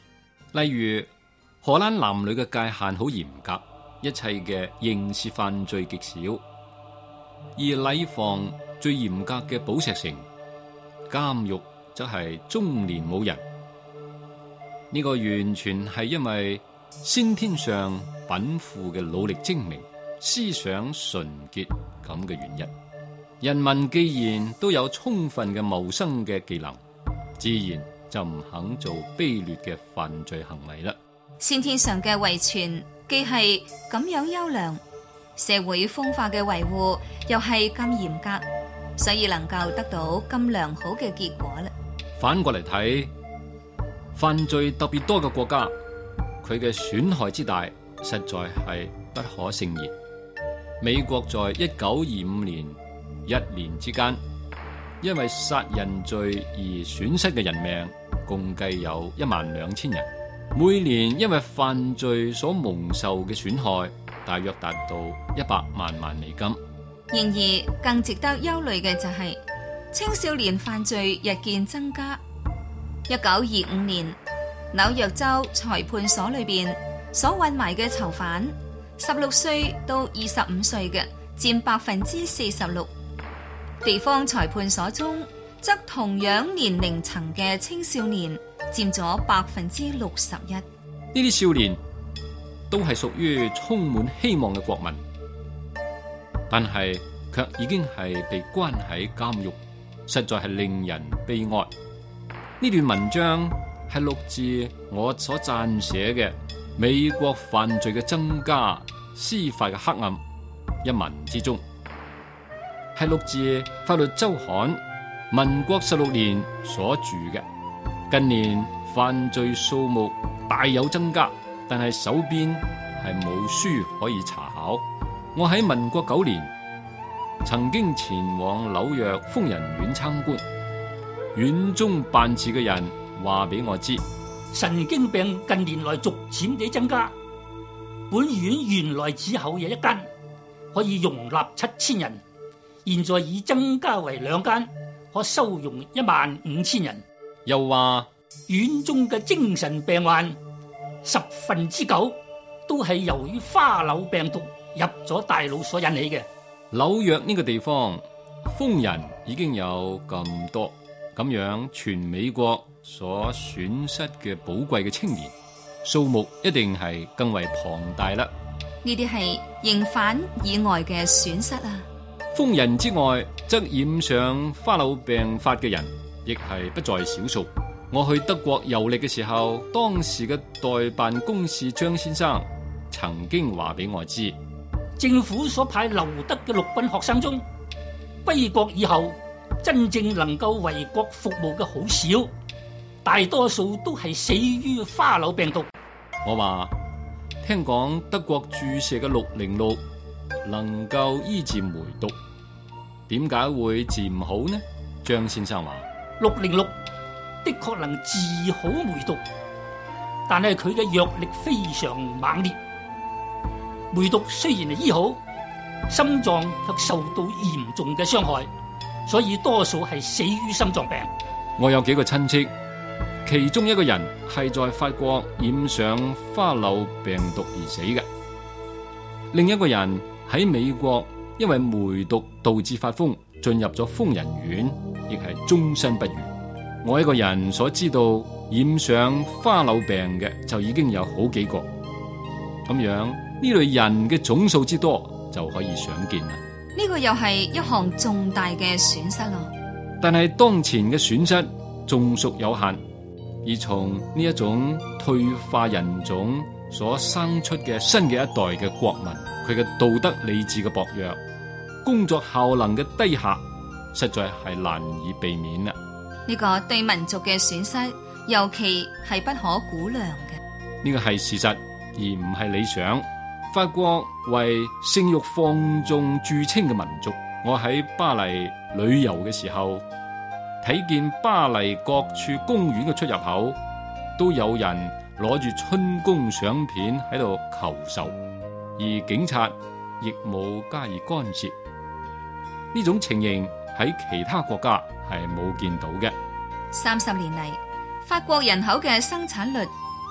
例如荷蘭男女嘅界限好嚴格，一切嘅刑事犯罪極少，而禮房最嚴格嘅寶石城監獄則係終年冇人。呢、這個完全係因為先天上稟賦嘅努力精明、思想純潔咁嘅原因。人民既然都有充分嘅謀生嘅技能，自然就唔肯做卑劣嘅犯罪行為啦。
先天上嘅遺傳既係咁樣優良，社會風化嘅維護又係咁嚴格，所以能夠得到咁良好嘅結果啦。
反過嚟睇，犯罪特別多嘅國家，佢嘅損害之大，實在係不可勝言。美國在一九二五年一年之間，因為殺人罪而損失嘅人命共計有一萬兩千人，每年因為犯罪所蒙受嘅損害大約達到一百萬萬美金。
然而更值得憂慮嘅就係、是、青少年犯罪日漸增加。一九二五年紐約州裁判所裏邊所運埋嘅囚犯，十六歲到二十五歲嘅佔百分之四十六。地方裁判所中則同樣年齡層嘅青少年佔咗百分之六十一。
呢啲少年都係屬於充滿希望嘅國民，但係卻已經係被關喺監獄，實在係令人悲哀。呢段文章係錄自我所撰寫嘅美國犯罪嘅增加、司法嘅黑暗一文之中，係錄自法律週刊民國十六年所著嘅。近年犯罪數目大有增加，但係手邊係冇書可以查考。我喺民國九年曾經前往紐約瘋人院參觀，院中辦事嘅人話俾我知，
神經病近年來逐漸地增加。本院原來只有有一間，可以容納七千人，現在已增加為兩間，可收容一萬五千人。
又話
院中嘅精神病患十分之九都係由於花柳病毒入咗大腦所引起嘅。
紐約呢個地方瘋人已經有咁多，咁樣全美國所損失嘅寶貴嘅青年數目一定係更為龐大啦。
呢啲係刑犯以外嘅損失啊！
瘋人之外，則染上花柳病發嘅人亦係不在少數。我去德國遊歷嘅時候，當時嘅代辦公事張先生曾經話俾我知，
政府所派留德嘅陸軍學生中，歸國以後真正能夠為國服務嘅好少，大多數都係死於花柳病毒。
我話聽講德國注射嘅六零六能夠醫治梅毒，點解會治唔好呢？張先生話
六零六的確能治好梅毒，但係佢嘅藥力非常猛烈。梅毒雖然係醫好，心臟卻受到嚴重嘅傷害，所以多數係死於心臟病。
我有幾個親戚，其中一個人係在法國染上花柳病毒而死嘅，另一個人喺美國因為梅毒導致發瘋，進入咗瘋人院，亦係終身不愈。我一個人所知道染上花柳病嘅就已經有好幾個，咁樣呢類人嘅總數之多就可以想見啦。
呢個又係一項重大嘅損失咯。
但係當前嘅損失仲屬有限，而從呢一種退化人種所生出嘅新嘅一代嘅國民，佢嘅道德理智嘅薄弱，工作效能嘅低下，實在係難以避免啦。
呢個對民族嘅損失，尤其係不可估量嘅。
呢個係事實，而唔係理想。法國為性慾放縱著稱嘅民族，我喺巴黎旅遊嘅時候，睇見巴黎各處公園嘅出入口都有人攞住春宮相片喺度求售，而警察亦冇加以干涉。呢種情形喺其他國家係冇見到嘅。
三十年嚟，法國人口嘅生產率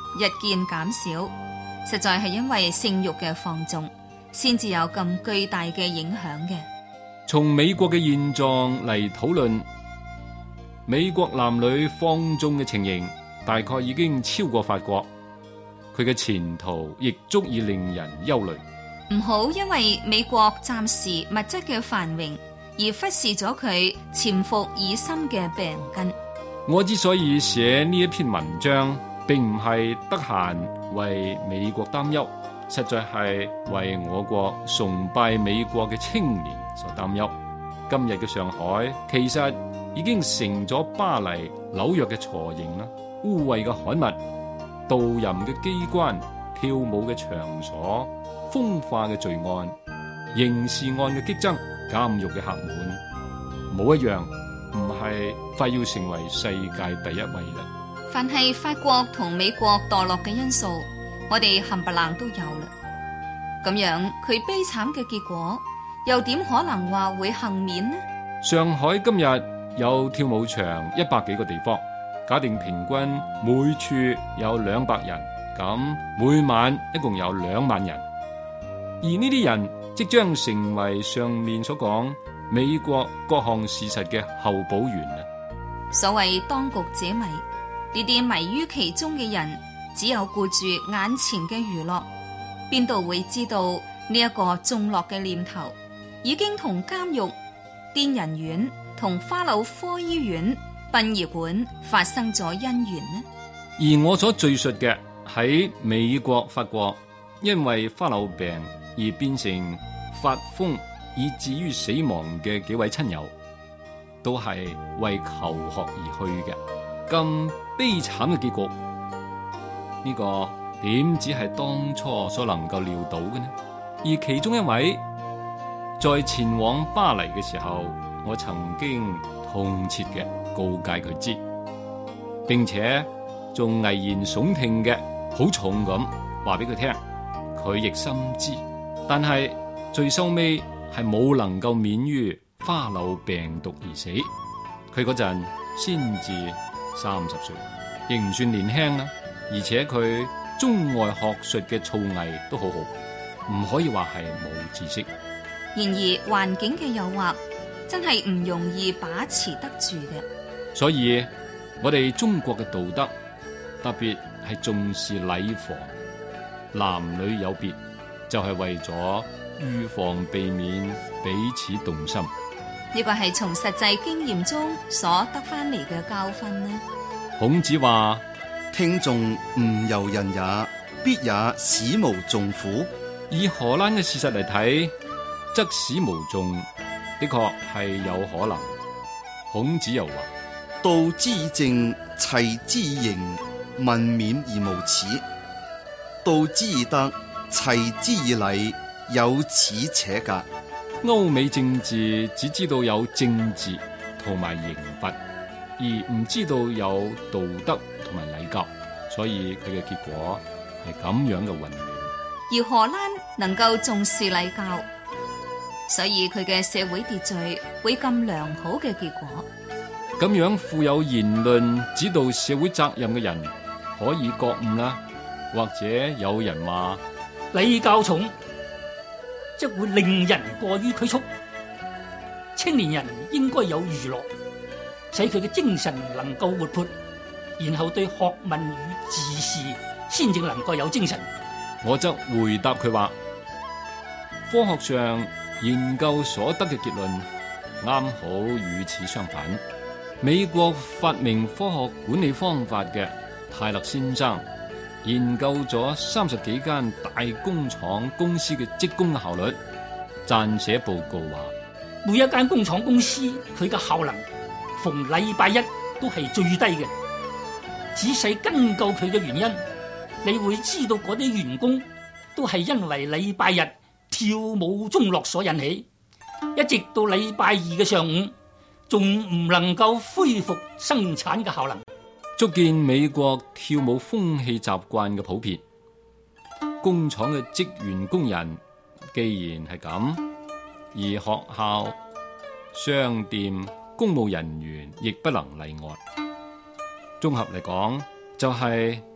日漸減少，實在係因為性慾嘅放縱，先至有咁巨大嘅影響嘅。
從美國嘅現狀嚟討論，美國男女放縱嘅情形大概已經超過法國，佢嘅前途亦足以令人憂慮。
唔好因為美國暫時物質嘅繁榮而忽視咗佢潛伏已深嘅病根。
我之所以寫呢一篇文章，並唔係得閒為美國擔憂，實在係為我國崇拜美國嘅青年所擔憂。今日嘅上海其實已經成咗巴黎、紐約嘅雛形啦，污穢嘅刊物、盜淫嘅機關、跳舞嘅場所、風化嘅罪案、刑事案嘅激增、監獄嘅客滿，冇一樣唔係快要成為世界第一位啦。
凡係法國同美國墮落嘅因素，我哋冚唪唥都有啦。咁樣佢悲慘嘅結果，又點可能話會幸免呢？
上海今日有跳舞場一百幾個地方，假定平均每處有兩百人，咁每晚一共有兩萬人。而呢啲人即將成為上面所講美國各項事實嘅候補員啊！
所謂當局者迷，呢啲迷於其中嘅人，只有顧住眼前嘅娛樂，邊度會知道呢一個眾樂嘅念頭已經同監獄、癲人院同花柳科醫院、殯儀館發生咗姻緣呢？
而我所敘述嘅喺美國、法國，因為花柳病而變成發瘋以至於死亡嘅幾位親友，都係為求學而去嘅。咁悲慘嘅結局，呢個點只係當初所能夠料到嘅呢？而其中一位在前往巴黎嘅時候，我曾經痛切嘅告誡佢知，並且仲危言聳聽嘅好重咁話俾佢聽，佢亦深知，但係最收尾係冇能夠免於花柳病毒而死。佢嗰陣先至三十歲，亦唔算年輕啦，而且佢中外學術嘅造詣都好好，唔可以話係冇知識。
然而環境嘅誘惑真係唔容易把持得住嘅。
所以我哋中國嘅道德特別係重視禮防，男女有別，就係為咗預防避免彼此動心。
呢個係從實際經驗中所得翻嚟嘅教訓呢。
孔子話：
聽訟吾由人也，必也使無訟乎？
以荷蘭嘅事實嚟睇，則使無訟的確係有可能。孔子又話：
道之以政，齊之以刑，民免而無恥；道之以德，齊之以禮，有恥且格。
歐美政治只知道有政治同埋刑罰，而唔知道有道德同埋禮教，所以佢嘅結果係咁樣嘅混亂。
而荷蘭能夠重視禮教，所以佢嘅社會秩序會咁良好嘅結果。
咁樣富有言論指導社會責任嘅人可以覺悟啦，或者有人話
禮教重，則會令人過於拘束。青年人應該有娛樂，使佢嘅精神能夠活潑，然後對學問與治事先至能夠有精神。
我則回答佢話，科學上研究所得嘅結論啱好與此相反。美國發明科學管理方法嘅泰勒先生研究咗三十幾間大工廠公司嘅職工嘅效率，撰寫報告話，
每一間工廠公司佢嘅效能逢禮拜一都係最低嘅。仔細根究佢嘅原因，你會知道嗰啲員工都係因為禮拜日跳舞中樂所引起，一直到禮拜二嘅上午仲唔能夠恢復生產嘅效能。
足見美國跳舞風氣習慣嘅普遍。工廠嘅職員工人既然係咁，而學校、商店、公務人員亦不能例外。綜合嚟講，就係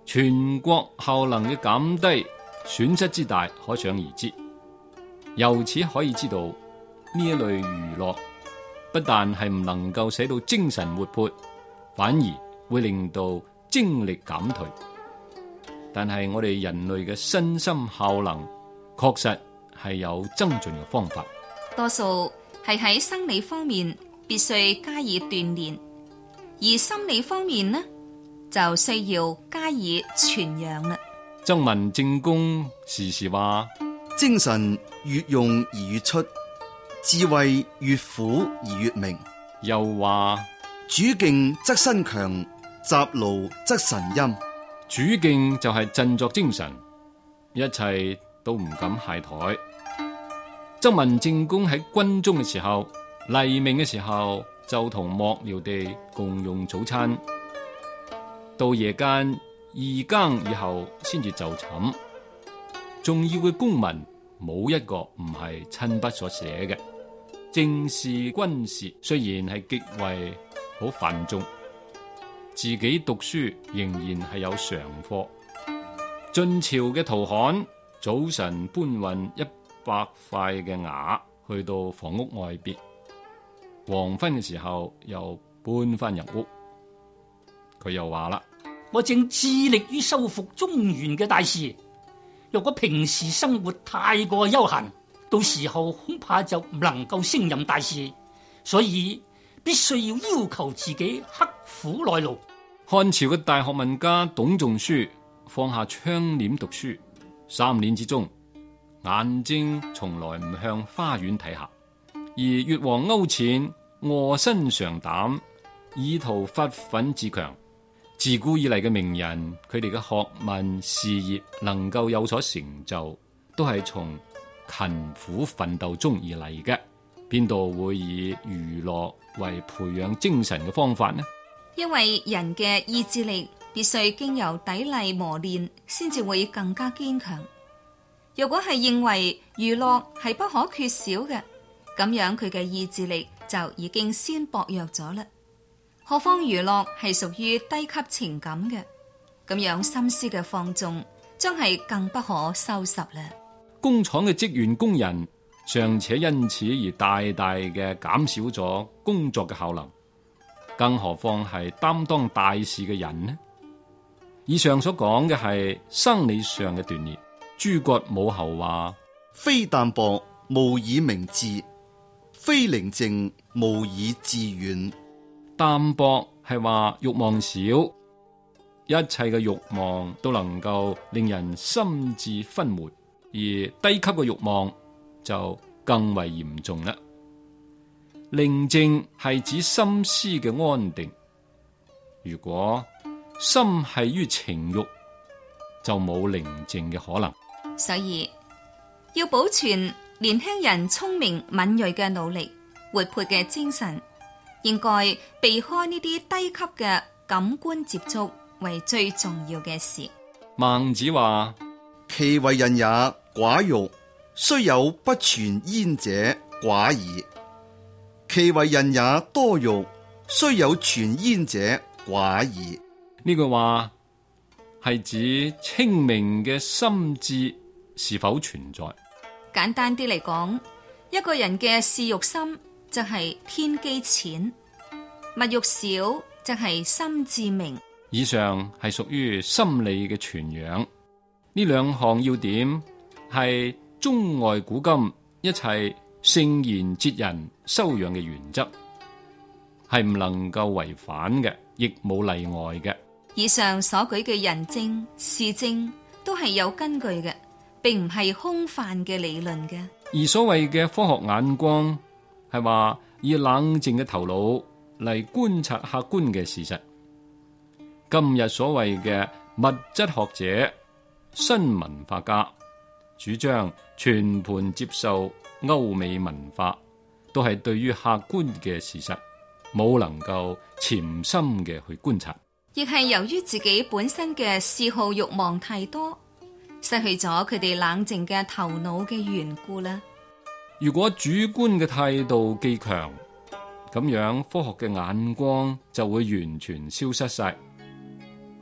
全國效能嘅減低，損失之大可想而知。由此可以知道，呢一類娛樂不但係唔能夠使到精神活潑，反而會令到精力減退。但係我哋人類嘅身心效能確實係有增進嘅方法，
多數係喺生理方面必須加以鍛煉，而心理方面呢就需要加以傳養啦。
曾文正公時時話：
精神越用而越出，智慧越苦而越明。
又話
主敬則身強，雜勞則神陰。
主敬就係振作精神，一切都唔敢懈怠。曾文正公喺軍中嘅時候，黎明嘅時候就同幕僚哋共用早餐，到夜間二更以後先至就寢。重要嘅公文冇一個唔係親筆所寫嘅。政事軍事雖然係極為好繁重，自己讀書仍然係有常課。晉朝嘅陶侃早晨搬運一百塊嘅瓦去到房屋外邊，黃昏嘅時候又搬翻入屋。佢又話啦：
我正致力於修復中原嘅大事，若果平時生活太過悠閒，到時候恐怕就唔能夠勝任大事，所以必須要要求自己刻苦耐勞。
漢朝嘅大學問家董仲舒放下窗簾讀書，三年之中眼睛從來唔向花園睇下，而越王勾踐臥薪嘗膽，以圖發奮自強。自古以嚟嘅名人，佢哋嘅學問事業能夠有所成就，都係從勤苦奮鬥中而嚟嘅，邊度會以娛樂為培養精神嘅方法呢？
因為人嘅意志力必須經由砥礪磨練，先至會更加堅強。如果係認為娛樂係不可缺少嘅，咁樣佢嘅意志力就已經先薄弱咗啦。何況娛樂係屬於低級情感嘅，咁樣心思嘅放縱將係更不可收拾啦。
工廠嘅職員工人尚且因此而大大嘅減少咗工作嘅效能，更何況係擔當大事嘅人呢？以上所講嘅係生理上嘅鍛煉。諸葛武侯話：
非淡薄無以明志，非寧靜無以致遠。
淡薄係話欲望少，一切嘅欲望都能夠令人心智昏昧，而低級嘅欲望就更為嚴重啦。寧靜係指心思嘅安定，如果心繫於情欲，就冇寧靜嘅可能。
所以要保存年輕人聰明敏銳嘅腦力、活潑嘅精神，應該避開呢啲低級嘅感官接觸為最重要嘅事。
孟子話：
其為人也，寡欲，雖有不存焉者寡矣；其為人也，多欲，雖有存焉者寡矣。
呢句話係指清明嘅心智是否存在？
簡單啲嚟講，一個人嘅嗜欲心就係天機淺，物欲少就係心智明。
以上係屬於心理嘅傳養，呢兩項要點係中外古今一切聖賢哲人修養嘅原則，係唔能夠違反嘅，亦冇例外嘅。
以上所舉嘅人證、事證都係有根據嘅，並唔係空泛嘅理論嘅。
而所謂嘅科學眼光係話以冷靜嘅頭腦嚟觀察客觀嘅事實。今日所謂嘅物質學者、新文化家主張全盤接受歐美文化，都係對於客觀嘅事實冇能夠潛心嘅去觀察，
亦係由於自己本身嘅嗜好欲望太多，失去咗佢哋冷靜嘅頭腦嘅緣故啦。
如果主觀嘅態度既強，咁樣科學嘅眼光就會完全消失晒。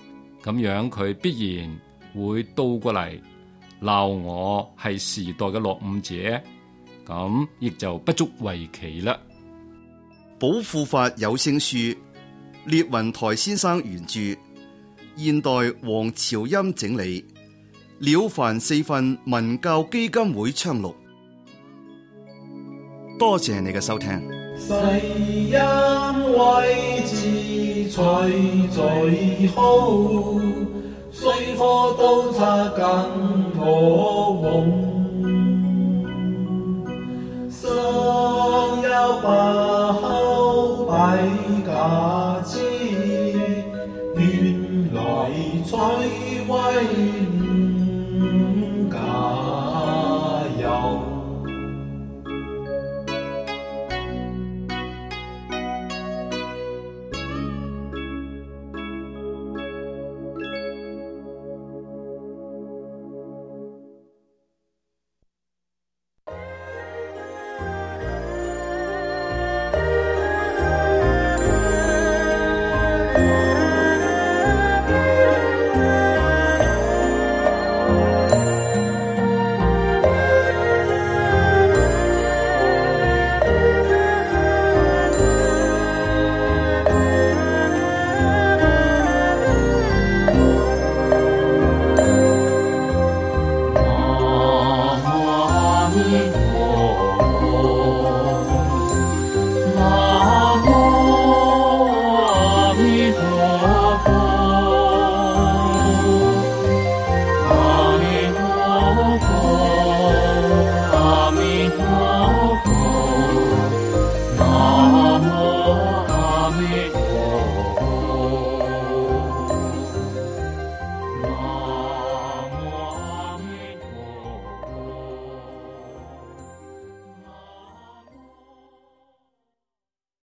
咁樣佢必然會倒過嚟鬧我係時代嘅落伍者，咁亦就不足為奇啦。
保護法有聲書，列雲台先生原著，現代黃朝欽整理，了凡四訓文教基金會倡錄。多謝你嘅收聽。
世因為智取最好，雖科刀叉更好。